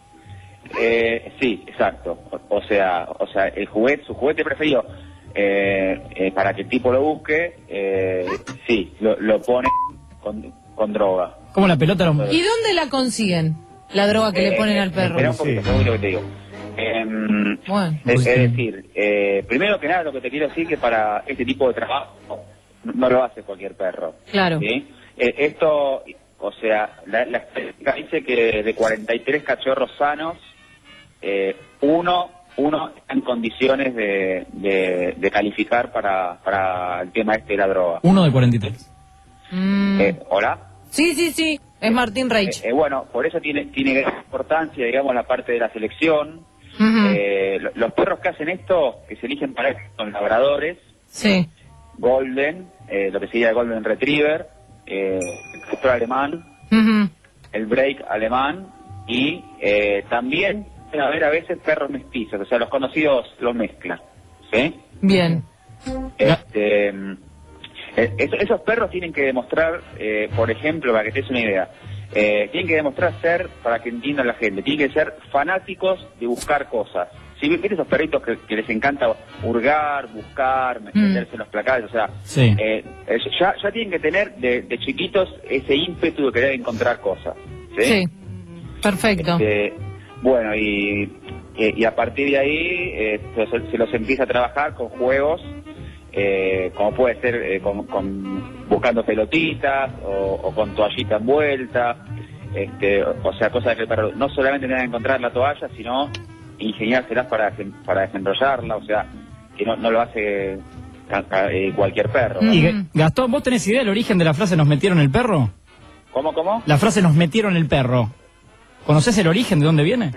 Eh, sí, exacto. O, o sea, o sea, el juguete, su juguete preferido, eh, eh, para que el tipo lo busque, eh, sí, lo, lo pone con, con droga. ¿Cómo la pelota lo... ¿Y dónde la consiguen? La droga que le ponen al perro. Espera un poquito, Sí. un poquito que te digo. Em, Bueno. es, es decir, eh, primero que nada lo que te quiero decir que para este tipo de trabajo no, no lo hace cualquier perro. Claro. ¿sí? Eh, esto, o sea, la, la estadística dice que de cuarenta y tres cachorros sanos, eh, uno, uno está en condiciones de, de, de calificar para, para el tema este de la droga. Uno de cuarenta y tres. Mm. Eh, ¿Hola? Sí, sí, sí. Es Martín Reich. Eh, eh, bueno, por eso tiene, tiene gran importancia, digamos, la parte de la selección. Ujú. Eh, lo- los perros que hacen esto, que se eligen para esto, son labradores, Sí. golden, eh, lo que sería el golden retriever, eh, el pastor alemán, Ujú. el break alemán y eh, también pueden haber a veces perros mestizos, o sea, los conocidos los mezclan, ¿sí? Bien. Este, Eh, eso- esos perros tienen que demostrar, eh, por ejemplo, para que te des una idea, eh, tienen que demostrar ser, para que entienda la gente, tienen que ser fanáticos de buscar cosas. Si viste esos perritos que, que les encanta hurgar, buscar, meterse en los placares, o sea, Sí. eh, eh, ya, ya tienen que tener de, de chiquitos ese ímpetu de querer encontrar cosas. Sí, Sí, perfecto. Este, bueno, y, y, y a partir de ahí eh, se, se los empieza a trabajar con juegos, eh, como puede ser eh, con, con buscando pelotitas o, o con toallita envuelta, este, o, o sea, cosas que el perro no solamente tenga que encontrar la toalla, sino ingeniárselas para, para desenrollarla, o sea, que no, no lo hace ca- ca- eh, cualquier perro. ¿no? Y G- Gastón, ¿vos tenés idea del origen de la frase nos metieron el perro? ¿Cómo, cómo? La frase nos metieron el perro. ¿Conocés el origen de dónde viene?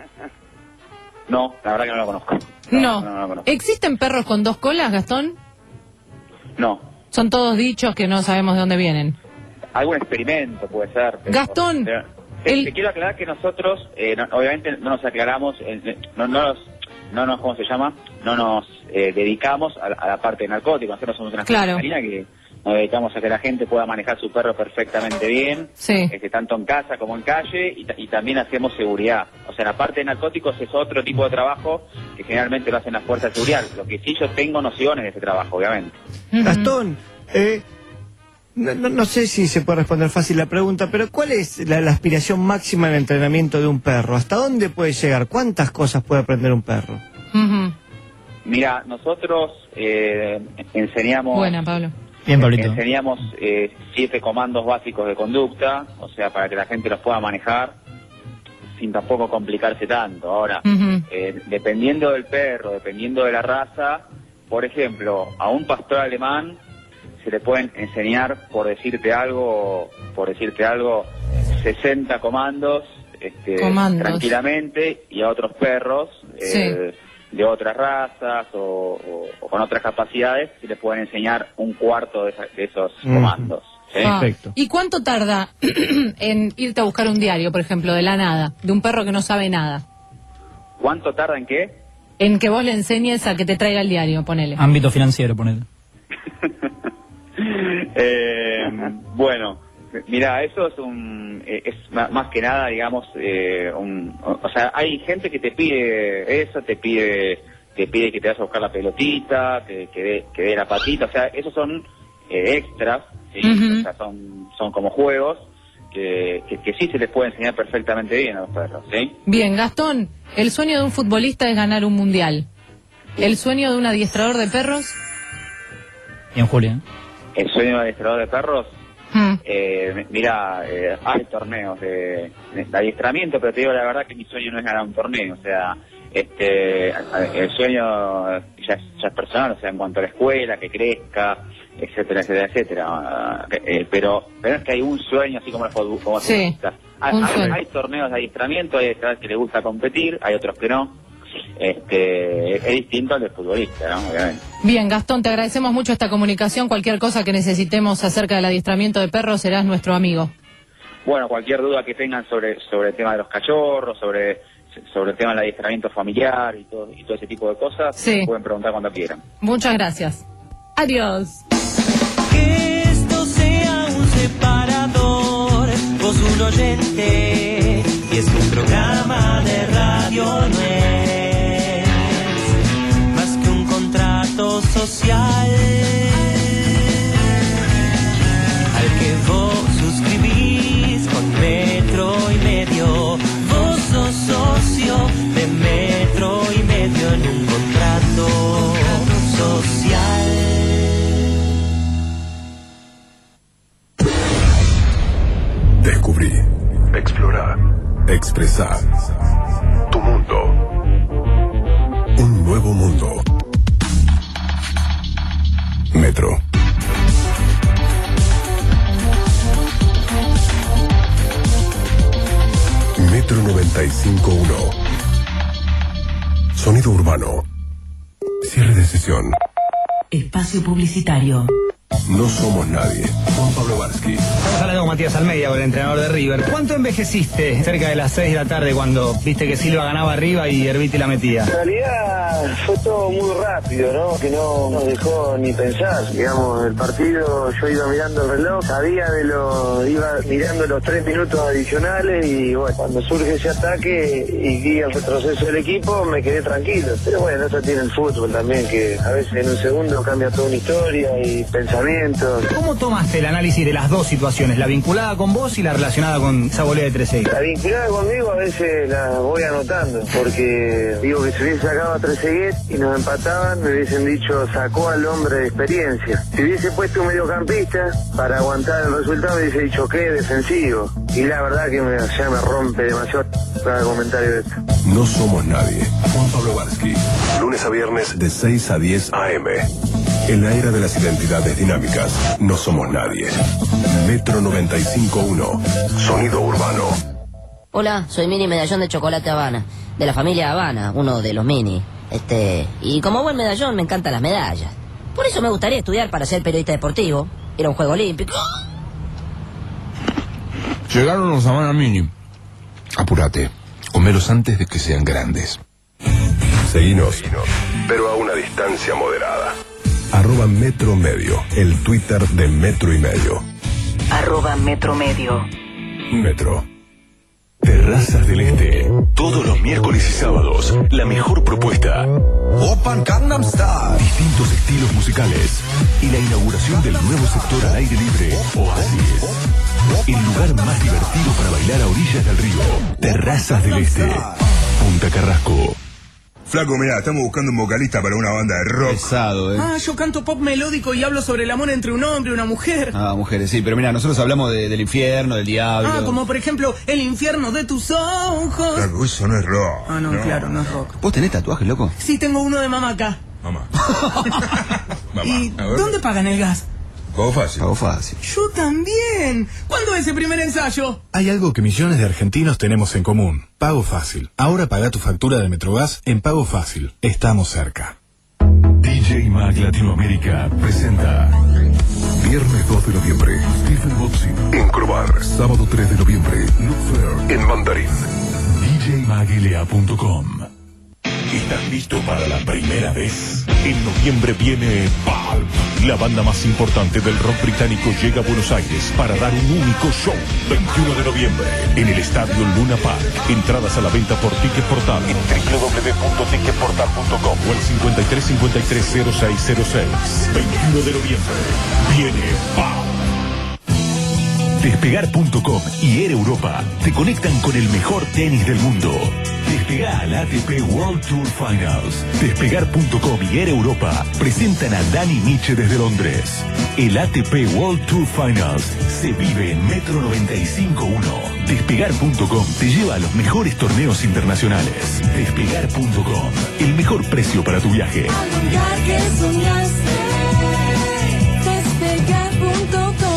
No, la verdad que no lo conozco. No. no, no lo conozco. ¿Existen perros con dos colas, Gastón? No. Son todos dichos que no sabemos de dónde vienen. Algún experimento puede ser. pero- Gastón, pero- te, te quiero aclarar que nosotros, eh, no- obviamente no nos aclaramos, eh, no, no nos, no nos, ¿cómo se llama? No nos eh, dedicamos a, la- a la parte de narcóticos. Nosotros somos una Claro. marina que nos dedicamos a que la gente pueda manejar su perro perfectamente bien, Sí. este, tanto en casa como en calle, y, ta- y también hacemos seguridad. O sea, la parte de narcóticos es otro tipo de trabajo que generalmente lo hacen las fuerzas de seguridad. Lo que sí yo tengo nociones de ese trabajo, obviamente. Gastón, eh, no, no- no sé si se puede responder fácil la pregunta, pero ¿cuál es la, la aspiración máxima en el entrenamiento de un perro? ¿Hasta dónde puede llegar? ¿Cuántas cosas puede aprender un perro? Mira, nosotros eh, enseñamos... Buena, Pablo. Bien, Pablito. Enseñamos eh, siete comandos básicos de conducta, o sea, para que la gente los pueda manejar sin tampoco complicarse tanto. Ahora, Ujú. eh, dependiendo del perro, dependiendo de la raza, por ejemplo, a un pastor alemán se le pueden enseñar, por decirte algo, por decirte algo, sesenta comandos, este, Comandos. tranquilamente, y a otros perros eh, de otras razas o, o- o con otras capacidades se les pueden enseñar un cuarto de, esa- de esos Ujú. comandos. ¿sí? Ah, ¿y cuánto tarda en irte a buscar un diario, por ejemplo, de la nada, de un perro que no sabe nada? ¿Cuánto tarda en qué? En que vos le enseñes a que te traiga el diario, ponele. Ámbito financiero, ponele. Eh, bueno, mira, eso es un eh, es ma- más que nada, digamos, eh, un, o, o sea, hay gente que te pide eso, te pide te pide que te vayas a buscar la pelotita, que que dé que dé la patita, o sea, esos son eh, extras, ¿sí? Ujú. O sea, son son como juegos que, que que sí se les puede enseñar perfectamente bien a los perros, ¿sí? Bien, Gastón, el sueño de un futbolista es ganar un mundial. ¿El sueño de un adiestrador de perros? Bien, Julia. El sueño de adiestrador de perros. Mm. Eh, mira, eh, hay torneos de, de adiestramiento, pero te digo la verdad que mi sueño no es ganar un torneo, o sea, este, el sueño ya es, ya es personal, o sea, en cuanto a la escuela, que crezca, etcétera, etcétera, etcétera. Ah, eh, pero, pero es que hay un sueño así como el fútbol, como Sí, futbolistas. Hay, un hay- sueño. hay torneos de adiestramiento, hay adiestradores que les gusta competir, hay otros que no. Este, es distinto al del futbolista, ¿no? Obviamente. Bien, Gastón, te agradecemos mucho esta comunicación. Cualquier cosa que necesitemos acerca del adiestramiento de perros, serás nuestro amigo. Bueno, cualquier duda que tengan sobre sobre el tema de los cachorros, sobre sobre el tema del adiestramiento familiar y todo y todo ese tipo de cosas, Sí. pueden preguntar cuando quieran. Muchas gracias. Adiós. Que esto sea un separador, vos un oyente, y es un programa de radio, no es más que un contrato social al que vos suscribís con metro y medio. Vos sos socio de metro y medio en un contrato social. Descubrí, explorar, expresar. Tu mundo. Un nuevo mundo. Metro. Metro noventa y cinco punto uno. Sonido urbano. Cierre de sesión. Espacio publicitario. No somos nadie. Juan Pablo Varsky. Estamos hablando con Matías Almeida, con el entrenador de River. ¿Cuánto envejeciste cerca de las seis de la tarde cuando viste que Silva ganaba arriba y Herbiti la metía? En realidad fue todo muy rápido, ¿no? Que no nos dejó ni pensar. Digamos, el partido, yo iba mirando el reloj, sabía de lo, iba mirando los tres minutos adicionales y bueno, cuando surge ese ataque y vi el retroceso del equipo, me quedé tranquilo. Pero bueno, eso tiene el fútbol también, que a veces en un segundo cambia toda una historia y pensamientos. ¿Cómo tomaste el análisis de las dos situaciones, la vinculada con vos y la relacionada con esa volea de tres seis? La vinculada conmigo a veces la voy anotando, porque digo que si hubiese sacado a Trezeguet y nos empataban, me hubiesen dicho sacó al hombre de experiencia. Si hubiese puesto un mediocampista para aguantar el resultado, me hubiese dicho que defensivo. Y la verdad que me, ya me rompe demasiado cada comentario de esto. No somos nadie. Juan Pablo Varsky. Lunes a viernes de seis a diez a eme. En la era de las identidades dinámicas, no somos nadie. Metro noventa y cinco punto uno. Sonido urbano. Hola, soy Mini Medallón de Chocolate Habana, de la familia Habana, uno de los Mini. Este, y como buen medallón me encantan las medallas. Por eso me gustaría estudiar para ser periodista deportivo, ir a un juego olímpico. Llegaron los Habana Mini. Apúrate, comelos antes de que sean grandes. Seguinos, pero a una distancia moderada. Arroba Metro Medio, el Twitter de Metro y Medio. Arroba Metro Medio. Metro. Terrazas del Este. Todos los miércoles y sábados, la mejor propuesta. Open Gangnam Style. Distintos estilos musicales. Y la inauguración del nuevo sector al aire libre, Oasis. El lugar más divertido para bailar a orillas del río. Terrazas del Este. Punta Carrasco. Flaco, mirá, estamos buscando un vocalista para una banda de rock. Pesado, ¿eh? Ah, yo canto pop melódico y hablo sobre el amor entre un hombre y una mujer. Ah, mujeres, sí, pero mira, nosotros hablamos de, del infierno, del diablo. Ah, como por ejemplo, el infierno de tus ojos. Flaco, eso no es rock. Ah, no, no, claro, no es rock. ¿Vos tenés tatuajes, loco? Sí, tengo uno de mamá acá. Mamá. Mamá. ¿Y dónde pagan el gas? Pago fácil. Pago fácil. Yo también. ¿Cuándo es el primer ensayo? Hay algo que millones de argentinos tenemos en común. Pago Fácil. Ahora paga tu factura de Metrogas en Pago Fácil. Estamos cerca. D J Mag Latinoamérica presenta viernes dos de noviembre, Stephen Boxing en Crobar. Sábado tres de noviembre, Look Fair en Mandarín. D J Mag L A punto com. ¿Estás listo para la primera vez? En noviembre viene Pulp. La banda más importante del rock británico llega a Buenos Aires para dar un único show. veintiuno de noviembre en el Estadio Luna Park. Entradas a la venta por Ticket Portal en doble u doble u doble u punto ticket portal punto com o el cincuenta y tres cincuenta y tres cero seis cero seis. veintiuno de noviembre viene Pulp. Despegar punto com y Air Europa te conectan con el mejor tenis del mundo. Despegá al A T P World Tour Finals. Despegar punto com y Air Europa presentan a Dani Miche desde Londres. El A T P World Tour Finals se vive en Metro noventa y cinco punto uno. Despegar punto com te lleva a los mejores torneos internacionales. Despegar punto com, el mejor precio para tu viaje. Al lugar que soñaste, despegar punto com.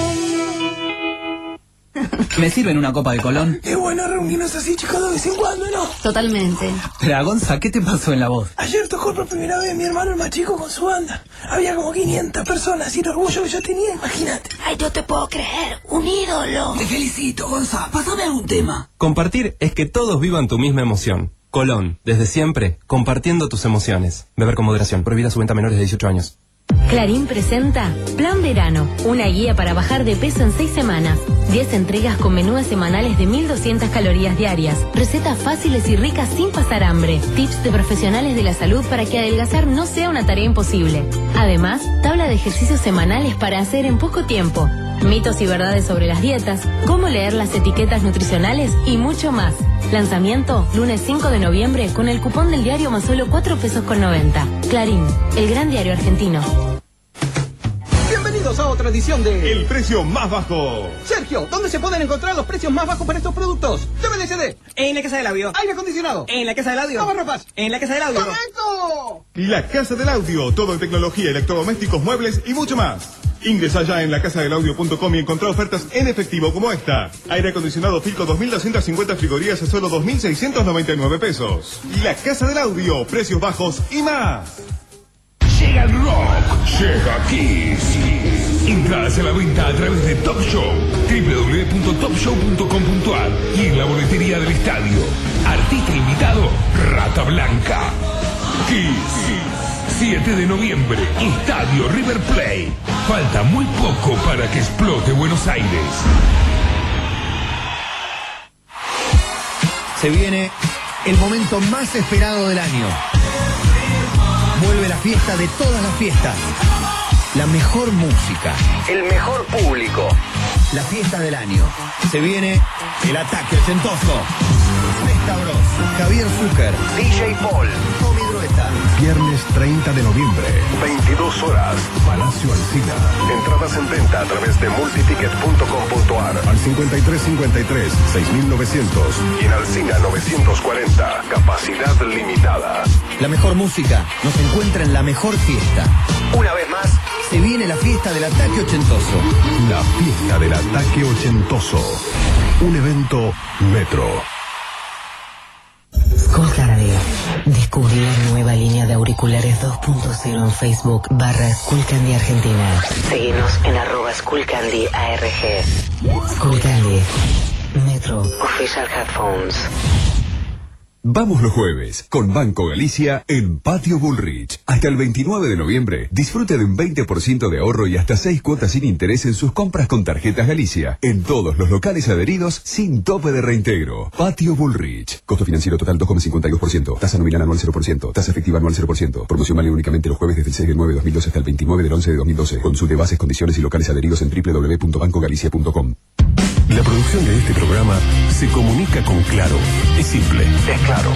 ¿Me sirven una copa de Colón? Qué bueno reunirnos así, chicos, de vez en cuando, ¿no? Totalmente. Pero, Gonza, ¿qué te pasó en la voz? Ayer tocó por primera vez mi hermano el más chico con su banda. Había como quinientas personas y el orgullo que yo tenía, imagínate. Ay, no te puedo creer, un ídolo. Te felicito, Gonza. Pásame algún tema. Compartir es que todos vivan tu misma emoción. Colón, desde siempre, compartiendo tus emociones. Beber con moderación. Prohibida su venta a menores de dieciocho años. Clarín presenta Plan Verano, una guía para bajar de peso en seis semanas. diez entregas con menús semanales de mil doscientas calorías diarias, recetas fáciles y ricas sin pasar hambre, tips de profesionales de la salud para que adelgazar no sea una tarea imposible. Además, tabla de ejercicios semanales para hacer en poco tiempo, mitos y verdades sobre las dietas, cómo leer las etiquetas nutricionales y mucho más. Lanzamiento lunes cinco de noviembre con el cupón del diario más solo cuatro pesos con noventa. Clarín, el gran diario argentino. Bienvenidos a otra edición de El precio más bajo. Sergio, ¿dónde se pueden encontrar los precios más bajos para estos productos? D V D C D. En la casa del audio. Aire acondicionado. En la casa del audio. Lavarropas. En la casa del audio. ¡Correcto! La Casa del Audio, todo en tecnología, electrodomésticos, muebles y mucho más. Ingresa ya en la casa del audio punto com y encontrá ofertas en efectivo como esta. Aire acondicionado Filco dos mil doscientas cincuenta frigorías a solo dos mil seiscientos noventa y nueve pesos. La Casa del Audio, precios bajos y más. Llega el rock. Llega Kiss. En Entradas a la venta a través de Top Show, doble u doble u doble u punto top show punto com punto a r y en la boletería del estadio. Artista invitado, Rata Blanca. Kiss. siete de noviembre, Estadio River Plate. Falta muy poco para que explote Buenos Aires. Se viene el momento más esperado del año. Vuelve la fiesta de todas las fiestas. La mejor música. El mejor público. La fiesta del año. Se viene el ataque ochentoso. Festa Bros, Javier Zucker, D J Paul, Tommy Drueta. Viernes treinta de noviembre, veintidós horas, Palacio Alsina. Entradas en venta a través de multiticket punto com punto a r al cincuenta y tres cincuenta y tres, seis mil novecientos y en Alsina novecientos cuarenta. Capacidad limitada. La mejor música nos encuentra en la mejor fiesta. Una vez más, se viene la fiesta del ataque ochentoso. La fiesta del ataque ochentoso. Un evento Metro. Skullcandy. Descubrí la nueva línea de auriculares dos punto cero en Facebook barra Skullcandy Argentina. Seguinos en arroba Skullcandy A R G. Skullcandy. Metro. Official Headphones. Vamos los jueves con Banco Galicia en Patio Bullrich. Hasta el veintinueve de noviembre, disfrute de un veinte por ciento de ahorro y hasta seis cuotas sin interés en sus compras con tarjetas Galicia. En todos los locales adheridos, sin tope de reintegro. Patio Bullrich. Costo financiero total dos coma cincuenta y dos por ciento. Tasa nominal anual cero por ciento. Tasa efectiva anual cero por ciento. Promoción vale únicamente los jueves desde el seis del nueve de dos mil doce hasta el veintinueve del once de dos mil doce. Consulte bases, condiciones y locales adheridos en doble u doble u doble u punto banco galicia punto com. La producción de este programa se comunica con Claro. Es simple, es claro.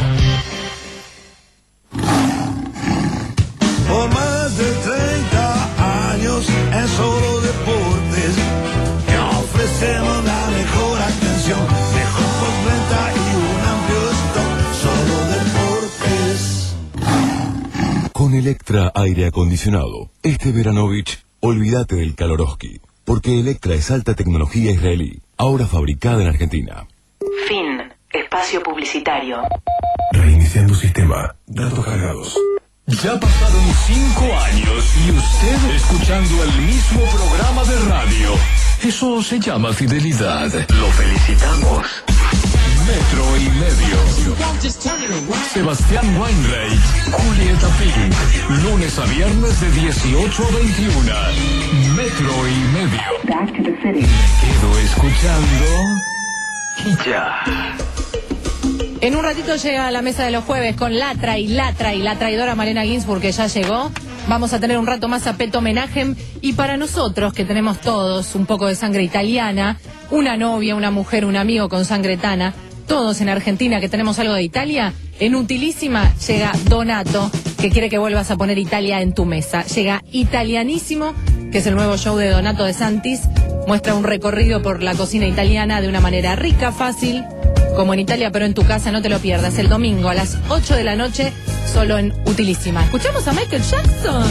Por más de treinta años en Solo Deportes, que ofrecemos la mejor atención, mejor postventa y un amplio stock. Solo Deportes. Con Electra Aire Acondicionado, este Veranovich, olvídate del Kalorowski, porque Electra es alta tecnología israelí, ahora fabricada en Argentina. Fin. Espacio publicitario. Reiniciando sistema. Datos cargados. Ya pasaron cinco años y usted escuchando el mismo programa de radio. Eso se llama fidelidad. Lo felicitamos. Metro y medio. Sebastián Weinreich, Julieta Pink. Lunes a viernes de dieciocho a veintiuno. Metro y medio. Quedo escuchando. Y ya. En un ratito llega a la mesa de los jueves con Latra y Latra y la traidora Malena Ginsburg, que ya llegó. Vamos a tener un rato más a Peto Homenaje. Y para nosotros, que tenemos todos un poco de sangre italiana, una novia, una mujer, un amigo con sangre tana, todos en Argentina que tenemos algo de Italia, en Utilísima llega Donato, que quiere que vuelvas a poner Italia en tu mesa. Llega Italianísimo, que es el nuevo show de Donato De Santis. Muestra un recorrido por la cocina italiana de una manera rica, fácil, como en Italia, pero en tu casa. No te lo pierdas. El domingo a las ocho de la noche, solo en Utilísima. Escuchamos a Michael Jackson.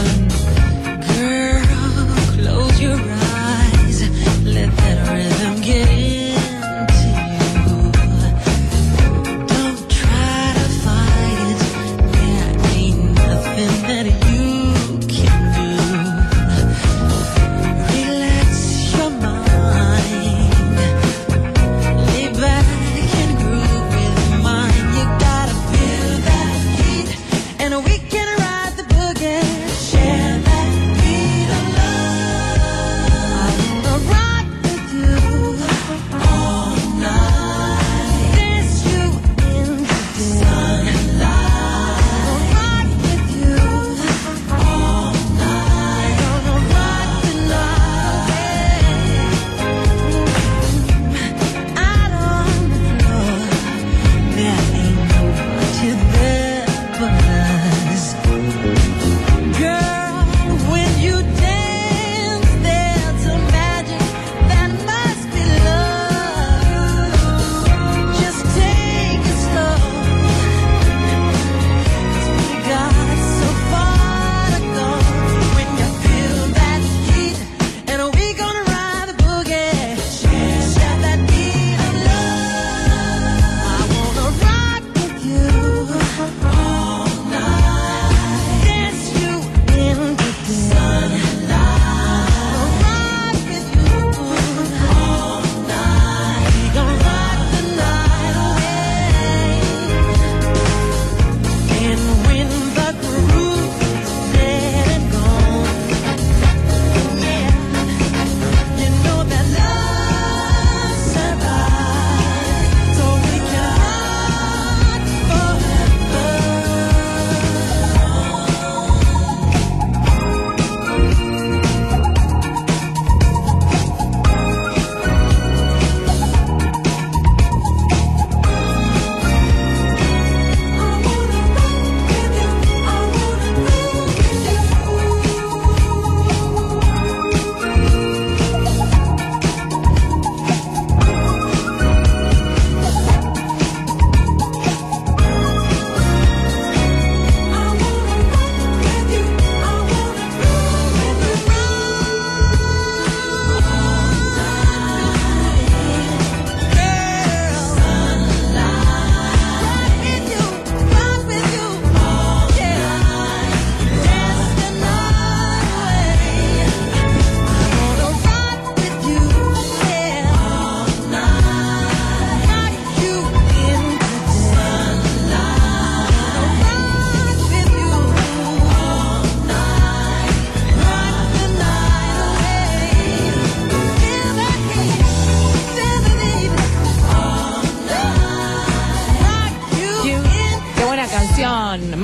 Girl, close your eyes, let that rhythm get into you. Don't try to fight it, there ain't nothing that you can do. Relax your mind, lay back and groove with mine. You gotta feel that heat, and we can ride the boogie. Share that beat of love.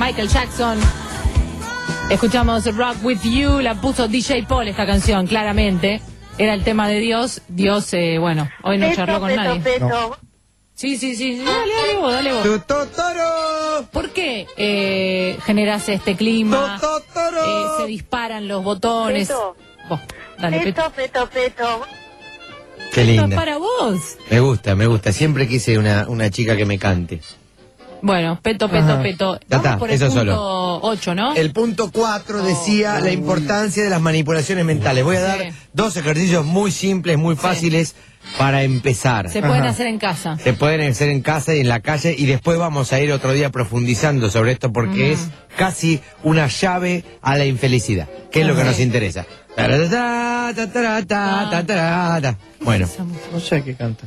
Michael Jackson. Escuchamos Rock With You, la puso D J Paul esta canción, claramente. Era el tema de Dios. Dios, eh, bueno, hoy no Peto, charló con peto, nadie. peto. No. Sí, sí, sí, sí. Dale, dale vos, dale vos. Totoro. ¿Por qué eh, generas este clima? Eh, se disparan los botones. Peto. Vos, dale, Peto. Peto, peto, peto. Qué Esto es linda. para vos. Me gusta, me gusta. Siempre quise una, una chica que me cante. Bueno, Peto, Peto, Ajá. Peto. Ya Vamos está, por el eso punto solo. ocho, ¿no? El punto cuatro decía la importancia de las manipulaciones mentales. Voy a dar Sí. dos ejercicios muy simples, muy fáciles para empezar. Se pueden hacer en casa. Se pueden hacer en casa y en la calle y después vamos a ir otro día profundizando sobre esto porque Mm. es casi una llave a la infelicidad, que es lo que Ok. nos interesa. Taratata, tatarata, tatarata. Bueno, No sé qué canta.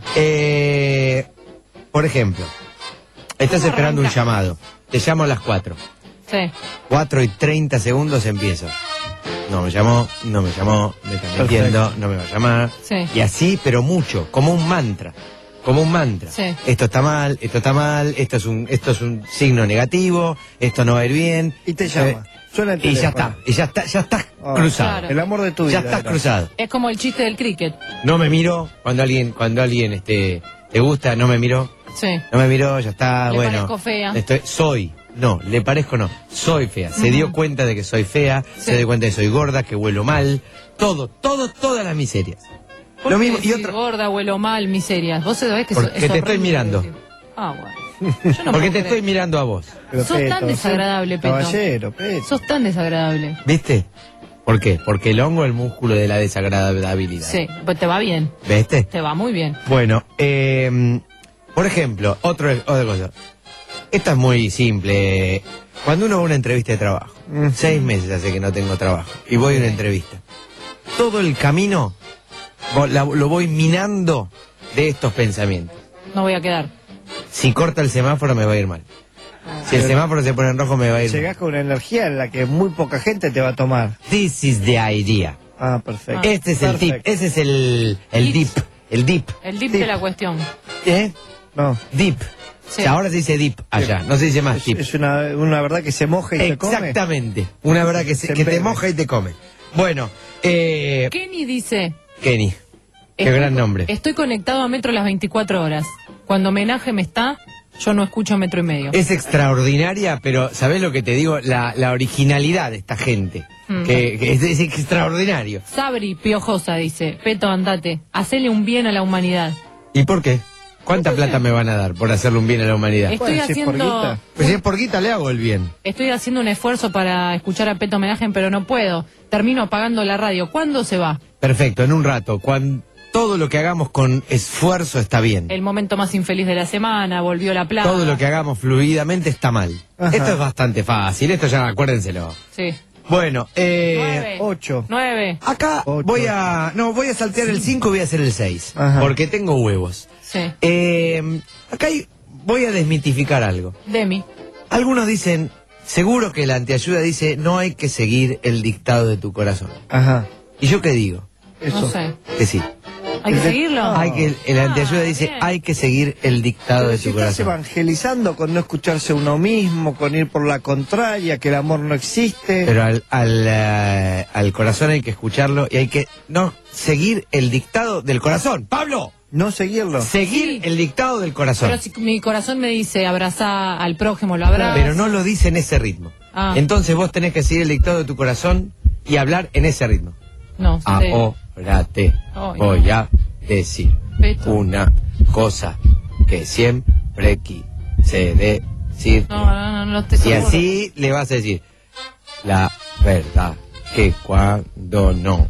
eh, por ejemplo, estás esperando un llamado. Te llamo a las cuatro. Sí. cuatro y treinta segundos empiezo. No me llamó, no me llamó, me está mintiendo, no me va a llamar. Sí. Y así, pero mucho, como un mantra. Como un mantra. Sí. Esto está mal, esto está mal, esto es un, esto es un signo negativo, esto no va a ir bien. Y te llama. Eh, Suena el y ya teléfono. está, y ya está, ya estás Ah, cruzado. claro. El amor de tu vida. Ya estás era. cruzado. Es como el chiste del cricket. No me miro cuando alguien, cuando alguien este, te gusta, no me miró. Sí. No me miró, ya está, Le bueno. parezco fea. Estoy, soy, no, le parezco no, soy fea. Se dio cuenta de que soy fea, Sí. se dio cuenta de que soy gorda, que huelo mal, todo, todo, todas las miserias. ¿Por Lo qué mismo, y decís otra, gorda, huelo mal, miserias? Vos sabés que eso- porque es te estoy horrible mirando, decir. Ah, bueno. Yo no porque puedo te creer. estoy mirando a vos, Pero Sos Peto, tan desagradable, Peto. Caballero, Peto. Sos tan desagradable. ¿viste? ¿Por qué? Porque el hongo es el músculo de la desagradabilidad. Sí, pues te va bien. ¿Viste? Te va muy bien. Bueno, eh, por ejemplo, otro, otra cosa. Esto es muy simple. Cuando uno va a una entrevista de trabajo, seis meses hace que no tengo trabajo, y voy a una entrevista. Todo el camino vo- la- lo voy minando de estos pensamientos. No voy a quedar. Si corta el semáforo me va a ir mal. Si el semáforo se pone en rojo me va a ir mal. Llegás con una energía en la que muy poca gente te va a tomar. This is the idea. Ah, perfecto. Este es el tip, Perfecto. ese es el, el dip, el dip. El dip de la cuestión. ¿Eh? No. Dip. Sí. O sea, ahora se dice dip allá, no se dice más Es, dip. es una, una verdad que se moja y se come. Exactamente. Una verdad que, se- Se que te bebe. moja y te come. Bueno, eh, Kenny dice... Kenny. Qué estoy- gran nombre. Estoy conectado a Metro las veinticuatro horas. Cuando homenaje me está, yo no escucho Metro y medio. Es extraordinaria, pero ¿sabés lo que te digo? La, la originalidad de esta gente. Mm. Que, que es, es extraordinario. Sabri Piojosa dice, Peto, andate, hacele un bien a la humanidad. ¿Y por qué? ¿Cuánta plata me van a dar por hacerle un bien a la humanidad? Estoy Bueno, si es por haciendo... guita. Pues si es por guita le hago el bien. Estoy haciendo un esfuerzo para escuchar a Peto homenaje, pero no puedo. Termino apagando la radio. ¿Cuándo se va? Perfecto, en un rato. Cuando todo lo que hagamos con esfuerzo está bien. El momento más infeliz de la semana, volvió la plaga. Todo lo que hagamos fluidamente está mal. Ajá. Esto es bastante fácil, esto ya acuérdenselo. Sí. Bueno, eh... Nueve. Ocho. Nueve. Acá Ocho. voy a... No, voy a saltear el cinco y voy a hacer el seis. Ajá. Porque tengo huevos. Sí. Eh, acá hay- voy a desmitificar algo. Demi. Algunos dicen, seguro que la antiayuda dice, no hay que seguir el dictado de tu corazón. Ajá. ¿Y yo qué digo? Eso. No sé. Que sí. ¿Hay que seguirlo? Hay que, el antiayuda dice, bien. hay que seguir el dictado de Si tu estás corazón. evangelizando con no escucharse uno mismo, con ir por la contraria, que el amor no existe. Pero al, al, eh, al corazón hay que escucharlo y hay que no seguir el dictado del corazón. ¡Pablo! No seguirlo. Seguir Sí. el dictado del corazón. Pero si mi corazón me dice abraza al prójimo, lo abrazo. Pero no lo dice en ese ritmo. Ah. Entonces vos tenés que seguir el dictado de tu corazón y hablar en ese ritmo. No, sí. Ahora te Ay, voy no. a decir Peto. una cosa que siempre quise decir. No, no, no, no te Y seguro. así le vas a decir la verdad que cuando no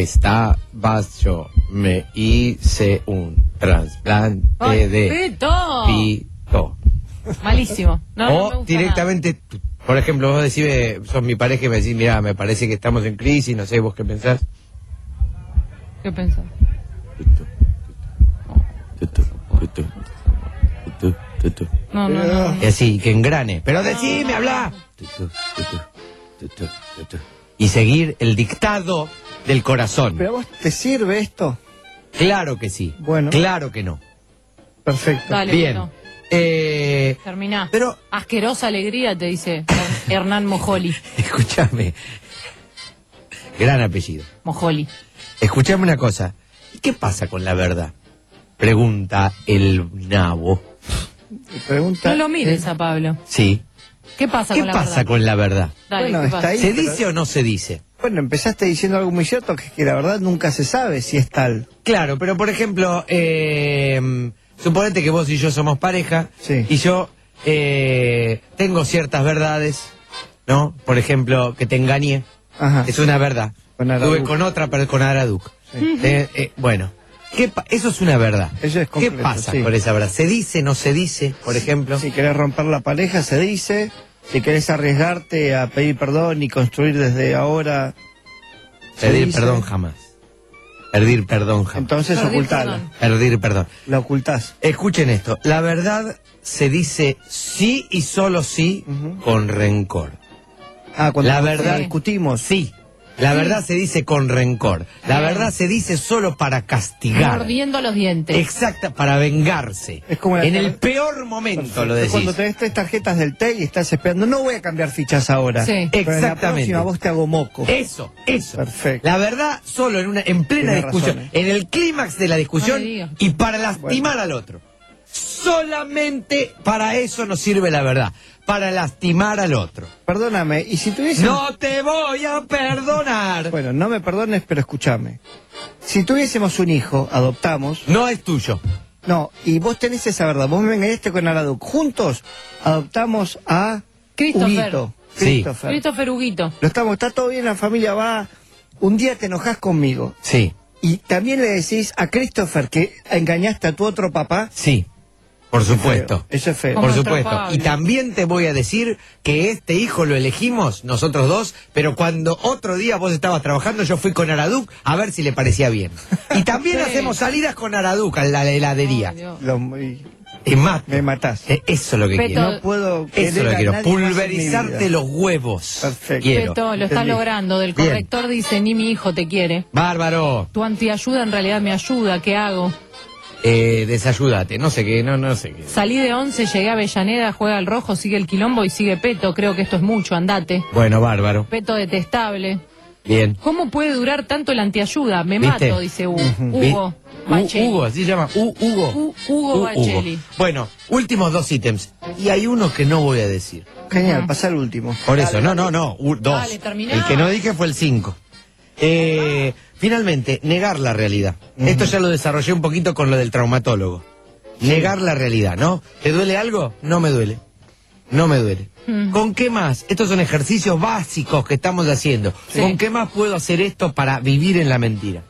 estabas yo me hice un trasplante Ay, de Peto. pito. Malísimo. No, no me O gusta directamente, tú- por ejemplo, vos decís, sos mi pareja y me decís, mira, me parece que estamos en crisis, no sé, vos qué pensás. nada. ¿Qué pensás? No, no, no. Y así, que engrane. Pero decime, habla. Y seguir el dictado del corazón. ¿Pero a vos te sirve esto? Claro que sí. Bueno. Claro que no. Perfecto. Dale, Bien. Peto. Eh, Terminá. pero Asquerosa alegría, te dice. Hernán Mojoli. Escúchame. Gran apellido. Mojoli. Escúchame una cosa. ¿Y qué pasa con la verdad? Pregunta el nabo. Pregunta, No lo mires a Pablo. Sí. ¿Qué pasa ¿Qué con la pasa verdad? con la verdad? Dale, Bueno, ¿qué está pasa? ahí, ¿Se pero- dice o no se dice? Bueno, empezaste diciendo algo muy cierto, que es que la verdad nunca se sabe si es tal. Claro, pero por ejemplo, eh, suponete que vos y yo somos pareja Sí. y yo eh, tengo ciertas verdades, ¿no? Por ejemplo, que te engañé. Ajá. Es una verdad. Con Araduc. Estuve con otra, pero con Araduc. Sí. Eh, eh, bueno, ¿qué pa- eso es una verdad. Eso es ¿Qué completo, pasa sí. con esa verdad? ¿Se dice, no se dice, por ejemplo? Si querés romper la pareja, se dice. Si querés arriesgarte a pedir perdón y construir desde ahora, se Pedir dice. perdón jamás. Pedir perdón jamás. Entonces Pedir ocultala. perdón. Pedir perdón. La ocultás. Escuchen esto, la verdad se dice sí y solo sí con rencor. Ah, cuando La verdad- discutimos. Sí, la verdad se dice con rencor. La Bien. verdad se dice solo para castigar. Mordiendo los dientes. Exacta, para vengarse. Es como la en tar- el peor momento Perfecto. lo decís. Cuando tenés tres tarjetas del T E I y estás esperando, no voy a cambiar fichas ahora. Sí. Pero en la Exactamente. próxima vos te hago moco. Eso, eso. Perfecto. La verdad, solo en una, en plena Tienes discusión, razón, en el clímax de la discusión No me digas. y para lastimar al otro. Solamente para eso nos sirve la verdad, para lastimar al otro. Perdóname, y si tuviese... No te voy a perdonar. Bueno, no me perdones, pero escúchame. Si tuviésemos un hijo, adoptamos... No es tuyo. No, y vos tenés esa verdad. Vos me engañaste con Araduc. Juntos adoptamos a... Christopher. Huguito. Sí. Christopher. Christopher Huguito. Lo estamos, está todo bien, la familia va... Un día te enojás conmigo. Sí, Y también le decís a Christopher que engañaste a tu otro papá. sí. Por supuesto. Eso es feo. Como Por nuestro supuesto. Pablo. Y también te voy a decir que este hijo lo elegimos nosotros dos, pero cuando otro día vos estabas trabajando, yo fui con Araduc a ver si le parecía bien. Y también Sí. hacemos salidas con Araduc a la heladería. Ay, Dios. Lo- y- Y más. me matás. Eh, Eso es lo que Peto. quiero. No puedo Eso es querer lo que a quiero. nadie más en mi Pulverizarte vida. los huevos. Perfecto. Quiero. Peto, lo estás Entendí. logrando. Del Bien. corrector dice, ni mi hijo te quiere. Bárbaro. Tu antiayuda en realidad me ayuda. ¿Qué hago? Eh, desayúdate. No sé qué, no, no sé qué. Salí de once, llegué a Avellaneda, juega el rojo, sigue el quilombo y sigue Peto. Creo que esto es mucho, andate. Bueno, bárbaro. Peto detestable. Bien. ¿Cómo puede durar tanto la antiayuda? Me ¿Viste? mato, dice Hugo. Vi- Hugo. U- Bacheli. Hugo, así se llama. U- Hugo. U- Hugo Bacheli. Bueno, últimos dos ítems. Y hay uno que no voy a decir. Genial, pasá al último. Por eso, no, no, no. u- dos. Dale, terminá. El que no dije fue el cinco. Eh, finalmente, negar la realidad. Esto ya lo desarrollé un poquito con lo del traumatólogo. Negar la realidad, ¿no? ¿Te duele algo? No me duele. No me duele. Mm. ¿Con qué más? Estos son ejercicios básicos que estamos haciendo. Sí. ¿Con qué más puedo hacer esto para vivir en la mentira?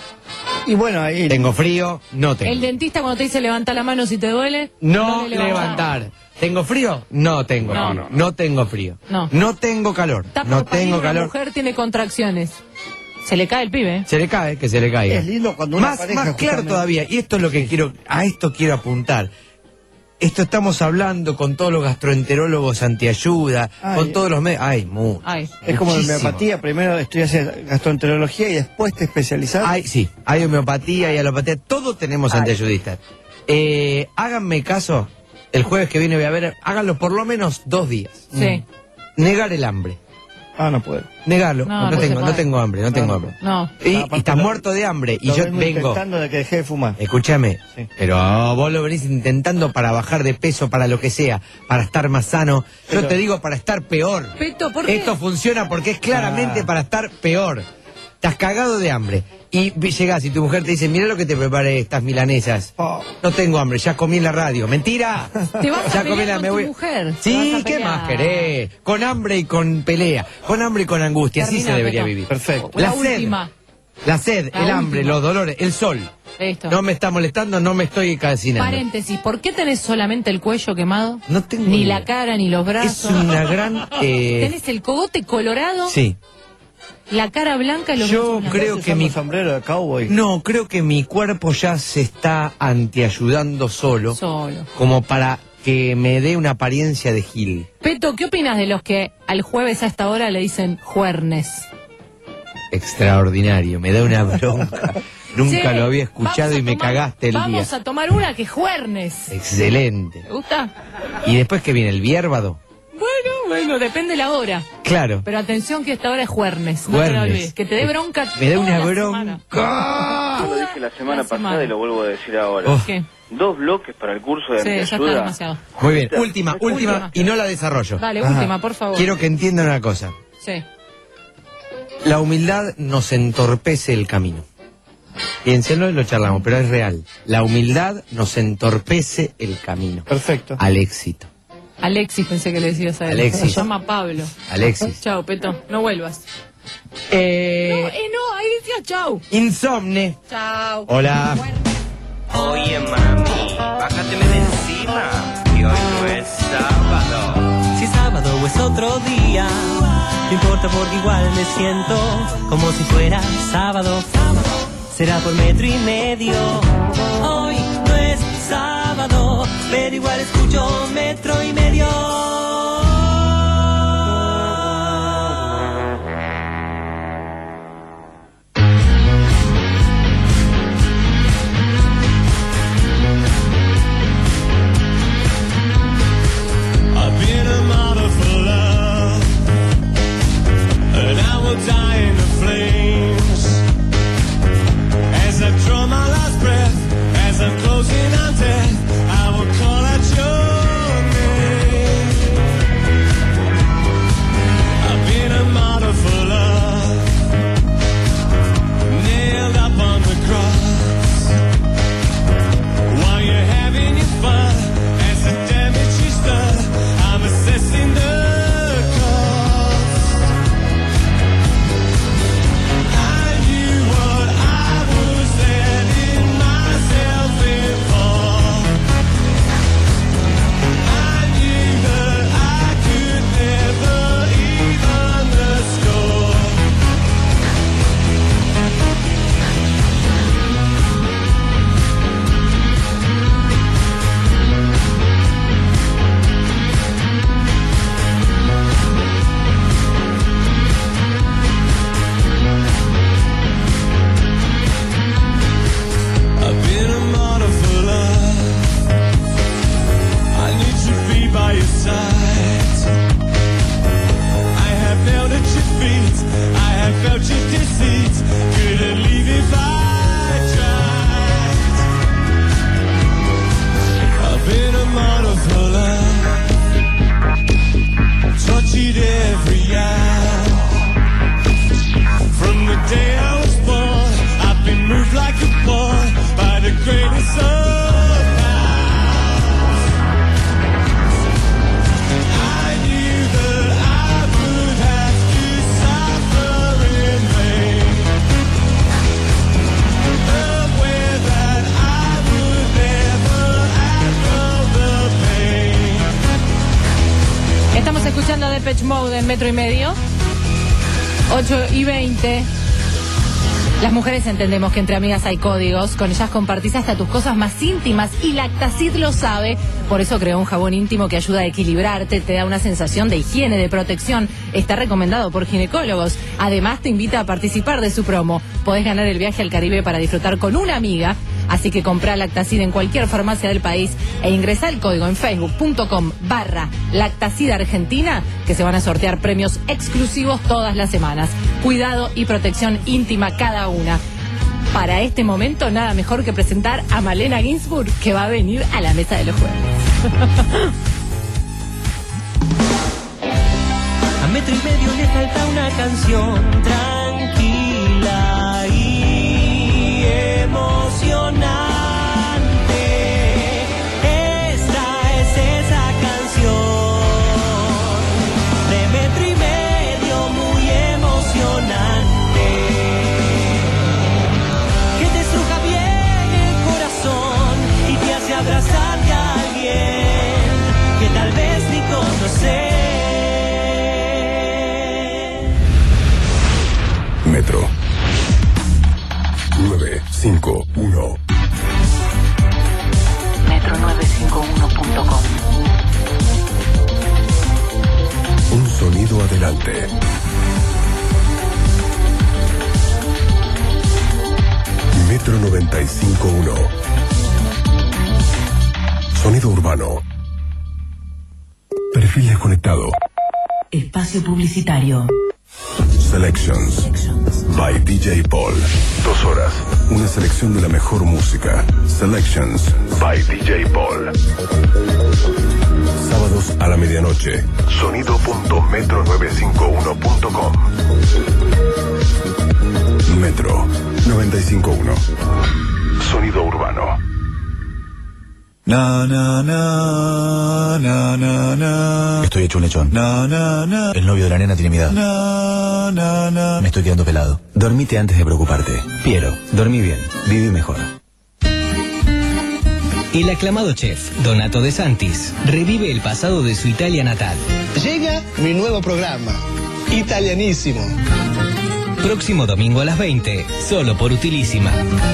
Y bueno, ahí... Tengo frío, no tengo. El dentista cuando te dice levanta la mano si te duele. No le levantar. ¿Tengo frío? No tengo. No. No, no tengo frío. No. No tengo calor. Está por No parir tengo una calor. mujer tiene contracciones. Se le cae el pibe. ¿eh? Se le cae, que se le caiga. Es lindo cuando una Más, pareja más claro justamente- todavía, y esto es lo que quiero, a esto quiero apuntar. Esto estamos hablando con todos los gastroenterólogos antiayuda, Ay. con todos los medios. Ay, mucho. Ay. Es como la muchísimo. homeopatía, primero estudias gastroenterología y después te especializás. Hay, sí, hay homeopatía, hay alopatía, todo tenemos Ay. antiayudistas. Eh, háganme caso, el jueves que viene voy a ver, háganlo por lo menos dos días. Sí. Negar el hambre. Ah, no puedo. Negarlo. No, No, no se tengo, no puede. tengo hambre, no tengo no. hambre. No. Y, y Aparte estás lo- muerto de hambre y Lo yo vengo vengo. intentando de que dejé de fumar. Escúchame, Sí. pero oh, vos lo venís intentando para bajar de peso, para lo que sea, para estar más sano. Yo Pero- te digo para estar peor. Peto, ¿por qué? Esto funciona porque es claramente Ah. para estar peor. Estás cagado de hambre. Y vi- llegás y tu mujer te dice, mira lo que te preparé estas milanesas. Oh. No tengo hambre, ya comí en la radio. ¡Mentira! Te vas a Ya pelear comí en la- con me tu voy- mujer. Te vas Sí, a ¿qué pelear. más querés? Con hambre y con pelea. Con hambre y con angustia. Así Termina, se debería Peto. vivir. Perfecto. La La sed. última. La sed, La el hambre, última. los dolores, el sol. Listo. No me está molestando, no me estoy calcinando. Paréntesis, ¿por qué tenés solamente el cuello quemado? No tengo Ni idea. la cara, ni los Es brazos. una gran... eh, Tenés el cogote colorado, Sí. la cara blanca y los Yo brazos blancos. creo que mi... sombrero de cowboy. No, creo que mi cuerpo ya se está antiayudando solo, Solo. como para que me dé una apariencia de gil. Peto, ¿qué opinas de los que al jueves a esta hora le dicen juernes? Extraordinario, me da una bronca. Nunca Che, lo había escuchado vamos a y me tomar- cagaste el día. Vamos a tomar una que juernes. Excelente. ¿Te gusta? ¿Y después que viene el viérvado? Bueno, Bueno, depende la hora. Claro. Pero atención que esta hora es juernes. No te Juernes. lo olvides. Que te dé bronca. Me da toda una la bronca. semana. Lo dije la semana la pasada semana. y lo vuelvo a decir ahora. Oh. ¿Qué? Dos bloques para el curso de Sí, ya está ayuda. demasiado. Muy bien, última, última, Última. y no la desarrollo. Dale, Ajá. última, por favor. Quiero que entiendan una cosa. Sí. La humildad nos entorpece el camino. Piénsenlo y lo charlamos, pero es real. La humildad nos entorpece el camino. Perfecto. Al éxito. Alexis pensé que le decías a él. Alexis. Se llama Pablo. Alexis. Chao, Peto. No vuelvas. Eh, No, eh, no, ahí decía chao. Insomne. Chao. Hola. Oye mami, bájateme de encima, que hoy no es sábado. Si sábado o es otro día, no importa porque igual me siento como si fuera sábado. Será por metro y medio. Hoy no es sábado, pero igual escucho metro y medio. I've been a model for love, and I will die in the flames. As I draw my last breath, as I'm closing on death, I will call out your name. I've been a model for love, nailed up on the cross, while you're having your fun. As the damage is done, I'm assessing the cost. I knew what I was letting myself in for. I knew that I could never even the score. I've been a model for love. I need to be by your side. I have knelt at your feet. I have felt your deceit. Couldn't leave if I tried. I've been a model for love. Tortured every hour. From the day I was born, I've been moved like a pawn by the greatest of powers. I knew that I would have to suffer in vain. Aware that I would never outgrow the pain. Estamos escuchando Depeche Mode en metro y medio. ocho y veinte. Las mujeres entendemos que entre amigas hay códigos, con ellas compartís hasta tus cosas más íntimas y Lactacid lo sabe, por eso creó un jabón íntimo que ayuda a equilibrarte, te da una sensación de higiene, de protección, está recomendado por ginecólogos, además te invita a participar de su promo, podés ganar el viaje al Caribe para disfrutar con una amiga, así que comprá Lactacid en cualquier farmacia del país e ingresá el código en facebook.com barra Lactacid Argentina, que se van a sortear premios exclusivos todas las semanas. Cuidado y protección íntima cada una. Para este momento, nada mejor que presentar a Malena Ginsburg, que va a venir a la mesa de los jueves. A metro y medio le falta una canción tranquila y emocionante. Esta es esa canción de metro y medio muy emocionante, que te estruja bien el corazón y te hace abrazarte a alguien que tal vez ni conoces. Metro nueve cinco uno. metro novecientos cincuenta y uno punto com. Un sonido adelante. Metro noventa y cinco punto uno. Sonido urbano. Perfil desconectado. Espacio publicitario. Selections by D J Paul. Dos horas. Una selección de la mejor música. Selections by D J Paul. Sábados a la medianoche. Sonido punto metro nueve cinco uno punto com. Metro noventa y cinco punto uno. Sonido urbano. Na, na, na, na, na, na. Estoy hecho un lechón. Na, na, na. El novio de la nena tiene mi edad. Na, na, na. Me estoy quedando pelado. Dormite antes de preocuparte. Piero, dormí bien, viví mejor. El aclamado chef Donato De Santis revive el pasado de su Italia natal. Llega mi nuevo programa, Italianísimo. Próximo domingo a las veinte, solo por Utilísima.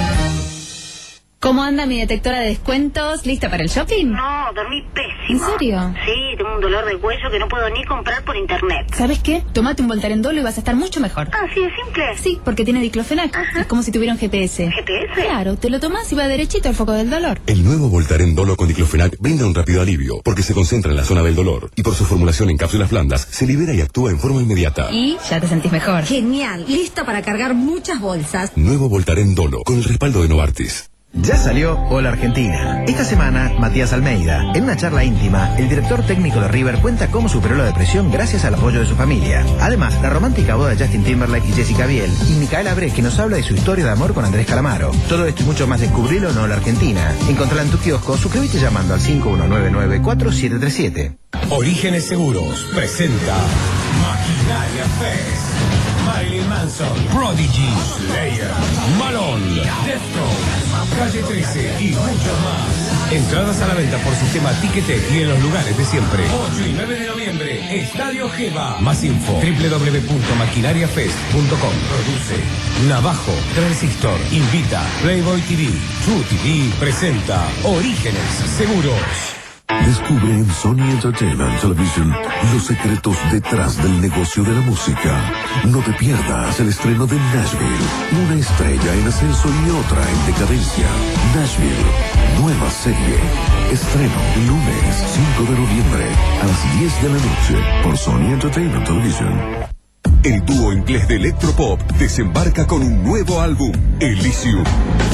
¿Cómo anda mi detectora de descuentos? ¿Lista para el shopping? No, dormí pésimo. ¿En serio? Sí, tengo un dolor de cuello que no puedo ni comprar por internet. ¿Sabes qué? Tómate un Voltarendolo y vas a estar mucho mejor. Ah, ¿sí es simple? Sí, porque tiene diclofenac. Es como si tuviera un G P S. ¿G P S? Claro, te lo tomas y va derechito al foco del dolor. El nuevo Voltarendolo con diclofenac brinda un rápido alivio porque se concentra en la zona del dolor y por su formulación en cápsulas blandas se libera y actúa en forma inmediata. Y ya te sentís mejor. Genial, lista para cargar muchas bolsas. Nuevo Voltarendolo con el respaldo de Novartis. Ya salió Hola Argentina. Esta semana, Matías Almeida. En una charla íntima, el director técnico de River cuenta cómo superó la depresión gracias al apoyo de su familia. Además, la romántica boda de Justin Timberlake y Jessica Biel. Y Micaela Bre, que nos habla de su historia de amor con Andrés Calamaro. Todo esto y mucho más descubrilo en Hola Argentina. Encontrala en tu kiosco, suscríbete llamando al cinco uno nueve nueve cuatro siete tres siete. Orígenes Seguros presenta Maquinaria Fest. Marilyn Manson, Prodigy, Slayer, Malone, Deftones, Calle trece y muchos más. Entradas a la venta por sistema Ticketek y en los lugares de siempre. ocho y nueve de noviembre, Estadio Geva. Más info, doble u doble u doble u punto maquinaria fest punto com. Produce Navajo, Transistor, invita Playboy T V. True T V presenta Orígenes Seguros. Descubre en Sony Entertainment Television los secretos detrás del negocio de la música. No te pierdas el estreno de Nashville, una estrella en ascenso y otra en decadencia. Nashville, nueva serie. Estreno lunes cinco de noviembre a las diez de la noche por Sony Entertainment Television. El dúo inglés de electropop desembarca con un nuevo álbum, Elysium.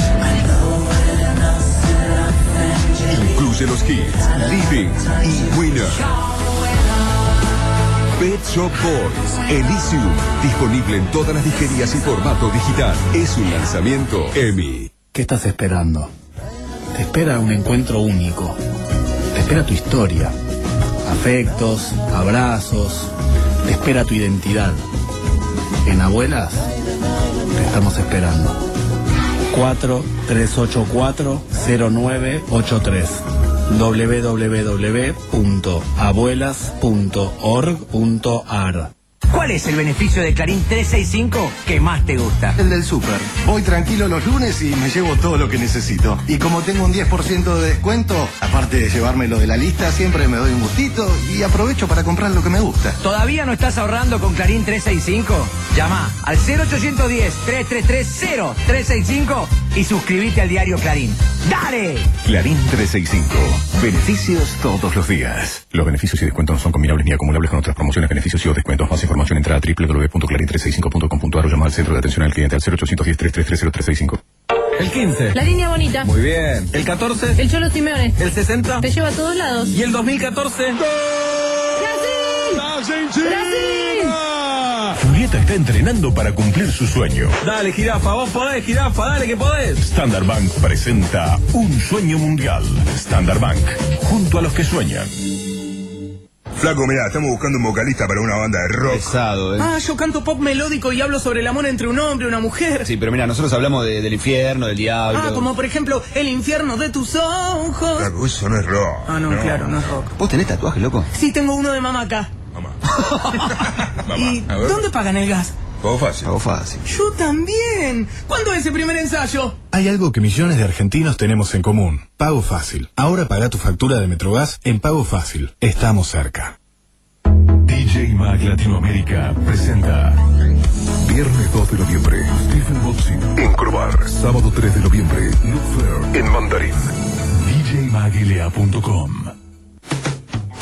Incluye los hits Living y Winner. Pet Shop Boys, Elysium, disponible en todas las disquerías y formato digital. Es un lanzamiento E M I. ¿Qué estás esperando? Te espera un encuentro único. Te espera tu historia. Afectos, abrazos. Te espera tu identidad. En Abuelas, te estamos esperando. cuatro tres ocho cuatro cero nueve ocho tres doble u doble u doble u punto abuelas punto org punto a r. ¿Cuál es el beneficio de Clarín trescientos sesenta y cinco que más te gusta? El del súper. Voy tranquilo los lunes y me llevo todo lo que necesito. Y como tengo un diez por ciento de descuento, aparte de llevármelo de la lista, siempre me doy un gustito y aprovecho para comprar lo que me gusta. ¿Todavía no estás ahorrando con Clarín trescientos sesenta y cinco? Llama al cero ochocientos diez, trescientos treinta y tres, cero trescientos sesenta y cinco y suscríbete al diario Clarín. ¡Dale! Clarín trescientos sesenta y cinco. Beneficios todos los días. Los beneficios y descuentos no son combinables ni acumulables con otras promociones, beneficios y o descuentos. Más información entra a doble u doble u doble u punto clarín trescientos sesenta y cinco punto com punto a r o llama al centro de atención al cliente al cero ochocientos diez, trescientos treinta y tres, cero trescientos sesenta y cinco. El quince. La línea bonita. Muy bien. El catorce. El Cholo Simeone. El sesenta. Te lleva a todos lados. Y el dos mil catorce. ¡Brasil! ¡Brasil! Julieta está entrenando para cumplir su sueño. Dale, jirafa, vos podés, jirafa, dale que podés. Standard Bank presenta Un Sueño Mundial. Standard Bank, junto a los que sueñan. Flaco, mirá, estamos buscando un vocalista para una banda de rock. Pesado, ¿eh? Ah, yo canto pop melódico y hablo sobre el amor entre un hombre y una mujer. Sí, pero mira, nosotros hablamos de- del infierno, del diablo. Ah, como por ejemplo, el infierno de tus ojos. Flaco, eso no es rock. Ah, no, claro, no es rock. ¿Vos tenés tatuaje, loco? Sí, tengo uno de mamá acá. ¿Y a ver. dónde pagan el gas? Pago fácil. Pago fácil. Yo también. ¿Cuándo es el primer ensayo? Hay algo que millones de argentinos tenemos en común. Pago Fácil. Ahora paga tu factura de Metrogas en Pago Fácil. Estamos cerca. D J Mag Latinoamérica presenta Viernes dos de noviembre, Stephen Boxing en Crobar. Sábado tres de noviembre, Look Fair en Mandarín. D J mag L A punto com. Bienvenido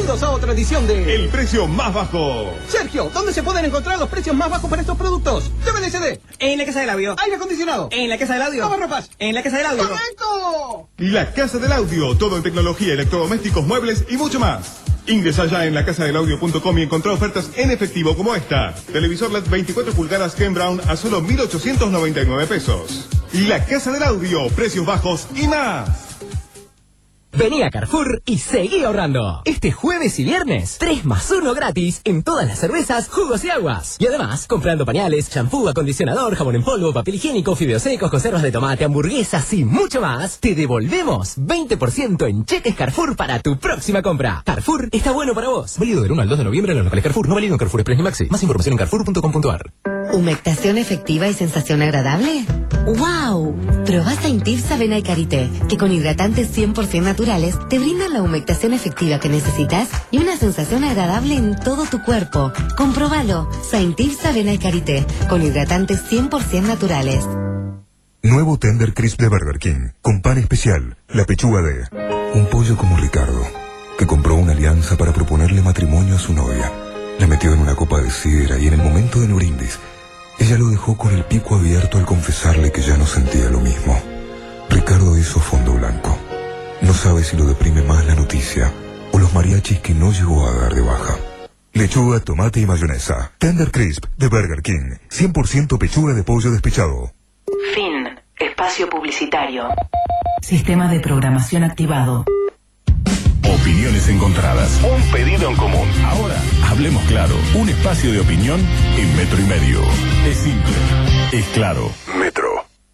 Bienvenidos a otra edición de... El precio más bajo. Sergio, ¿dónde se pueden encontrar los precios más bajos para estos productos? D V D C D. En la casa del audio. Aire acondicionado. En la casa del audio. Lavarropas. En la casa del audio. ¡Correcto! La Casa del Audio, todo en tecnología, electrodomésticos, muebles y mucho más. Ingresa ya en la casa del audio punto com y encontrá ofertas en efectivo como esta. Televisor L E D veinticuatro pulgadas Ken Brown a solo mil ochocientos noventa y nueve pesos. La Casa del Audio, precios bajos y más. Vení a Carrefour y seguí ahorrando. Este jueves y viernes, tres más uno gratis en todas las cervezas, jugos y aguas. Y además, comprando pañales, shampoo, acondicionador, jabón en polvo, papel higiénico, fideos secos, conservas de tomate, hamburguesas y mucho más, te devolvemos veinte por ciento en cheques Carrefour para tu próxima compra. Carrefour está bueno para vos. Válido del uno al dos de noviembre en los locales Carrefour, no válido en Carrefour Express ni Maxi. Más información en carrefour punto com punto a r. ¿Humectación efectiva y sensación agradable? ¡Wow! Probá Saintif Avena y Karité, que con hidratantes cien por ciento naturales te brindan la humectación efectiva que necesitas y una sensación agradable en todo tu cuerpo. Comprobalo. Saintif Avena y Karité, con hidratantes cien por ciento naturales. Nuevo Tender Crisp de Burger King, con pan especial, la pechuga de... Un pollo como Ricardo, que compró una alianza para proponerle matrimonio a su novia. La metió en una copa de sidra y en el momento del brindis, ella lo dejó con el pico abierto al confesarle que ya no sentía lo mismo. Ricardo hizo fondo blanco. No sabe si lo deprime más la noticia o los mariachis que no llegó a dar de baja. Lechuga, tomate y mayonesa. Tender Crisp de Burger King. cien por ciento pechuga de pollo despechado. Fin. Espacio publicitario. Sistema de programación activado. Opiniones encontradas. Un pedido en común. Ahora, hablemos claro. Un espacio de opinión en metro y medio. Es simple. Es claro. Metro.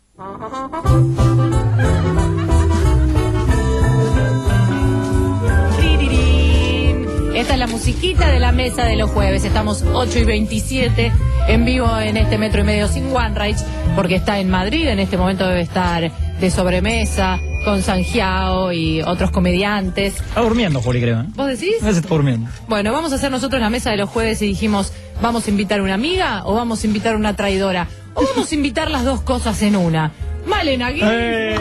Esta es la musiquita de la mesa de los jueves. Estamos ocho y veintisiete en vivo en este metro y medio sin One Rage, porque está en Madrid. En este momento debe estar de sobremesa con Sanjiao y otros comediantes. Está durmiendo, Juli, creo. ¿eh? ¿Vos decís? No se está durmiendo. Bueno, vamos a hacer nosotros la mesa de los jueves y dijimos, ¿vamos a invitar una amiga o vamos a invitar una traidora? ¿O vamos a invitar las dos cosas en una? Malena Gui.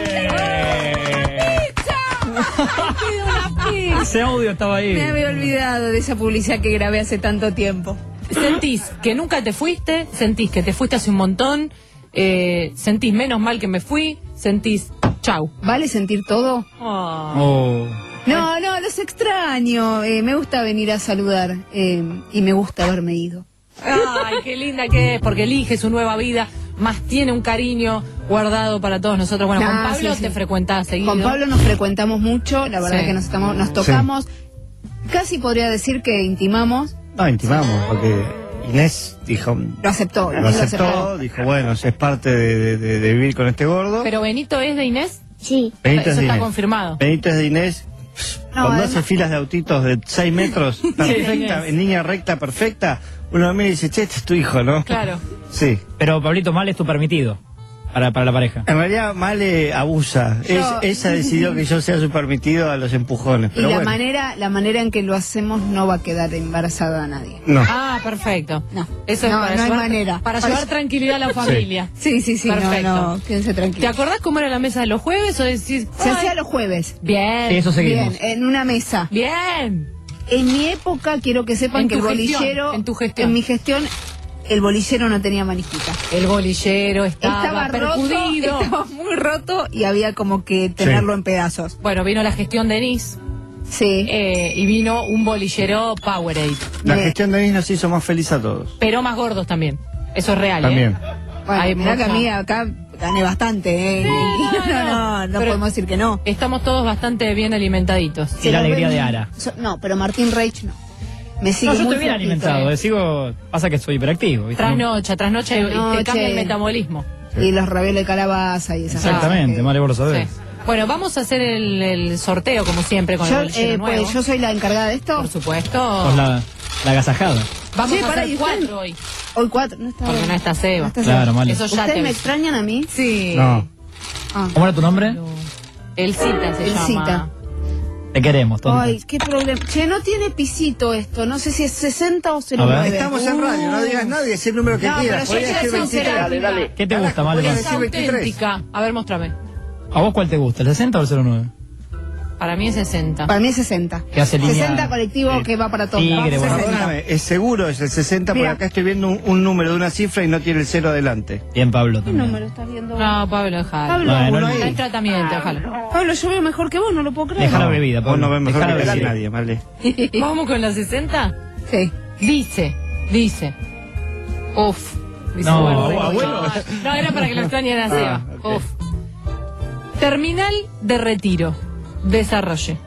Ese audio estaba ahí. Me había olvidado de esa publicidad que grabé hace tanto tiempo. ¿Sentís que nunca te fuiste? ¿Sentís que te fuiste hace un montón? Eh, ¿Sentís menos mal que me fui? ¿Sentís chau? ¿Vale sentir todo? Oh. Oh. No, no, los extraño. Eh, me gusta venir a saludar eh, y me gusta haberme ido. Ay, qué linda que es, porque elige su nueva vida, más tiene un cariño guardado para todos nosotros. Bueno, nah, con Pablo sí, sí. te frecuentás seguido. Con Pablo nos frecuentamos mucho, la verdad Sí. que nos estamos, nos tocamos. Sí. Casi podría decir que intimamos. No, intimamos, porque Inés dijo... Lo aceptó. Lo aceptó, lo aceptó. Dijo, bueno, es parte de, de, de vivir con este gordo. ¿Pero Benito es de Inés? Sí. Benito Eso es de está Inés. confirmado. Benito es de Inés. No, Con además... doce filas de autitos de seis metros, perfecta, en línea recta, perfecta, uno mira y dice, che, este es tu hijo, ¿no? Claro. Sí. Pero, Pablito, mal es tu permitido para, para la pareja. En realidad, Male abusa. Yo... Es, ella decidió que yo sea su permitido a los empujones. Pero y la bueno. manera, la manera en que lo hacemos no va a quedar embarazada a nadie. No. Ah, perfecto. No. Eso es no, para no llevar, hay manera. Para llevar tranquilidad a la familia. Sí, sí, sí. Perfecto. No, no, quédense tranquilos. ¿Te acordás cómo era la mesa de los jueves o decís? Se Ay, hacía los jueves. Bien. Eso seguimos. Bien, en una mesa. Bien. En mi época, quiero que sepan En que el tu gestión, bolillero... en tu gestión. En mi gestión, el bolillero no tenía manijita. El bolillero estaba, Estaba percudido. roto, estaba muy roto y había como que tenerlo Sí. en pedazos. Bueno, vino la gestión de Nis. Sí. Eh, y vino un bolillero Powerade. La Me- gestión de Inés nos hizo más feliz a todos. Pero más gordos también. Eso es real, También. ¿eh? Bueno, Hay mirá que a mucha- mí acá gané bastante, ¿eh? Sí, no, no, no pero podemos decir que no. Estamos todos bastante bien alimentaditos. Y la Pero alegría ven- de Ara. so- No, pero Martín Reich no. Me sigue No, yo muy estoy bien flojito, alimentado. ¿eh? eh, Sigo, pasa que soy hiperactivo. ¿viste? Trasnocha, trasnocha y- y te Trasnoche. cambia el metabolismo. Y los ravioles de calabaza y esas Exactamente, cosas. Male, vos lo sabés. Sí. Bueno, vamos a hacer el, el sorteo como siempre con Yo, el bolillero eh, nuevo. pues, yo soy la encargada de esto. Por supuesto. Sos la, la agasajada. Vamos Sí, a pará, hacer ¿y usted? cuatro hoy. Hoy cuatro. No está Porque bien. no está Seba. No está Claro, Seba. Male. Eso ya ¿Ustedes te me aviso. extrañan a mí? Sí. No. Ah. ¿Cómo era tu nombre? El cita se El llama. cita. Te queremos, tonto. Ay, qué problema. Che, no tiene pisito esto. No sé si es sesenta o cero nueve. Estamos en radio, no digas nadie, es el número que No, quieras. pero Podría yo decir soy veintitrés. sincera. ¿Qué te gusta, Male? Podría Es decir veintitrés. auténtica. A ver, muéstrame. ¿A vos cuál te gusta, el sesenta o el cero nueve? Para mí es sesenta. Para mí es sesenta. Que hace línea- sesenta colectivo Sí. que va para todos Tigre, lados. bueno. sesenta. Perdóname, es seguro, es el sesenta, porque Mira. acá estoy viendo un, un número de una cifra y no tiene el cero adelante. Bien, Pablo ¿Qué también. número estás viendo? No, Pablo, déjalo. Pablo, Bueno, uno no- ahí. Está en tratamiento, déjalo. Pablo, yo veo mejor que vos, no lo puedo creer. Deja la bebida, Vos no ves mejor Dejá la que casi bebida. nadie, vale. ¿Vamos con la sesenta? Sí. Dice, dice. Uf. Dice, No, bueno, abuelo. no, no, era para que lo extrañara a Seba. Ah, ok. Uf. Terminal de retiro. Desarrolle.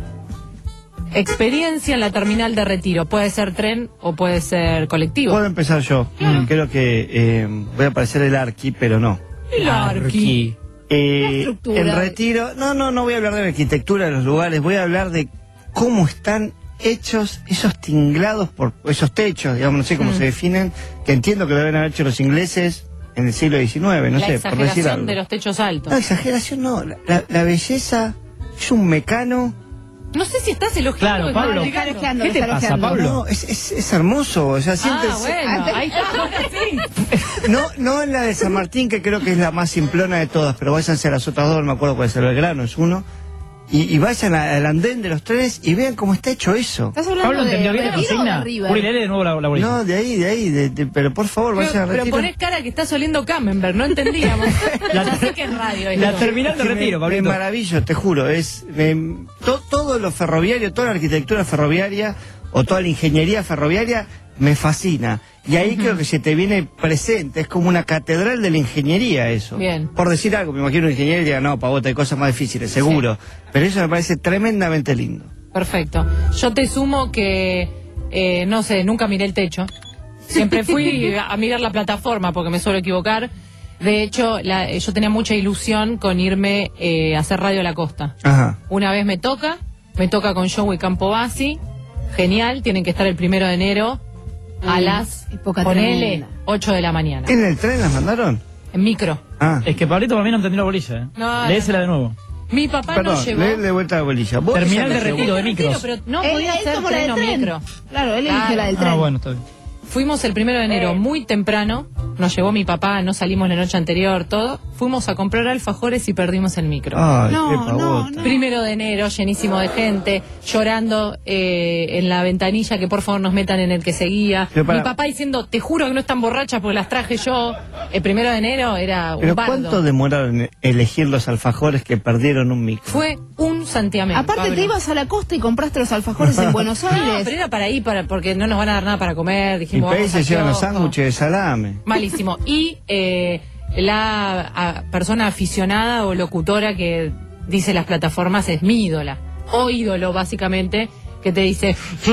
Experiencia en la terminal de retiro. Puede ser tren o puede ser colectivo. Puedo empezar yo. Creo que eh, voy a parecer el Arqui, pero no. El Arqui. Eh, La estructura. el retiro, no, no, no voy a hablar de la arquitectura de los lugares, voy a hablar de cómo están hechos esos tinglados por esos techos, digamos, no sé cómo Mm. se definen, que entiendo que lo deben haber hecho los ingleses en el siglo diecinueve, no la sé, por decir exageración algo. de los techos altos. No, exageración no, la, la- la belleza es un mecano. No sé si estás elogiando. Claro, o estás Pablo. criticando. Está elogiando, ¿Qué te está pasa, elogiando. Pablo? No, es, es, es hermoso, o sea, Ah, siéntese- bueno, ahí está, ahora sí. No, no en la de San Martín, que creo que es la más simplona de todas, pero váyanse a las otras dos, no me acuerdo cuál es el Belgrano, es uno. Y, y vayan a- al andén de los trenes y vean cómo está hecho eso. ¿Estás hablando Pablo de entendió bien la retiro o de consigna. River? Uri, léele de nuevo la, la bolilla. No, de ahí, de ahí, de- de- pero por favor, vayan Pero, a pero retiro. ponés cara que estás oliendo Camembert, no entendíamos. La- Ya sé que es radio La esto. terminal de Que me- retiro, me Pablito. maravillo, te juro, es me- to- todo lo ferroviario, toda la arquitectura ferroviaria o toda la ingeniería ferroviaria me fascina. Y ahí creo que se te viene presente, es como una catedral de la ingeniería eso. Bien. Por decir algo, me imagino un ingeniero y diga, no, pavota, hay cosas más difíciles, seguro. Pero eso me parece tremendamente lindo. Perfecto. Yo te sumo que, eh, no sé, nunca miré el techo. Siempre fui a mirar la plataforma porque me suelo equivocar. De hecho, la- yo tenía mucha ilusión con irme eh, a hacer radio a la costa. Ajá. Una vez me toca, me toca con Joey Campobasi. Genial, tienen que estar el primero de enero a Mm, las, época ponele, tremenda. ocho de la mañana. ¿En el tren las mandaron? En micro. Ah, Es que Pablito para mí no entendió la bolilla. ¿eh? No, Léesela de nuevo. Mi papá perdón, nos llevó... le, le vuelta la bolilla. ¿Vos Terminal esa de la retiro de Retiro, micros. pero no Él- podía él ser tomó la tren del o tren. micro. Claro, él eligió Claro. la del tren. Ah, bueno, está bien. Fuimos el primero de enero muy temprano, nos llevó mi papá, no salimos la noche anterior, todo. Fuimos a comprar alfajores y perdimos el micro. Ay, No, qué no, pavota. no. Primero de enero, llenísimo de gente, llorando eh, en la ventanilla que por favor nos metan en el que seguía. Pero para- Mi papá diciendo, te juro que no están borrachas porque las traje yo. El primero de enero era un Pero bardo. ¿cuánto demoraron en elegir los alfajores que perdieron un micro? Fue un santiamén. Aparte Pablo. te ibas a la costa y compraste los alfajores en Buenos No, Aires. pero era para ir, para, porque no nos van a dar nada para comer. Mi Dijimos, país vamos se al llevan los kiosco. sándwiches de salame. Malísimo. Y eh, la a- persona aficionada o locutora que dice las plataformas es mi ídola. O ídolo, básicamente, que te dice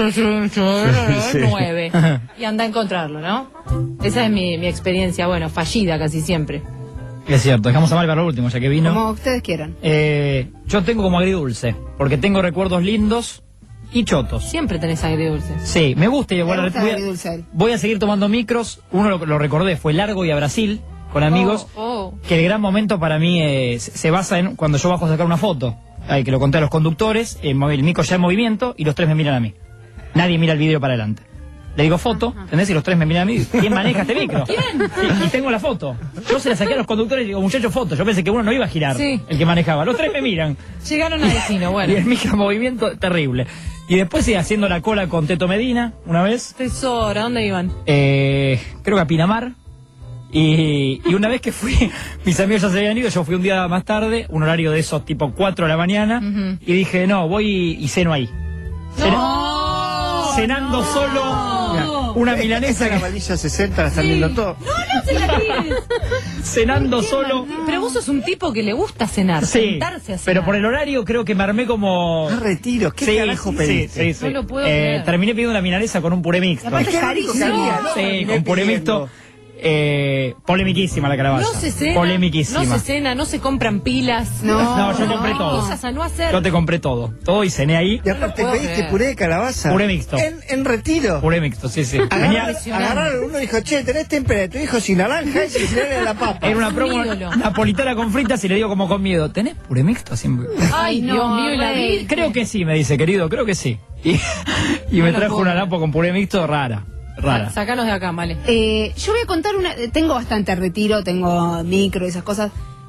nueve. Y anda a encontrarlo, ¿no? Esa es mi, mi experiencia, bueno, fallida casi siempre. Es cierto, dejamos a Mal para lo último, ya que vino. Como ustedes quieran. Eh, yo tengo como agridulce, porque tengo recuerdos lindos y chotos. Siempre tenés agridulce. Sí, me gusta y Me bueno, gusta voy, el a, agridulce a él. voy a seguir tomando micros. Uno lo, lo recordé, fue largo y a Brasil, con amigos. Oh, oh. Que el gran momento para mí eh, se se basa en cuando yo bajo a sacar una foto. Ay, que lo conté a los conductores, el, movi- el micro ya en movimiento y los tres me miran a mí. Nadie mira el vídeo para adelante. Le digo foto, ¿entendés? Y los tres me miran a mí. ¿Quién maneja este micro? ¿Quién? Y, y tengo la foto. Yo se la saqué a los conductores y digo, muchachos, foto. Yo pensé que uno no iba a girar, Sí. el que manejaba. Los tres me miran. Llegaron a destino, bueno. Y el micro en movimiento, terrible. Y después sí, haciendo la cola con Teto Medina, una vez. Tesoro, ¿a dónde iban? Eh, creo que a Pinamar. Y, y una vez que fui, mis amigos ya se habían ido, yo fui un día más tarde, un horario de esos tipo cuatro de la mañana, Ujú. y dije, no, voy y ceno ahí. Cena- ¡No! cenando solo una milanesa, Esa la que- valilla sesenta la están viendo todo. No, no se la tires. cenando solo. Pero vos sos un tipo que le gusta cenar, Sí, sentarse a cenar. pero por el horario creo que me armé como... Ah, retiro, ¿qué Sí, carajo sí, pediste? sí, sí. No lo puedo Eh, creer. terminé pidiendo una milanesa con un puré mixto. Aparte es Qué rico que carísimo. había, ¿no? Sí, Terminé con puré pidiendo. mixto. Eh, polemiquísima la calabaza. No se cena, Polemiquísima. no se cena, no se compran pilas. No, No, yo compré Hay todo. cosas a no hacer. Yo te compré todo. Todo y cené ahí. Y aparte No lo puedo pediste creer. puré de calabaza. Puré mixto. En, en retiro. Puré mixto, sí, sí. Agarrar- Venía- agarraron uno y dijo, che, tenés témpera de tu hijo sin naranja y sin a la papa. era una Un promo ídolo. napolitana con fritas y le digo como con miedo, ¿tenés puré mixto? Siempre. Ay, No, Dios mío, y la Rey. vi. Creo que sí, me dice, querido, creo que sí. Y, y No me lo trajo puedo una creer. napo con puré mixto rara. Rara. Sacanos de acá, vale. Eh, yo voy a contar una. Tengo bastante retiro, tengo micro y esas cosas.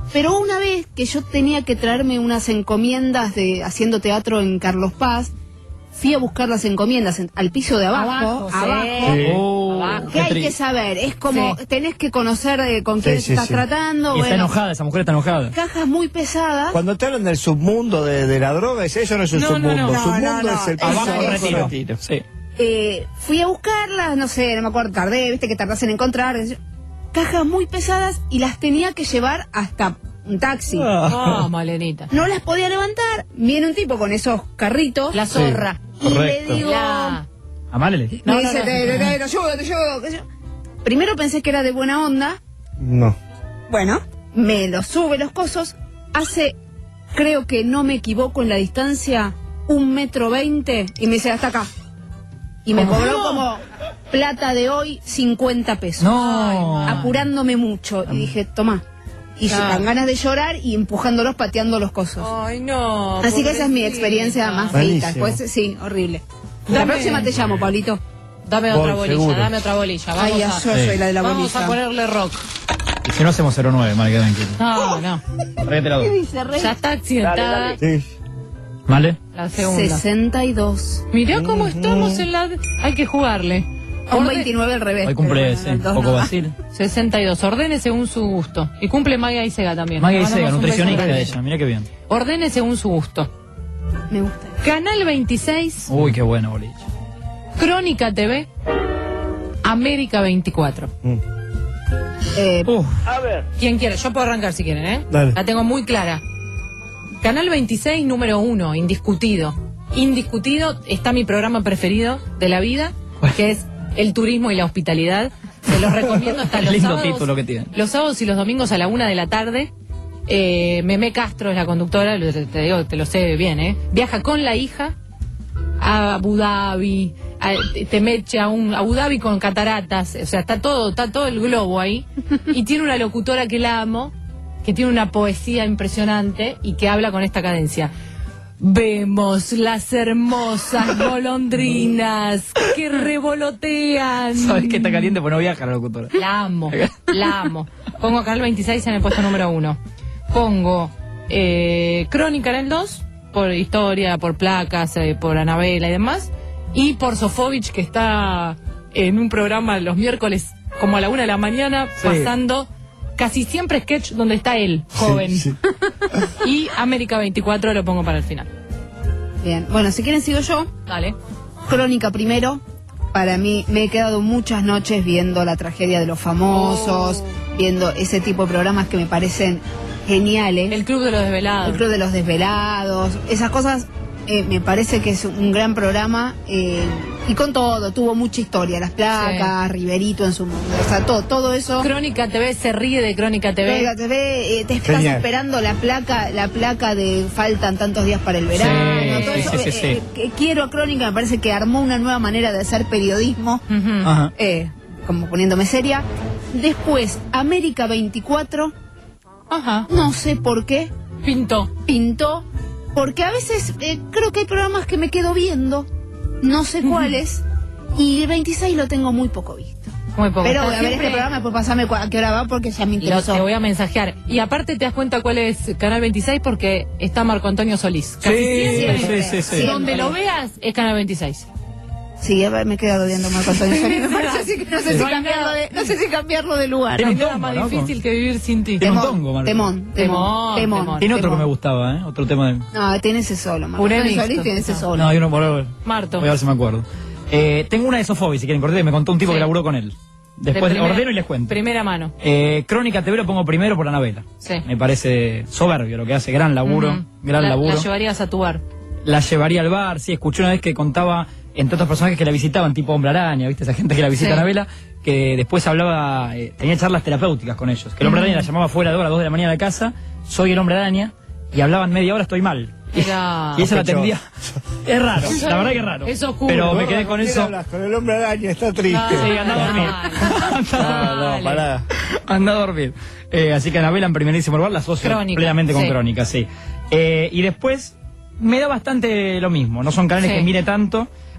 Pero una vez que yo tenía que traerme unas encomiendas de haciendo teatro en Carlos Paz, fui a buscar las encomiendas en, al piso de abajo, Abajo, abajo. sí. Oh, ¿Qué qué hay tri- que saber? Es como, Sí. tenés que conocer eh, con quién Sí, sí, estás sí. tratando. Y está bueno, enojada, esa mujer está enojada. cajas muy pesadas. Cuando te hablan del submundo de, de la droga, es- eso no es un No, no, submundo. no. No, submundo no, no. es el Eso piso Abajo es- de retiro. retiro. Sí. Eh, fui a buscarlas, no sé, no me acuerdo, tardé, viste que tardás en encontrar. qué sé yo. Cajas muy pesadas y las tenía que llevar hasta un taxi. Ah, Malenita. No las podía levantar. Viene un tipo con esos carritos. La zorra. Y correcto. le digo, La- Amale. me No, no, dice, no. te, te, te, te ayudo, te ayudo, qué sé yo. Primero pensé que era de buena onda. No. Bueno, me lo sube los cosos. Hace, creo que no me equivoco en la distancia, un metro veinte. Y me dice, hasta acá. Y me ¿Cómo? cobró como plata de hoy cincuenta pesos. No. Apurándome mucho. Y dije, toma. Y Claro. con ganas de llorar y empujándolos, pateando los cosos. Ay, no. Así que esa es mi pobrecita. experiencia más Buenísimo. feita. Después, sí, horrible. La Dame- próxima te llamo, Pablito. Dame Voy, otra bolilla, seguro. dame otra bolilla. Vamos Ay, a, yo soy la de la vamos bolilla. a ponerle rock. Y si no hacemos cero nueve, mal que tranquilo. No, no. Tráete la dos. dice, Rey? Ya está accidentada Sí. ¿Vale? la segunda. sesenta y dos. Mirá cómo estamos en la... Hay que jugarle. Un Orden- veintinueve al revés. Hoy cumple pero ese, bueno, un dos poco no. vacil. sesenta y dos. Ordene según su gusto. Y cumple Magia y Sega también. Magia y Mandamos Sega, un beso nutricionista grande. ella, mira qué bien. Ordene según su gusto. Me gusta. Canal veintiséis, Uy, qué bueno, boliche. Crónica T V, América veinticuatro. Eh, Uh, ¿Quién quiere? Yo puedo arrancar si quieren, ¿eh? Dale. La tengo muy clara. Canal veintiséis, número uno, indiscutido. Indiscutido, está mi programa preferido de la vida, que es el turismo y la hospitalidad. Se los recomiendo hasta los lindo sábados. título que tiene. Los sábados y los domingos a la una de la tarde. Eh, Meme Castro es la conductora, lo- te, te digo, te lo sé bien, ¿eh? Viaja con la hija a Abu Dhabi, a, te meche a un Abu Dhabi con cataratas, o sea, está todo, está todo el globo ahí. Y tiene una locutora que la amo, que tiene una poesía impresionante y que habla con esta cadencia. Vemos las hermosas golondrinas que revolotean. sabes que está caliente porque no viaja la locutora. La amo, la amo. Pongo Canal veintiséis en el puesto número uno. Pongo eh, Crónica en el dos, por historia, por placas, eh, por Anabela y demás. Y por Sofovich, que está en un programa los miércoles como a la una de la mañana, Sí. pasando casi siempre sketch donde está él, joven. Sí, sí. Y América veinticuatro lo pongo para el final. bien. Bueno, si quieren sigo yo. Dale. Crónica primero. Para mí, me he quedado muchas noches viendo la tragedia de los famosos, viendo ese tipo de programas que me parecen geniales. El Club de los Desvelados. El Club de los Desvelados. Esas cosas eh, me parece que es un gran programa. eh, y con todo, tuvo mucha historia. Las placas, Riverito en su mundo. O sea, todo, todo eso. Crónica T V se ríe de Crónica T V. Crónica T V, eh, te estás Genial. esperando la placa, la placa de faltan tantos días para el verano. Sí, todo sí, eso, sí, sí, eh, sí. eh, que quiero a Crónica, me parece que armó una nueva manera de hacer periodismo, Ujú. Ajá. eh, como poniéndome seria. Después, América veinticuatro, Ajá. no sé por qué, Pintó. pintó, porque a veces eh, creo que hay programas que me quedo viendo, no sé cuáles, y el veintiséis lo tengo muy poco visto. Muy poco. Pero Está voy a ver siempre- este programa, después pasame cua- a qué hora va porque ya me Lo- interesó. te voy a mensajear. Y aparte te das cuenta cuál es Canal veintiséis porque está Marco Antonio Solís. Casi siempre. sí, sí, sí. Donde lo veas es Canal veintiséis. Sí, a ver, me he quedado viendo Marco Antonio Solís. Me parece así que no sé, si No hay cambiarlo nada. de, no sé si cambiarlo de lugar. Tiene No un hay nada tongo, más ¿no? difícil que vivir sin ti. Tiene un Temón, tongo, Marco. temón, temón, Temón, temón. temón. Tiene otro que temón. me gustaba, ¿eh? Otro tema de... No, tiene ese solo. Marco Puré Antonio mixto. Solís tiene ese solo. No, hay uno por ahí. Marto. Voy a ver si me acuerdo. Eh, tengo una de Sofovich, si quieren cortar, me contó un tipo Sí. que laburó con él. Después De primera- ordeno y les cuento. Primera mano. Eh, Crónica T V lo pongo primero por Anabela. Sí. Me parece soberbio lo que hace, gran laburo, Ujú. gran la, laburo. La llevarías a tu bar. La llevaría al bar, sí, escuché una vez que contaba, entre otros personajes que la visitaban, tipo Hombre Araña, ¿viste? Esa gente que la visita Sí. a Anabela, que después hablaba, eh, tenía charlas terapéuticas con ellos. Que el Hombre Ujú. Araña la llamaba fuera de hora, a las dos de la mañana de casa, soy el Hombre Araña, y hablaban media hora, estoy mal. Era... Y ella la Sospechoso. atendía. Es raro, la verdad que es raro. Es oscuro. Pero me quedé con ¿Quién eso. hablas? Con el hombre araña, está triste. Sí, anda a dormir. No, no, pará. Anda a dormir. Eh, así que Anabela en primerísimo lugar la asocio Crónica, plenamente con sí. Crónica, sí. Eh, y después me da bastante lo mismo. No son canales Sí. que mire tanto.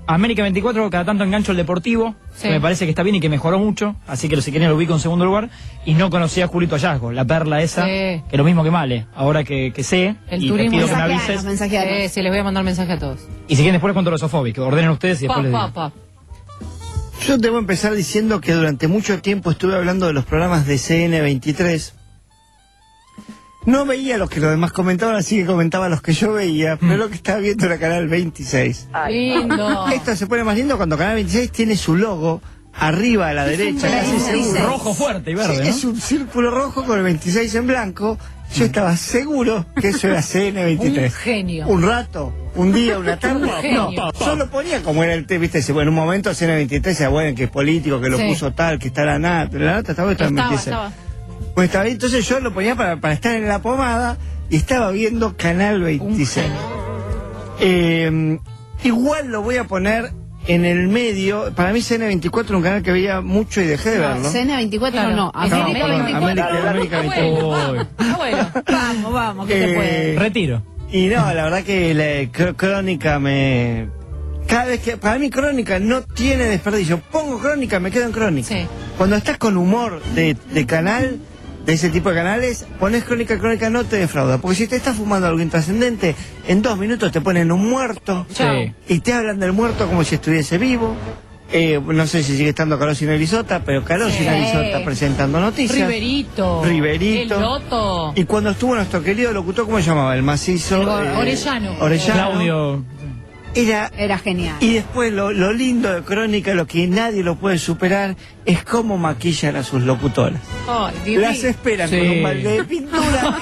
América veinticuatro, cada tanto engancho el Deportivo, Sí. que me parece que está bien y que mejoró mucho, así que si quieren lo ubico en segundo lugar. Y no conocía a Julito Hallazgo, la perla esa, Sí. que lo mismo que Male, ahora que, que sé, El y te turismo. pido que me Mensajeanos, avises. mensajeanos. Sí, sí, les voy a mandar mensaje a todos. Y si quieren después les cuento los Sofóbicos, que ordenen ustedes y Pa, después les pa, digo. pa. Yo debo empezar diciendo que durante mucho tiempo estuve hablando de los programas de C N veintitrés. No veía los que los demás comentaban, así que comentaba los que yo veía, pero lo que estaba viendo era Canal veintiséis. Lindo. Esto se pone más lindo cuando Canal veintiséis tiene su logo arriba a la derecha, casi seguro. Rojo fuerte y verde, Sí, ¿no? es un círculo rojo con el veintiséis en blanco. Yo estaba seguro que eso era C N veintitrés. Un genio. Un rato, un día, una tarde. Un genio. No, yo lo ponía como era el té, viste, en un momento C N veintitrés se bueno, que es político, que lo Sí. puso tal, que está la nata, la nata estaba estaba en Estaba, veintiséis. estaba. Pues estaba bien, entonces yo lo ponía para, para estar en la pomada y estaba viendo Canal veintiséis. Eh, igual lo voy a poner en el medio. Para mí C N veinticuatro era un canal que veía mucho y dejé de verlo. C N veinticuatro Claro. no, Es América perdón, veinticuatro. América- América veinticuatro. Bueno, ah, bueno. Vamos, vamos, que se Eh, puede. Retiro. Y no, la verdad que la cr- Crónica me... Cada vez que... Para mí Crónica no tiene desperdicio. Pongo Crónica, me quedo en Crónica. Sí. Cuando estás con humor de, de canal, de ese tipo de canales, pones Crónica, Crónica no te defrauda. Porque si te estás fumando algo intrascendente, en dos minutos te ponen un muerto. Chao. Sí. Y te hablan del muerto como si estuviese vivo. Eh, no sé si sigue estando Carosina Grisota, pero Carosina Sí. Grisota presentando noticias. Riverito. Riverito. El Loto. Y cuando estuvo nuestro querido locutor, ¿cómo se llamaba? El macizo. El eh, Orellano. Orellano. Claudio. Era, Era genial. y después lo, lo lindo de Crónica, lo que nadie lo puede superar, es cómo maquillan a sus locutoras. Ay, divino. Las esperan Sí. con un balde de pintura.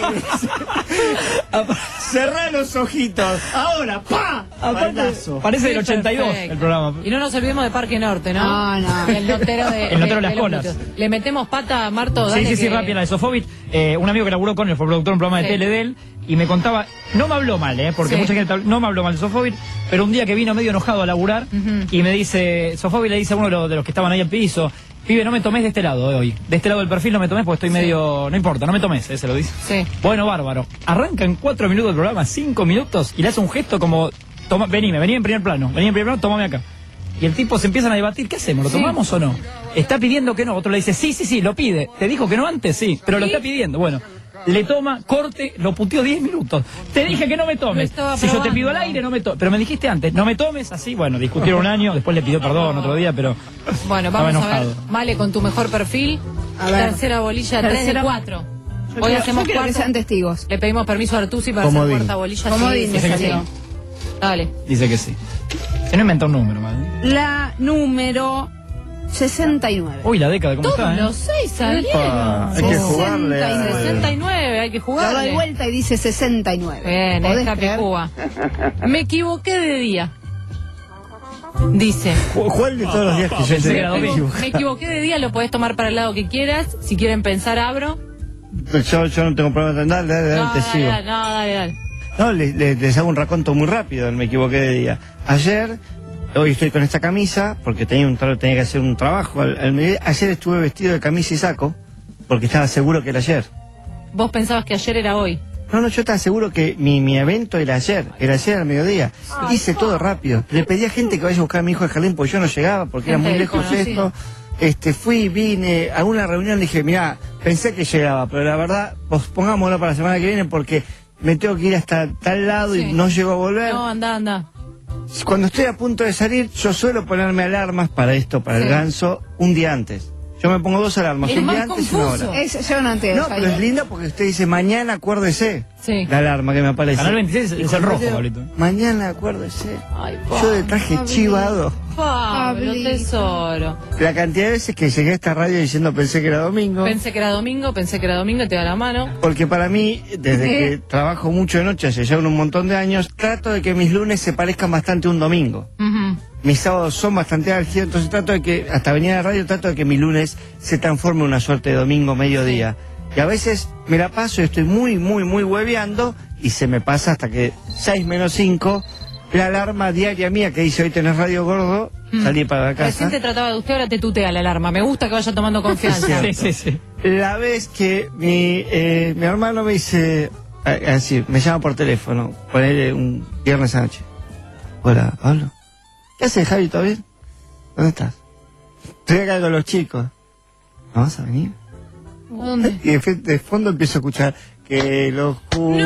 Cerrar los ojitos. Ahora, ¡pa! Baldazo. Parece del Sí, ochenta y dos perfecto. el programa. Y no nos olvidemos de Parque Norte, ¿no? No, no. El notero de, El notero de las los colas. mitos. Le metemos pata a Marto, Sí, dale sí, sí, que- rápida la de Sofovich. Eh, un amigo que laburó con él, fue productor de un programa de Sí. tele de él, y me contaba, no me habló mal, eh, porque Sí. mucha gente no me habló mal de Sofovich, pero un día que vino medio enojado a laburar, Ujú. y me dice, Sofovich le dice a uno de los, de los que estaban ahí al piso, pibe, no me tomes de este lado de hoy, de este lado del perfil no me tomes porque estoy medio, no importa, no me tomes, eh, se lo dice. Sí. Bueno, bárbaro. Arranca en cuatro minutos el programa, cinco minutos, y le hace un gesto como, toma, venime, vení en primer plano, vení en primer plano, tomame acá. Y el tipo se empiezan a debatir, ¿qué hacemos? ¿Lo Sí. tomamos o no? Está pidiendo que no, otro le dice, sí, sí, sí, lo pide. ¿Te dijo que no antes? Sí, pero lo ¿Sí? está pidiendo. Bueno, le toma, corte, lo puteó diez minutos. Te dije que no me tomes. Lo estaba Si yo te pido al probando. aire, no me tomes. Pero me dijiste antes, no me tomes, así, bueno, discutieron un año, después le pidió perdón otro día, pero Bueno, estaba vamos a ver. enojado. Male, con tu mejor perfil. A ver. Tercera bolilla, tres de Tercera- cuatro. Yo Hoy quiero- hacemos yo quiero que cuarta. sean testigos. Le pedimos permiso a Artusi para Comodín. hacer cuarta bolilla. Comodín Sí, me sí, sí. salió. Dale. Dice que sí. Se no inventa un número, madre. La número sesenta y nueve. Uy, la década, ¿cómo Todos está, eh? los seis salieron. Epa, hay que jugarle a- sesenta y nueve, hay que La jugarle. doy vuelta y dice sesenta y nueve. Bien, ¿Podés es creer? Capicúa. Me equivoqué de día. Dice. Ju- ¿Cuál de todos los días que yo Pensé sé? que era domingo. Me equivoqué de día, lo podés tomar para el lado que quieras. Si quieren pensar, abro. Yo, yo no tengo problema de dale, dale, dale, No, te dale, sigo. dale, no, dale, dale. No, les, les- les hago un raconto muy rápido, me equivoqué de día. Ayer, hoy estoy con esta camisa, porque tenía, un, tra- tenía que hacer un trabajo. Al, al mediodía. Ayer estuve vestido de camisa y saco, porque estaba seguro que era ayer. Vos pensabas que ayer era hoy. No, no, yo estaba seguro que mi, mi evento era ayer, era ayer al mediodía. Hice todo rápido. Le pedí a gente que vaya a buscar a mi hijo al jardín porque yo no llegaba, porque era Gente muy lejos desconocida. esto. Este, fui, vine a una reunión, dije, mirá, pensé que llegaba, pero la verdad, pospongámoslo para la semana que viene porque me tengo que ir hasta tal lado Sí. y no llego a volver. No, anda, anda. Cuando estoy a punto de salir, yo suelo ponerme alarmas para esto, para Sí. el ganso, un día antes. Yo me pongo dos alarmas, Es un día más antes y una confuso. hora. Es, yo no te No, pero es linda porque usted dice, mañana acuérdese. Sí. La alarma que me aparece. Canal veintiséis es Y el cuando rojo, leo, Pablito. Mañana acuérdese. Ay, Yo de traje Pablo. chivado. Pablo, Pablito. tesoro. La cantidad de veces que llegué a esta radio diciendo pensé que era domingo. Pensé que era domingo, pensé que era domingo y te da la mano. Porque para mí, desde ¿Qué? que trabajo mucho de noche, hace ya un montón de años, trato de que mis lunes se parezcan bastante a un domingo. Ujú. Mis sábados son bastante álgidos, entonces trato de que, hasta venir a la radio, trato de que mi lunes se transforme en una suerte de domingo, mediodía. Y a veces me la paso y estoy muy, muy, muy hueveando y se me pasa hasta que seis menos cinco, la alarma diaria mía que dice hoy tenés radio gordo, Mm. salí para la casa. Recién te trataba de usted, ahora te tutea la alarma. Me gusta que vaya tomando confianza. Sí, sí, sí. La vez que mi, eh, mi hermano me dice, a- así, me llama por teléfono, ponele un viernes a noche. Hola, Pablo. ¿Qué haces, Javi? ¿Todo bien? ¿Dónde estás? Estoy acá con los chicos. ¿No vas a venir? ¿Dónde? Y de, de fondo empiezo a escuchar que los ju-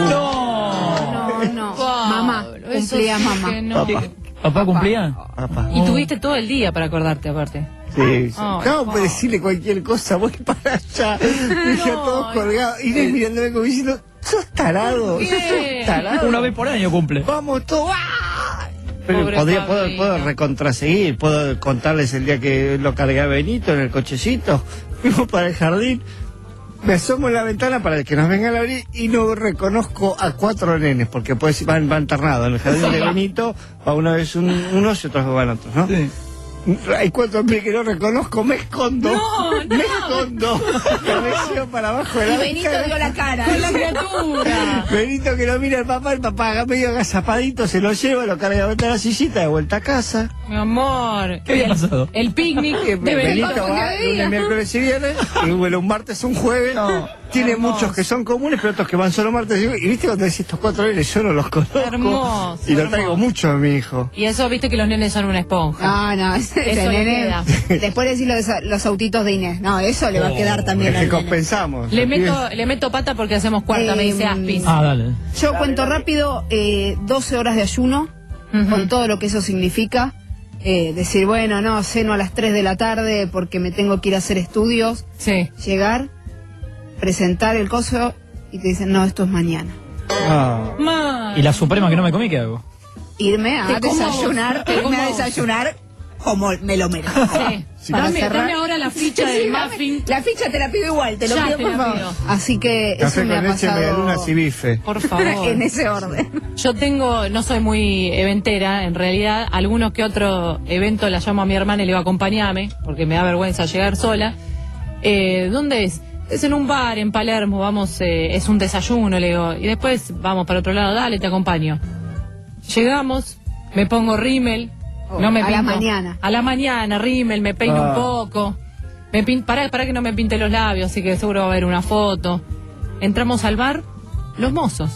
No, no, no. Mamá, cumplía mamá. No. Papá. ¿Papá cumplía? Papá. Y tuviste todo el día para acordarte, aparte. Sí, sí. Oh, Acabo de decirle cualquier cosa, voy para allá. Dejé a todos colgados. Inés mirándome como diciendo, sos tarado, sos tarado. Una vez por año cumple. Vamos todos. ¡Ah! Pero Pobre podría, puedo, Fabi. puedo recontraseguir, puedo contarles el día que lo cargué a Benito en el cochecito, fuimos para el jardín, me asomo en la ventana para el que nos venga a abrir y no reconozco a cuatro nenes, porque pues van, van internados en el jardín de Benito, va una vez un, unos y otros van otros, ¿no? Sí. Hay cuatro pies que no reconozco, me escondo, No, no. me escondo, me llevo para abajo de la Y Benito ventana. dio la cara. Con la criatura. Benito que lo mira el papá, el papá medio agazapadito, se lo lleva, lo carga de la sillita de vuelta a casa. Mi amor. ¿Qué había pasado? El picnic de Benito Benito. va lunes, miércoles y viernes, y bueno, un martes, un jueves. Tiene Hermoso. muchos que son comunes, pero otros que van solo martes y jueves. Y viste cuando decís estos cuatro nenes, yo no los conozco. Hermoso, y lo hermoso. traigo mucho a mi hijo. Y eso, viste que los nenes son una esponja. No, no, ese, ese Eso le nene. queda. Después decir los, los autitos de Inés. No, eso le va a quedar también Es al que nene. compensamos. Le Los meto, pibes- le meto pata porque hacemos cuarta, me dice Eh, Aspis. Ah, dale. Yo cuento rápido, eh, doce horas de ayuno, Ujú. con todo lo que eso significa. Eh, decir, bueno, no, ceno a las tres de la tarde porque me tengo que ir a hacer estudios. Sí. Llegar, presentar el coso y te dicen, no, esto es mañana. Ah. Ma. ¿Y la suprema que no me comí, qué hago? Irme a Te como desayunar, vos, te irme como a vos. desayunar como me lo merezco. Sí. Para Dame, cerrar. dame ahora la ficha Sí, del dame- muffin. La ficha te la pido igual, te lo Ya pido te por la favor. pido. Así que Café eso me ha con leche, pasado medialunas y bife. Por favor. en ese orden. Yo tengo, no soy muy eventera, en realidad, algunos que otro evento la llamo a mi hermana y le digo, acompáñame, porque me da vergüenza llegar sola. Eh, ¿Dónde es? Es en un bar en Palermo, vamos, eh, es un desayuno, le digo, y después vamos para otro lado, dale, te acompaño. Llegamos, me pongo rímel, no me a la pinto. mañana. A la mañana, rímel, me peino Ah. un poco. Me pin, para, para que no me pinte los labios, así que seguro va a haber una foto. Entramos al bar, los mozos.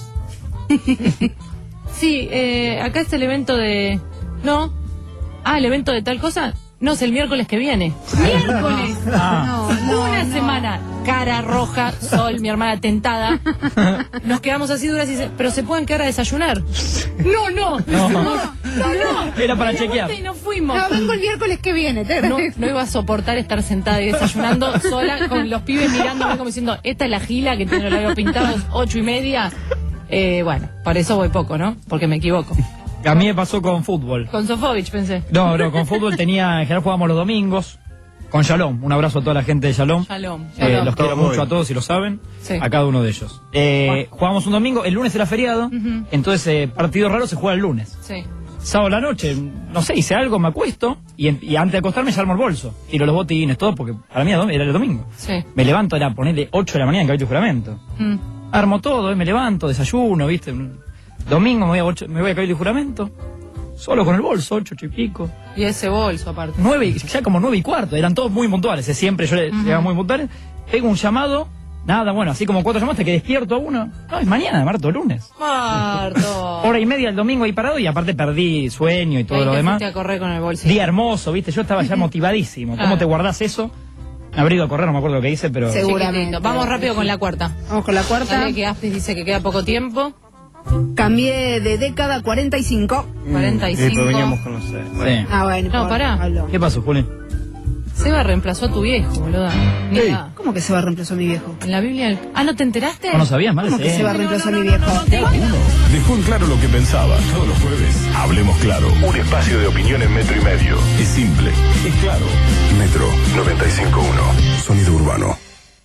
Sí, eh, acá es el evento de... No. Ah, el evento de tal cosa. No, es el miércoles que viene. ¡Miércoles! Ah. No, no, Una no. semana. Cara roja, sol, mi hermana tentada. Nos quedamos así duras y dice, pero se pueden quedar a desayunar. No, no. No. No, no. Era para Y la chequear. vuelta Y nos fuimos. No, vengo el miércoles que viene, te No, agradezco. no iba a soportar estar sentada y desayunando sola con los pibes mirándome como diciendo, esta es la gila que tiene los labios pintados, ocho y media. Eh, bueno, por eso voy poco, ¿no? Porque me equivoco. A mí me pasó con fútbol. Con Sofovich pensé. No, no, con fútbol tenía, en general jugábamos los domingos. Con Shalom, un abrazo a toda la gente de Shalom. Shalom. Eh, Shalom. los quiero Todos mucho voy. a todos, si lo saben, Sí. a cada uno de ellos. Eh, jugábamos un domingo, el lunes era feriado, Ujú. entonces eh, partido raro se juega el lunes. Sí. Sábado a la noche, no sé, hice algo, me acuesto y, en- y antes de acostarme ya armo el bolso. Tiro los botines, todo, porque para mí era dom- era el domingo. Sí. Me levanto, era ponerle ocho de la mañana en cabello juramento. Mm. Armo todo, eh, me levanto, desayuno, ¿viste? Un domingo me voy a, ocho- me voy a cabello juramento, solo con el bolso, ocho, ocho y pico. Y ese bolso aparte. Nueve, y- ya como nueve y cuarto, eran todos muy puntuales, eh, siempre yo le Ujú. llegaba muy puntuales. Pego un llamado, nada, bueno, así como cuatro llamadas hasta que despierto a uno. No, es mañana, marto, lunes. Marto. Hora y media el domingo ahí parado y aparte perdí sueño y todo Ahí lo te demás. fuiste a correr con el bolsillo. Día hermoso, viste, yo estaba ya motivadísimo. ¿Cómo Ah. te guardás eso? Me habré ido a correr, no me acuerdo lo que hice, pero... Seguramente. Chiquitito. Vamos rápido con la cuarta. Vamos con la cuarta. Dale, que Aspis dice que queda poco tiempo. Cambié de década cuarenta y cinco. cuarenta y Sí, pero cinco. veníamos con los... Sí. Ah, bueno. No, por- pará. hablo. ¿Qué pasó, Juli? Seba reemplazó a tu viejo, boluda. Mira, ¿Cómo que se va a reemplazar a mi viejo? en la Biblia... Ah, ¿no te enteraste? ¿Vos no sabías más de ¿Cómo que ese? se va a reemplazar a mi viejo? Dejó en claro lo que pensaba. Todos los jueves, hablemos claro. Un espacio de opinión en metro y medio. Es simple, es claro. Metro noventa y cinco punto uno. Sonido urbano.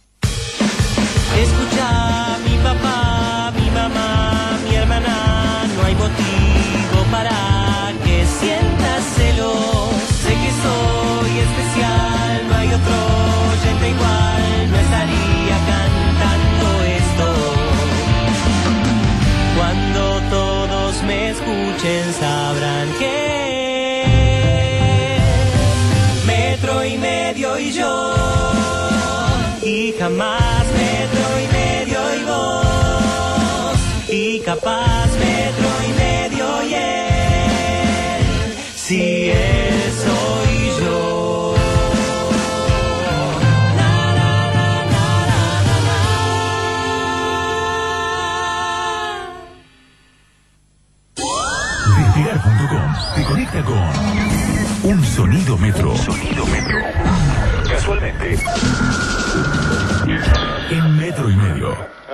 Escucha, mi papá, mi mamá, mi hermana, no hay motivo para que sientas celos. Sé que soy especial, no hay otro oyente igual, no estaría cantando esto. Cuando todos me escuchen sabrán que metro y medio y yo, y jamás metro y medio y vos, y capaz metro y medio y él. si él soy yo. Despegar punto com te conecta con un sonido metro. Sonido metro. Casualmente. En metro y medio.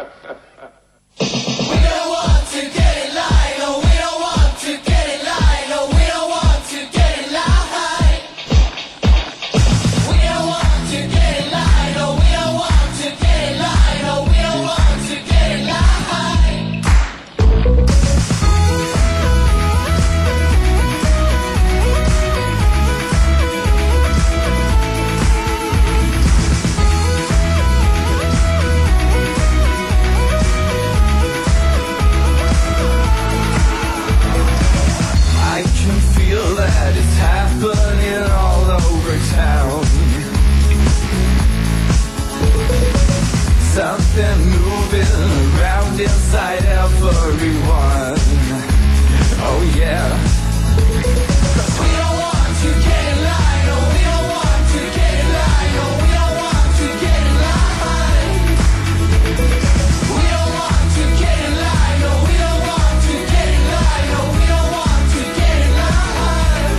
Something moving around inside everyone. Oh yeah. We don't want to get in line. No, we don't want to get in line. No, we don't want to get in line. We don't want to get in line. No, we don't want to get in line. No, we don't want to get in line.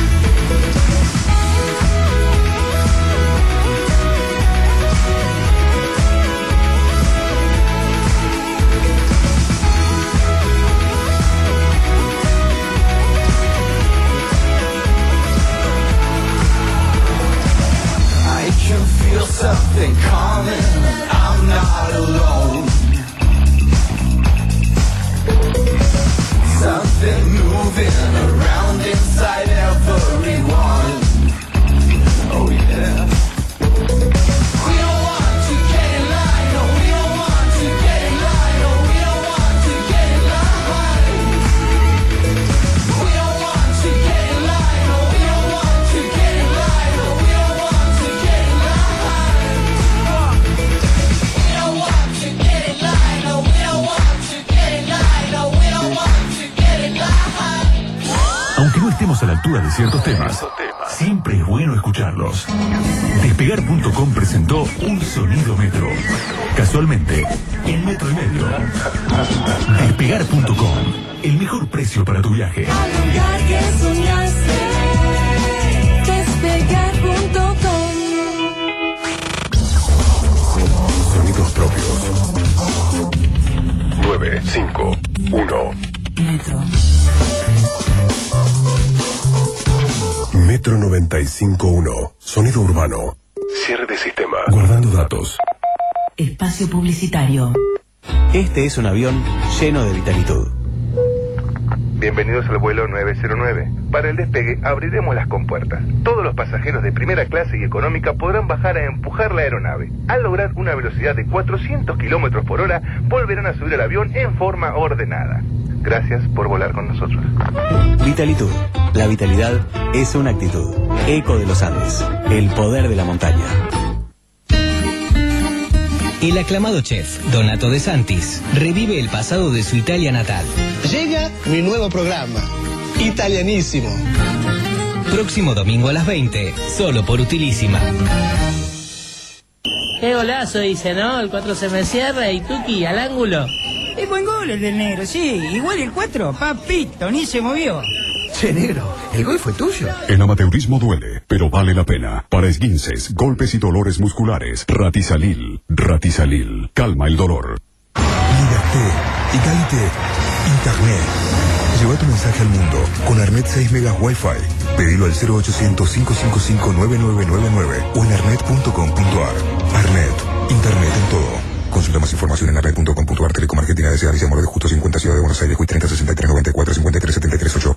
Feel something coming, I'm not alone. Something moving around inside everyone. Oh yeah. We don't want to get in line, no, we don't want to get in line, no, we don't want to get in line. We don't want to get in line, no, we don't want to get in line, no, we don't want to get in line. Aunque no estemos a la altura de ciertos temas, siempre es bueno escucharlos. Despegar punto com presentó Un Sonido Metro. Casualmente, en metro y medio. Despegar punto com, el mejor precio para tu viaje. Al lugar que soñaste, despegar punto com. Sonidos propios. nueve cinco uno. Metro. Metro noventa y cinco punto uno. Sonido urbano. Cierre de sistema. Guardando datos. Espacio publicitario. Este es un avión lleno de vitalitud. Bienvenidos al vuelo nueve cero nueve. Para el despegue abriremos las compuertas. Todos los pasajeros de primera clase y económica podrán bajar a empujar la aeronave. Al lograr una velocidad de cuatrocientos kilómetros por hora, volverán a subir al avión en forma ordenada. Gracias por volar con nosotros. Vitalitud. La vitalidad es una actitud. Eco de los Andes. El poder de la montaña. El aclamado chef Donato De Santis revive el pasado de su Italia natal. Llega mi nuevo programa, Italianísimo. Próximo domingo a las veinte, solo por Utilísima. Qué golazo dice, ¿no? El cuatro se me cierra y Tuki al ángulo. Es buen gol el del negro, sí. Igual el cuatro, papito, ni se movió. Che, negro, ¿el gol fue tuyo? El amateurismo duele, pero vale la pena. Para esguinces, golpes y dolores musculares, Ratisalil. Ratisalil. Calma el dolor. Liberté, Égalité, Internet. Lleva tu mensaje al mundo con Arnet seis megas Wi-Fi. Pedilo al cero ochocientos, cinco cinco cinco, nueve nueve nueve nueve o en arnet punto com punto ar. Arnet, Internet en todo. Consulta más información en arnet punto com punto ar. Telecom Argentina S A. Villa Morales Justo cincuenta, Ciudad de Buenos Aires, Q treinta sesenta y tres noventa y cuatro cincuenta y tres setenta y tres ocho.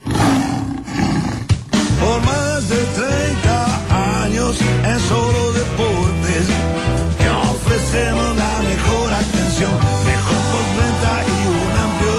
Por más de treinta años en Solo Deportes te ofrecemos la mejor atención, mejor postventa y un amplio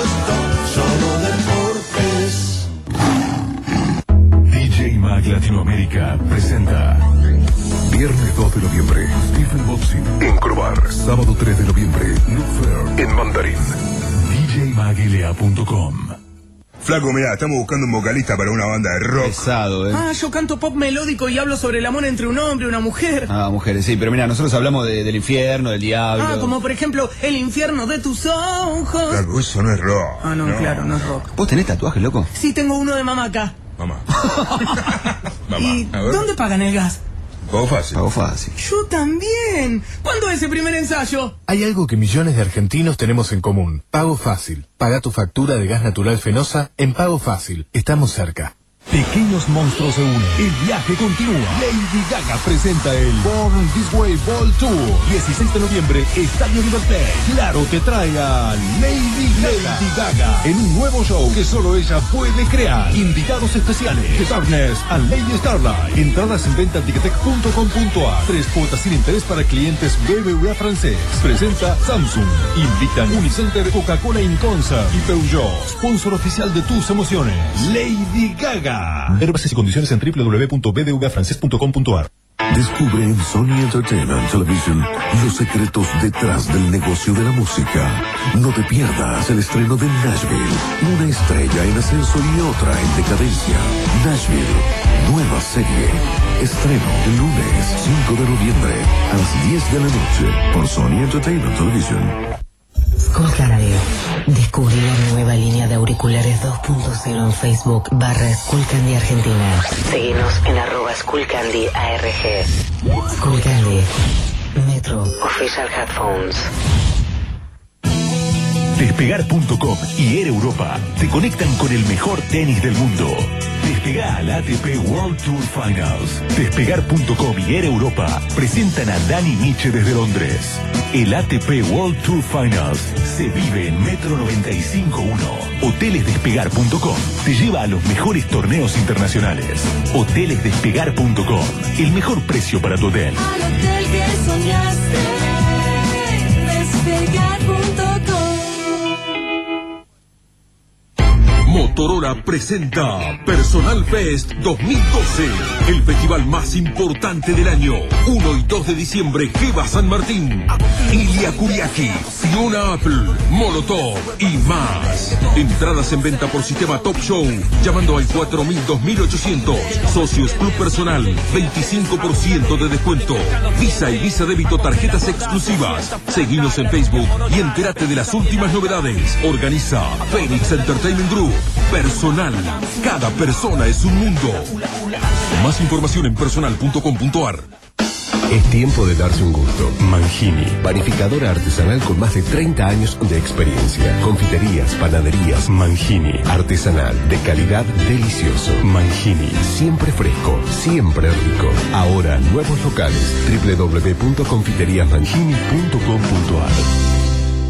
stock. Solo Deportes. D J Mag Latinoamérica presenta Viernes dos de noviembre, Stephen Boxing en Crobar. Sábado tres de noviembre, Look Fair en Mandarín. D J Mag L A punto com. Flaco, mirá, estamos buscando un vocalista para una banda de rock. Pesado, ¿eh? Ah, yo canto pop melódico y hablo sobre el amor entre un hombre y una mujer. Ah, mujeres, sí, pero mira, nosotros hablamos de- del infierno, del diablo. Ah, como por ejemplo, el infierno de tus ojos. Flaco, eso no es rock. Ah, no, claro, no es rock. ¿Vos tenés tatuajes, loco? Sí, tengo uno de mamá acá. Mamá. ¿Y a ver. dónde pagan el gas? Pago fácil. Pago fácil. Yo también. ¿Cuándo es el primer ensayo? Hay algo que millones de argentinos tenemos en común. Pago Fácil. Paga tu factura de gas natural Fenosa en Pago Fácil. Estamos cerca. Pequeños monstruos se unen. El viaje continúa. Lady Gaga presenta el Born This Way Ball Tour. dieciséis de noviembre, Estadio Liberté. Claro te trae a Lady Gaga. Lady Gaga en un nuevo show que solo ella puede crear. Invitados especiales: The Darkness and Lady Starlight. Entradas en venta en ticketek punto com punto a. Tres cuotas sin interés para clientes B B V A francés. Presenta Samsung. Invitan Unicenter, Coca-Cola in Concert y Peugeot, sponsor oficial de tus emociones. Lady Gaga. Ver bases y condiciones en doble u doble u doble u punto b d v a francés punto com punto a r. Descubre en Sony Entertainment Television los secretos detrás del negocio de la música. No te pierdas el estreno de Nashville, una estrella en ascenso y otra en decadencia. Nashville, nueva serie. Estreno lunes cinco de noviembre a las diez de la noche por Sony Entertainment Television. Skullcandy. Descubrí la nueva línea de auriculares dos punto cero en Facebook barra Skullcandy Argentina. Seguinos en arroba Skullcandy A R G. Skullcandy. Metro. Official Headphones. Despegar punto com y Air Europa te conectan con el mejor tenis del mundo. Despegá al A T P World Tour Finals. Despegar punto com y Air Europa presentan a Dani Nietzsche desde Londres. El A T P World Tour Finals se vive en Metro noventa y cinco punto uno. Hoteles Despegar punto com te lleva a los mejores torneos internacionales. Hoteles Despegar punto com, el mejor precio para tu hotel. Al hotel que soñaste, despegar punto com. Motorola presenta Personal Fest dos mil doce, el festival más importante del año. uno y dos de diciembre, Jeva San Martín, Ilia Kuriaki, Fiona Apple, Molotov y más. Entradas en venta por sistema Top Show, llamando al cuatro mil dos mil ochocientos. Socios Club Personal, veinticinco por ciento de descuento. Visa y Visa Débito, tarjetas exclusivas. Seguinos en Facebook y entérate de las últimas novedades. Organiza Phoenix Entertainment Group. Personal, cada persona es un mundo. Más información en personal punto com punto a r. Es tiempo de darse un gusto. Mangini, panificadora artesanal con más de treinta años de experiencia. Confiterías, panaderías. Mangini, artesanal, de calidad, delicioso. Mangini, siempre fresco, siempre rico. Ahora, nuevos locales. doble u doble u doble u punto confiterías mangini punto com punto a r.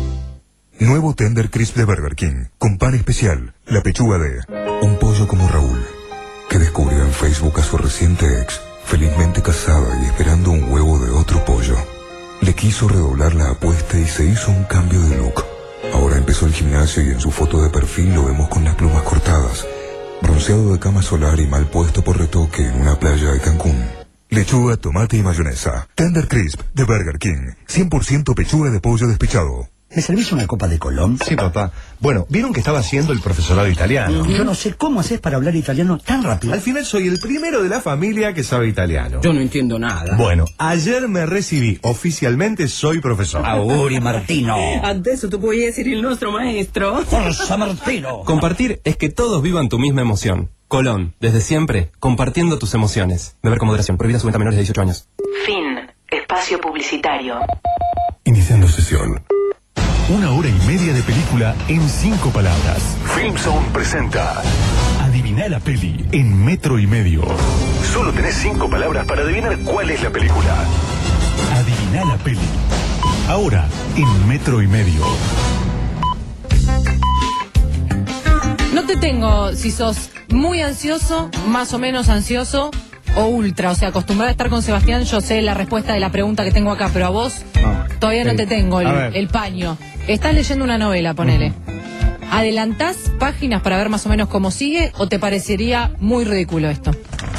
Nuevo Tender Crisp de Burger King, con pan especial, la pechuga de un pollo como Raúl, que descubrió en Facebook a su reciente ex, felizmente casada y esperando un huevo de otro pollo. Le quiso redoblar la apuesta y se hizo un cambio de look. Ahora empezó el gimnasio y en su foto de perfil lo vemos con las plumas cortadas, bronceado de cama solar y mal puesto por retoque en una playa de Cancún. Lechuga, tomate y mayonesa. Tender Crisp de Burger King, cien por ciento pechuga de pollo despechado. ¿Me servís una copa de Colón? Sí, papá. Bueno, ¿vieron que estaba haciendo el profesorado italiano? Yo no sé cómo haces para hablar italiano tan rápido. Al final soy el primero de la familia que sabe italiano. Yo no entiendo nada. Bueno, ayer me recibí. Oficialmente soy profesor. Auguri, Martino. Adesso tu puoi essere il nostro maestro. Forza, Martino. Compartir es que todos vivan tu misma emoción. Colón, desde siempre, compartiendo tus emociones. Beber con moderación. Prohibida su venta a menores de dieciocho años. Fin. Espacio publicitario. Iniciando sesión. Una hora y media de película en cinco palabras. Filmzone presenta Adivina la peli en metro y medio. Solo tenés cinco palabras para adivinar cuál es la película. Adivina la peli. Ahora en metro y medio. No te tengo si sos muy ansioso, más o menos ansioso o ultra. O sea, acostumbrada a estar con Sebastián, yo sé la respuesta de la pregunta que tengo acá, pero a vos no, todavía no sí. te tengo el, A ver. el paño. Estás leyendo una novela, ponele. Uh-huh. ¿Adelantás páginas para ver más o menos cómo sigue o te parecería muy ridículo esto?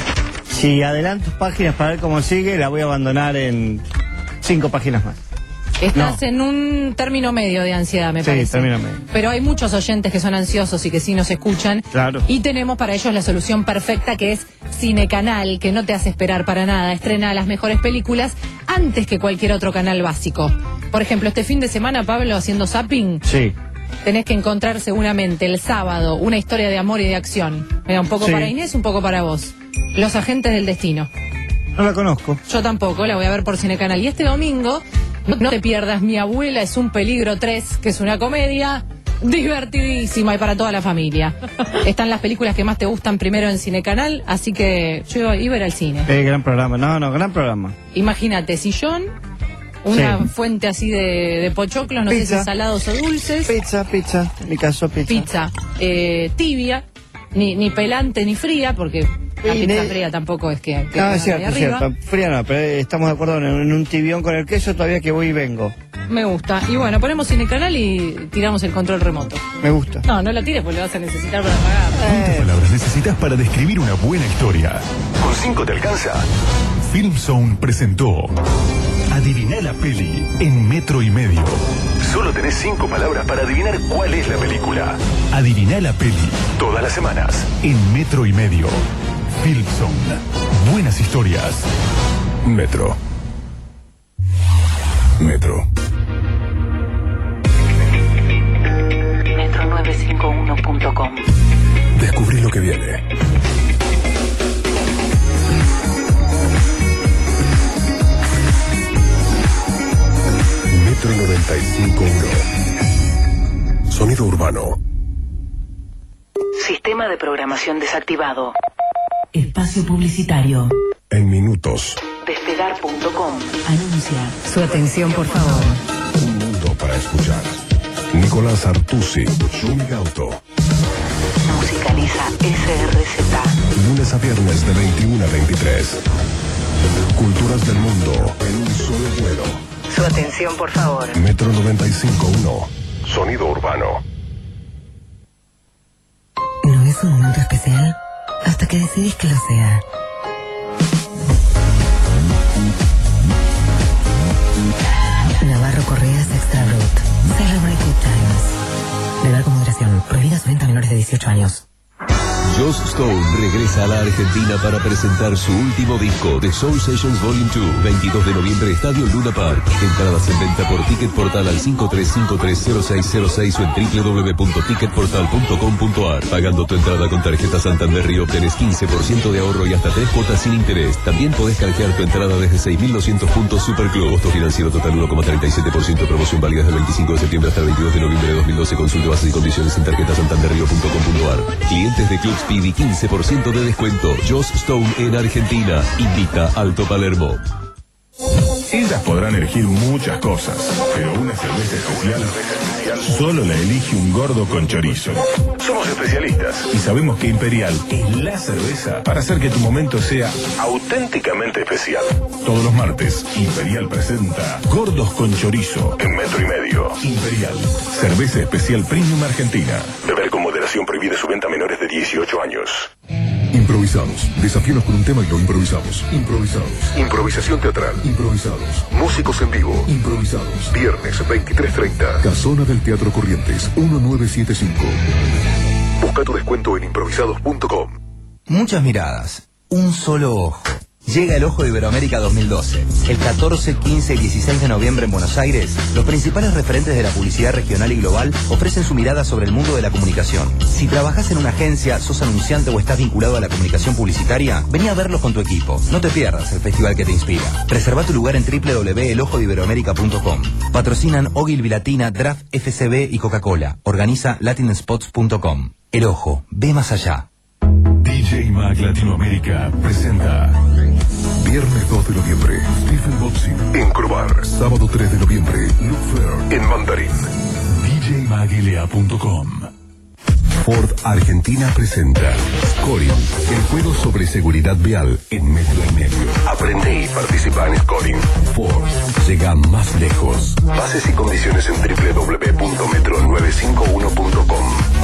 Si adelanto páginas para ver cómo sigue, la voy a abandonar en cinco páginas más. Estás No. en un término medio de ansiedad, me Sí, parece. término medio. Pero hay muchos oyentes que son ansiosos y que sí nos escuchan. Claro. Y tenemos para ellos la solución perfecta, que es Cinecanal, que no te hace esperar para nada. Estrena las mejores películas antes que cualquier otro canal básico. Por ejemplo, este fin de semana, Pablo, haciendo zapping, Sí. tenés que encontrar seguramente el sábado una historia de amor y de acción. Mira, un poco Sí. para Inés, un poco para vos. Los agentes del destino. No la conozco. Yo tampoco, la voy a ver por Cinecanal. Y este domingo, no, no te pierdas Mi abuela es un peligro tres, que es una comedia divertidísima y para toda la familia. Están las películas que más te gustan primero en Cinecanal, así que yo iba a ir al cine. Eh, gran programa. No, no, gran programa. Imagínate, sillón, una Sí. fuente así de, de pochoclos, no sé Pizza. si salados o dulces. Pizza, pizza. En mi caso, pizza. Pizza eh, tibia, ni, ni pelante ni fría, porque la Sí, pizza ne- fría tampoco es que... que No, venga es cierto, de es arriba. cierto. Fría no, pero eh, estamos de acuerdo en, en un tibión con el queso todavía que voy y vengo. Me gusta. Y bueno, ponemos Cinecanal y tiramos el control remoto. Me gusta. No, no lo tires porque lo vas a necesitar para pagar. ¿Cuántas palabras necesitas para describir una buena historia? ¿Con cinco te alcanza? Filmzone presentó Adiviná la peli en metro y medio. Solo tenés cinco palabras para adivinar cuál es la película. Adiviná la peli todas las semanas en metro y medio. Filmzone. Buenas historias. Metro. Metro. metro nueve cinco uno punto com. Descubrí lo que viene. Metro noventa y cinco punto uno. Sonido urbano. Sistema de programación desactivado. Espacio publicitario. En minutos. Despegar punto com. Anuncia. Su atención, por favor. Un mundo para escuchar. Nicolás Artusi. Shumi Gauto. Musicaliza S R Z. Lunes a viernes de veintiuno a veintitrés. Culturas del mundo en un solo vuelo. Su atención, por favor. Metro noventa y cinco punto uno. Sonido urbano. ¿No es un momento especial? Hasta que decidís que lo sea. Navarro Correas Extra Root. Celebrate Good Times. Beber con moderación. Prohibida su venta a menores de dieciocho años. Joss Stone regresa a la Argentina para presentar su último disco, The Soul Sessions Volume dos, veintidós de noviembre, Estadio Luna Park. Entradas en venta por Ticket Portal al cinco tres cinco tres cero seis cero seis o en doble u doble u doble u punto ticket portal punto com punto a r. Pagando tu entrada con tarjeta Santander Río obtenés quince por ciento de ahorro y hasta tres cuotas sin interés. También podés canjear tu entrada desde seis mil doscientos puntos Superclub. Costo financiero total uno coma treinta y siete por ciento. Promoción válida del veinticinco de septiembre hasta el veintidós de noviembre de dos mil doce. Consulte bases y condiciones en tarjeta santander río punto com punto a r. Clientes de Club Speedy, quince por ciento de descuento. Joss Stone en Argentina. Invita Alto Palermo. Ellas podrán elegir muchas cosas, pero una cerveza especial solo la elige un gordo con chorizo. Somos especialistas y sabemos que Imperial es la cerveza para hacer que tu momento sea auténticamente especial. Todos los martes, Imperial presenta Gordos con Chorizo en metro y medio. Imperial, cerveza especial premium argentina. Beber con moderación, prohibida su venta a menores de dieciocho años. Improvisados. Desafíos con un tema y lo improvisamos. Improvisados. Improvisación teatral. Improvisados. Músicos en vivo. Improvisados. Viernes veintitrés treinta. Casona del Teatro Corrientes. uno nueve siete cinco. Busca tu descuento en improvisados punto com. Muchas miradas, un solo ojo. Llega el Ojo de Iberoamérica dos mil doce. El catorce, quince y dieciséis de noviembre en Buenos Aires, los principales referentes de la publicidad regional y global ofrecen su mirada sobre el mundo de la comunicación. Si trabajás en una agencia, sos anunciante o estás vinculado a la comunicación publicitaria, vení a verlos con tu equipo. No te pierdas el festival que te inspira. Reserva tu lugar en doble u doble u doble u punto el ojo de iberoamérica punto com. Patrocinan Ogilvy Latina, Draft F C B y Coca-Cola. Organiza latin spots punto com. El Ojo, ve más allá. D J Mag Latinoamérica presenta Viernes dos de noviembre, Stephen Boxing en Crobar. Sábado tres de noviembre, Look Fair en Mandarín. D J mag L A punto com. Ford Argentina presenta Scoring, el juego sobre seguridad vial en metro y medio. Aprende y participa en Scoring. Ford llega más lejos. Bases y condiciones en doble u doble u doble u punto metro nueve cinco uno punto com.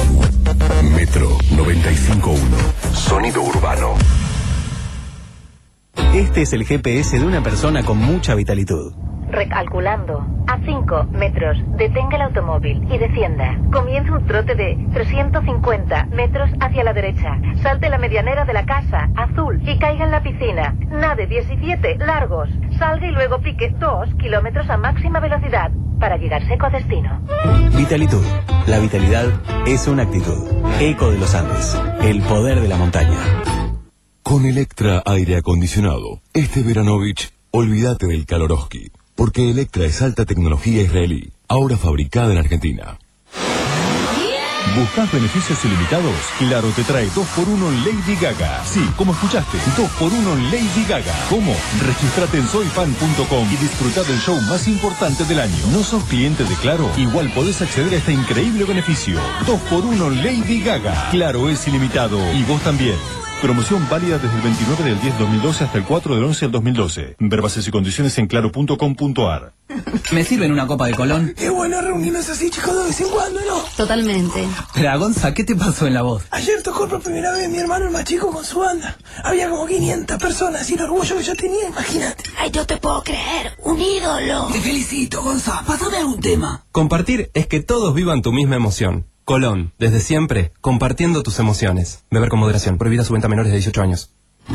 Metro noventa y cinco punto uno. Sonido urbano. Este es el G P S de una persona con mucha vitalitud. Recalculando. A cinco metros, detenga el automóvil y descienda. Comienza un trote de trescientos cincuenta metros hacia la derecha. Salte la medianera de la casa, azul, y caiga en la piscina. Nade diecisiete largos. Salga y luego pique dos kilómetros a máxima velocidad para llegar seco a destino. Vitalitud. La vitalidad es una actitud. Eco de los Andes. El poder de la montaña. Con Electra Aire Acondicionado, este Veranovich, olvídate del Kaloroski, porque Electra es alta tecnología israelí, ahora fabricada en Argentina. ¿Buscas beneficios ilimitados? Claro te trae dos por uno Lady Gaga. Sí, como escuchaste, dos por uno Lady Gaga. ¿Cómo? Registrate en soy fan punto com y disfruta del show más importante del año. ¿No sos cliente de Claro? Igual podés acceder a este increíble beneficio. dos por uno Lady Gaga. Claro es ilimitado. Y vos también. Promoción válida desde el veintinueve del diez de dos mil doce hasta el cuatro del once del dos mil doce. Ver bases y condiciones en claro punto com punto ar. ¿Me sirven una copa de Colón? Qué bueno reunirnos así, chicos, de vez en cuando, ¿no? Totalmente. Pero, Gonza, ¿qué te pasó en la voz? Ayer tocó por primera vez mi hermano el más chico con su banda. Había como quinientas personas y el orgullo que yo tenía, imagínate. Ay, no te puedo creer. Un ídolo. Te felicito, Gonza. Pásame algún tema. Compartir es que todos vivan tu misma emoción. Colón, desde siempre, compartiendo tus emociones. Beber con moderación. Prohibida su venta a menores de dieciocho años.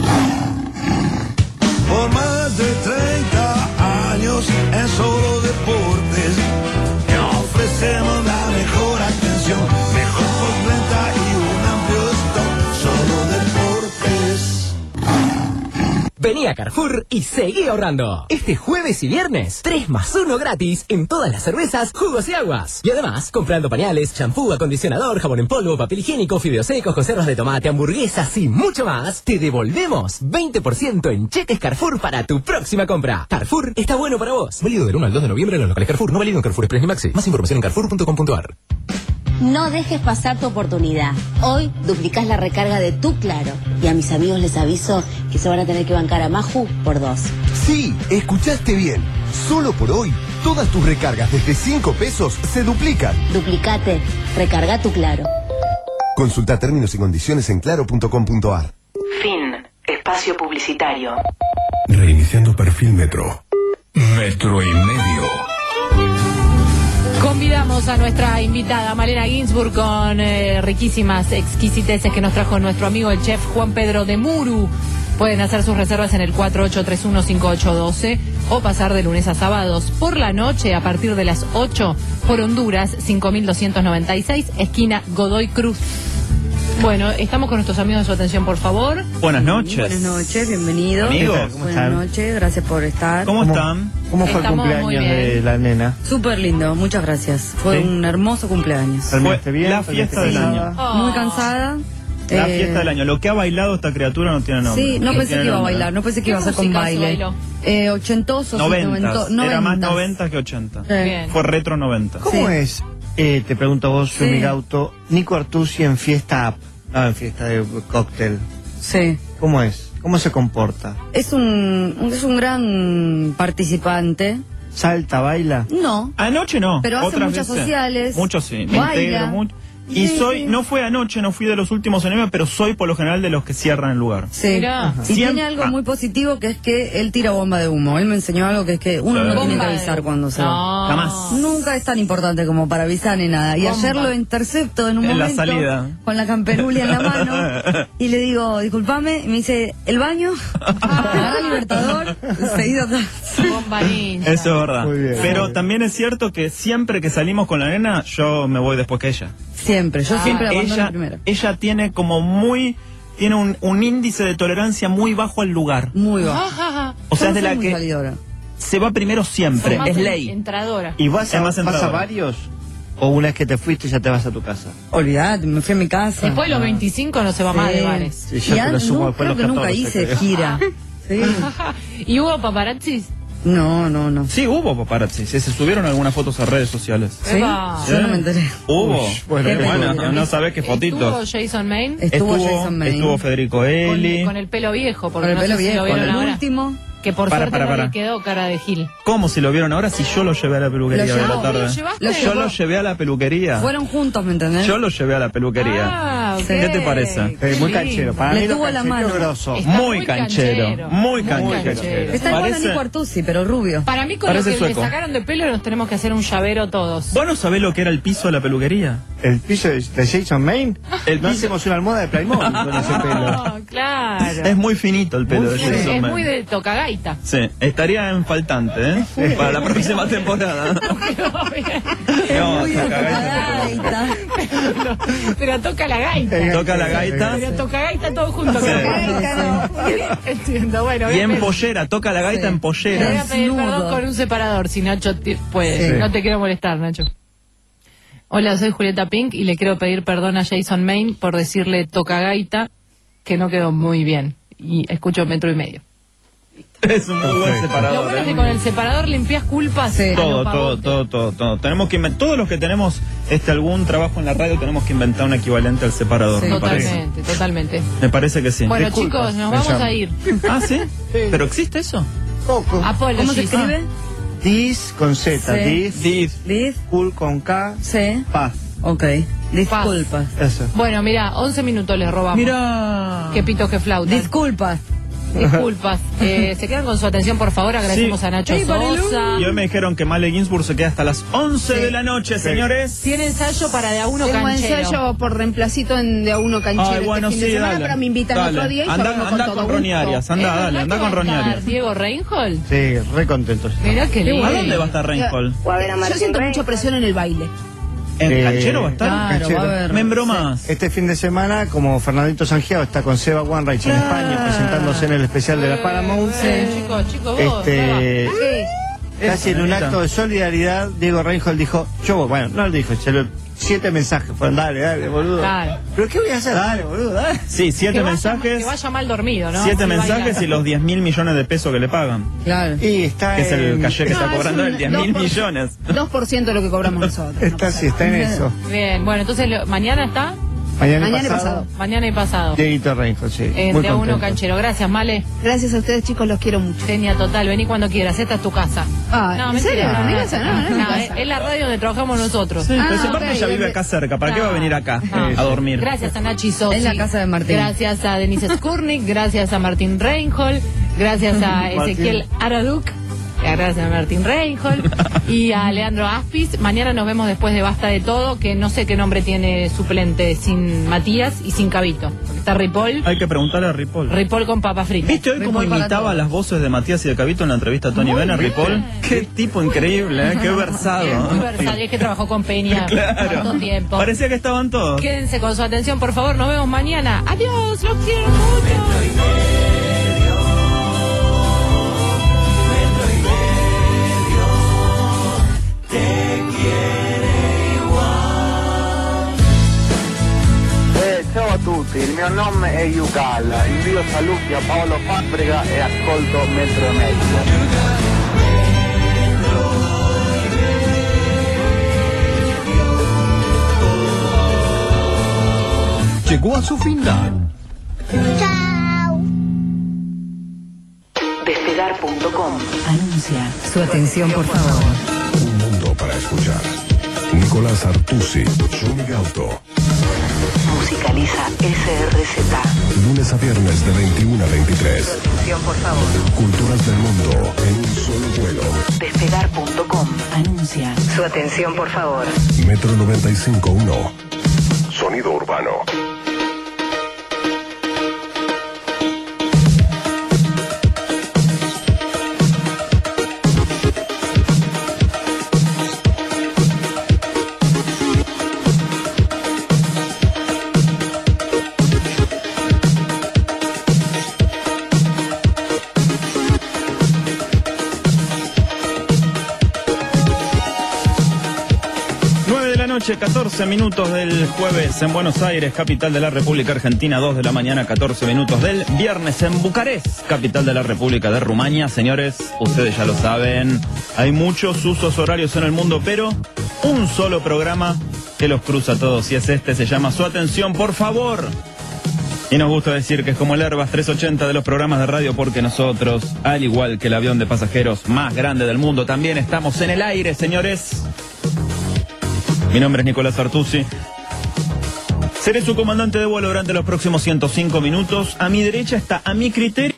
Por más de treinta años en Solo Deportes, te ofrecemos la mejor atención, mejor postventa y un amplio stock. Solo Deportes. Vení a Carrefour y seguí ahorrando. Este jueves y viernes, tres más uno gratis en todas las cervezas, jugos y aguas. Y además, comprando pañales, champú, acondicionador, jabón en polvo, papel higiénico, fideos secos, conservas de tomate, hamburguesas y mucho más, te devolvemos veinte por ciento en cheques Carrefour para tu próxima compra. Carrefour está bueno para vos. Válido del uno al dos de noviembre en los locales Carrefour. No válido en Carrefour Express ni Maxi. Más información en carrefour punto com punto ar. No dejes pasar tu oportunidad. Hoy duplicás la recarga de tu Claro. Y a mis amigos les aviso que se van a tener que bancar a Maju por dos. Sí, escuchaste bien. Solo por hoy, todas tus recargas desde cinco pesos se duplican. Duplicate. Recarga tu Claro. Consulta términos y condiciones en claro punto com punto ar. Fin. Espacio publicitario. Reiniciando perfil Metro. Metro y medio. Convidamos a nuestra invitada Malena Ginsburg con eh, riquísimas exquisiteces que nos trajo nuestro amigo el chef Juan Pedro de Muru. Pueden hacer sus reservas en el cuatro ocho tres uno cinco ocho uno dos o pasar de lunes a sábados por la noche a partir de las ocho por Honduras cinco mil doscientos noventa y seis, esquina Godoy Cruz. Bueno, estamos con nuestros amigos de su atención, por favor. Buenas noches. Buenas noches, bienvenidos. Amigos, ¿cómo están? Buenas noches, gracias por estar. ¿Cómo están? ¿Cómo fue Estamos el muy cumpleaños bien. de la nena? Súper lindo, muchas gracias. Fue ¿Sí? un hermoso cumpleaños. ¿Terminaste bien? La fiesta del Sí, año. muy cansada. La Eh, fiesta del año. Lo que ha bailado esta criatura no tiene nombre. Sí, no pensé tiene que iba a nombre. bailar, no pensé que iba a ¿Qué ser con música se baile. bailó? Eh, ochentosos, Noventas. novento- Era más noventas. noventa que ochenta. Bien. Fue retro noventa. ¿Cómo es? Eh, te pregunto vos, Sí. Migauto, Nico Artusi en fiesta app, no en fiesta de cóctel. Sí. ¿Cómo es? ¿Cómo se comporta? Es un, es un gran participante. ¿Salta, baila? No. Anoche no. Pero hace otras muchas veces. sociales. Muchos sí. Me Baila. integro mucho. Y Sí, soy, sí. no fue anoche, no fui de los últimos en pero soy por lo general de los que cierran el lugar. Sí. Mirá. Y tiene Siempre- algo ah. muy positivo que es que él tira bomba de humo. Él me enseñó algo que es que uno no Bomba tiene que de avisar humo. cuando se va. No. Jamás. Nunca es tan importante como para avisar ni nada. Y Bomba. ayer lo intercepto en un En la momento salida. con la camperulia en la mano y le digo, discúlpame, y me dice, ¿el baño? Agarra el Libertador, seguido atrás. Bomba ninja. Eso es verdad. Muy bien. Pero también es cierto que siempre que salimos con la nena, yo me voy después que ella. Siempre, yo Ah. siempre abandono ella, primero. ella tiene como muy, tiene un, un índice de tolerancia muy bajo al lugar. Muy bajo. Ajá. O sea, Yo es de soy la muy que salidora. se va primero siempre, Más es en- ley. Entradora. ¿Y vas Es a, más vas a entradora. varios? ¿O una vez que te fuiste ya te vas a tu casa? Olvidate, me fui a mi casa. Después de los veinticinco no se va Sí. más de bares. Sí, yo Y te lo an- sumo no, después creo los que nunca catorce, hice creo. gira. Sí. ¿Y hubo paparazzis? No, no, no. Sí, hubo paparazzi, se, se subieron algunas fotos a redes sociales. ¿Sí? Epa. Yo no me enteré. Hubo. Uy, bueno, Qué bueno, peligro. no sabés qué ¿Estuvo fotitos. Jason Main? Estuvo Jason Main. estuvo Federico Con, Eli. con el pelo viejo, porque Con el no pelo sé si viejo, lo vieron el ahora. último. Que por Para, suerte para, no para. le quedó cara de Gil. ¿Cómo si lo vieron ahora si yo lo llevé a la peluquería Lo hoy a la llevó, tarde? ¿lo llevaste? Lo Yo llevó. lo llevé a la peluquería. Fueron juntos, ¿me entendés? Yo lo llevé a la peluquería. Ah, Ah, ok. ¿Qué te parece? Eh, muy canchero. Para Le mí lo tuvo la canchero mano. grosso. Está Muy muy canchero, canchero. muy Muy canchero. canchero. Está igual a Parece- Nico Artusi, pero rubio. Para mí, con lo Parece que sueco. le sacaron de pelo, nos tenemos que hacer un llavero todos. ¿Vos no sabés lo que era el piso de la peluquería? El piso de, de Jason Maine. El no piso- hacemos una almohada de Playmobil con ese pelo. No, claro. Es muy finito el pelo Muy de fino. Jason Es Man. muy de tocagaita. Sí, estaría en faltante, ¿eh? Para la próxima temporada. No, Muy toca gaita. gaita. pero, pero toca la gaita. Toca la gaita. Pero toca gaita todo junto. Sí. Toca gaita, no. Entiendo, bueno. Y en bien. pollera, toca la gaita Sí. en Te voy pollera. a pedir Desnudo. perdón con un separador, si Nacho te- puede. Sí. No te quiero molestar, Nacho. Hola, soy Julieta Pink y le quiero pedir perdón a Jason Maine por decirle tocagaita, que no quedó muy bien. Y escucho metro y medio. Es un muy buen Lo separador. bueno es que ¿eh? con el separador limpias culpas. a Todo, los todo, pavotes. todo, todo, todo. Tenemos que inven- todos los que tenemos este algún trabajo en la radio tenemos que inventar un equivalente al separador, Sí. me parece. Totalmente, totalmente. Me parece que sí. Bueno, Disculpas, chicos, nos me vamos llamo. a ir. Ah, ¿sí? ¿Pero existe eso? Poco. Apologies. ¿Cómo se escribe? Dis con Z. Sí. Dis. Div. Liz. Cool con K. Sí. Paz. Ok. Disculpas. Eso. Bueno, mira, once minutos les robamos. Mira. Qué pito que flauta. Disculpas. Disculpas. Eh, se quedan con su atención, por favor. Agradecemos Sí. a Nacho Ey, Marilu. Sosa. Y hoy me dijeron que Male Ginsburg se queda hasta las once de la noche, señores. Tiene ensayo para de a uno Tengo canchero. ensayo por reemplacito en de a uno canchero Ay, bueno, este fin sí, de semana, dale. pero me invitan Dale. otro día y Anda, formo anda con con todo Ronnie gusto. Arias, anda, ¿Es dale, verdad anda que con va a Ronnie estar Arias. Diego Reinhold? Sí, re contento. Mirá qué lindo. ¿A dónde va a estar Reinhold? O a ver a Yo siento mucha presión en el baile. ¿En Eh, canchero va a estar? Claro, Canchero. va a haber. Me embromas. Este fin de semana, como Fernandito Sangiao está con Seba Wanreich en España, presentándose en el especial de la Paramount, Eh, chicos, chicos, vos. este, Seba. casi en un acto de solidaridad, Diego Reinhold dijo, yo voy. Bueno, no lo dijo, se lo- siete mensajes fueron, dale, dale, boludo. Claro. ¿Pero qué voy a hacer? Dale, boludo, dale. Sí, siete Que vaya- mensajes. Que vaya mal dormido, ¿no? Siete Sí, mensajes baila. y los diez mil millones de pesos que le pagan. Claro. Y está Que es el en- caché que está No, es cobrando un él, diez mil dos por- millones. dos por ciento de lo que cobramos nosotros. Está, sí, está en eso. Bien, bueno, entonces lo- mañana está. Mañana, Mañana y pasado, pasado. Mañana y pasado. Dieguito Reinhold, sí. En muy de a uno contento. canchero. Gracias, Male. Gracias a ustedes, chicos, los quiero mucho. Genia total, vení cuando quieras, esta es tu casa. Ah, ¿en serio? ¿No es mi casa? No, no es mi casa. Es la radio donde trabajamos nosotros. Sí, pero si Ah, aparte ok, ella vive ok. acá cerca, ¿para qué va a venir acá Ah. a dormir? Gracias a Nachi Sosi. Es la casa de Martín. Gracias a Denise Skurnik, gracias a Martín Reinhold, gracias a Martín. Ezequiel Araduk, gracias a Martín Reinhold y a Leandro Aspis. Mañana nos vemos después de Basta de Todo, que no sé qué nombre tiene suplente sin Matías y sin Cabito. Porque está Ripoll, Hay que preguntarle a Ripoll. Ripoll con papa frita. ¿Viste hoy cómo Ripoll para imitaba todos. las voces de Matías y de Cabito en la entrevista a Tony Muy Bennett, bien. Ripoll? Qué tipo increíble, ¿eh? Qué versado. Es muy versátil, es que trabajó con Peña Claro. tanto tiempo. Parecía que estaban todos. Quédense con su atención, por favor. Nos vemos mañana. Adiós, los quiero mucho. Eh, ciao a tutti, il mio nome è Yucalla, invio saluti a Paolo Fabbrica e ascolto Metro e Mezzo. Llegó a su final. Despegar punto com anuncia. Su atención, por favor. Un mundo para escuchar. Nicolás Artusi, Johnny Gauto. Musicaliza S R Z. Lunes a viernes de veintiuno a veintitrés. Atención, por favor. Culturas del mundo en un solo vuelo. Despegar punto com anuncia. Su atención, por favor. Metro noventa y cinco punto uno. Sonido urbano. nueve de la noche, catorce minutos del jueves en Buenos Aires, capital de la República Argentina. dos de la mañana, catorce minutos del viernes en Bucarest, capital de la República de Rumania. Señores, ustedes ya lo saben, hay muchos usos horarios en el mundo, pero un solo programa que los cruza a todos, y es este, se llama Su Atención, por favor. Y nos gusta decir que es como el Airbus trescientos ochenta de los programas de radio, porque nosotros, al igual que el avión de pasajeros más grande del mundo, también estamos en el aire, señores. Mi nombre es Nicolás Artusi. Seré su comandante de vuelo durante los próximos ciento cinco minutos. A mi derecha está, a mi criterio,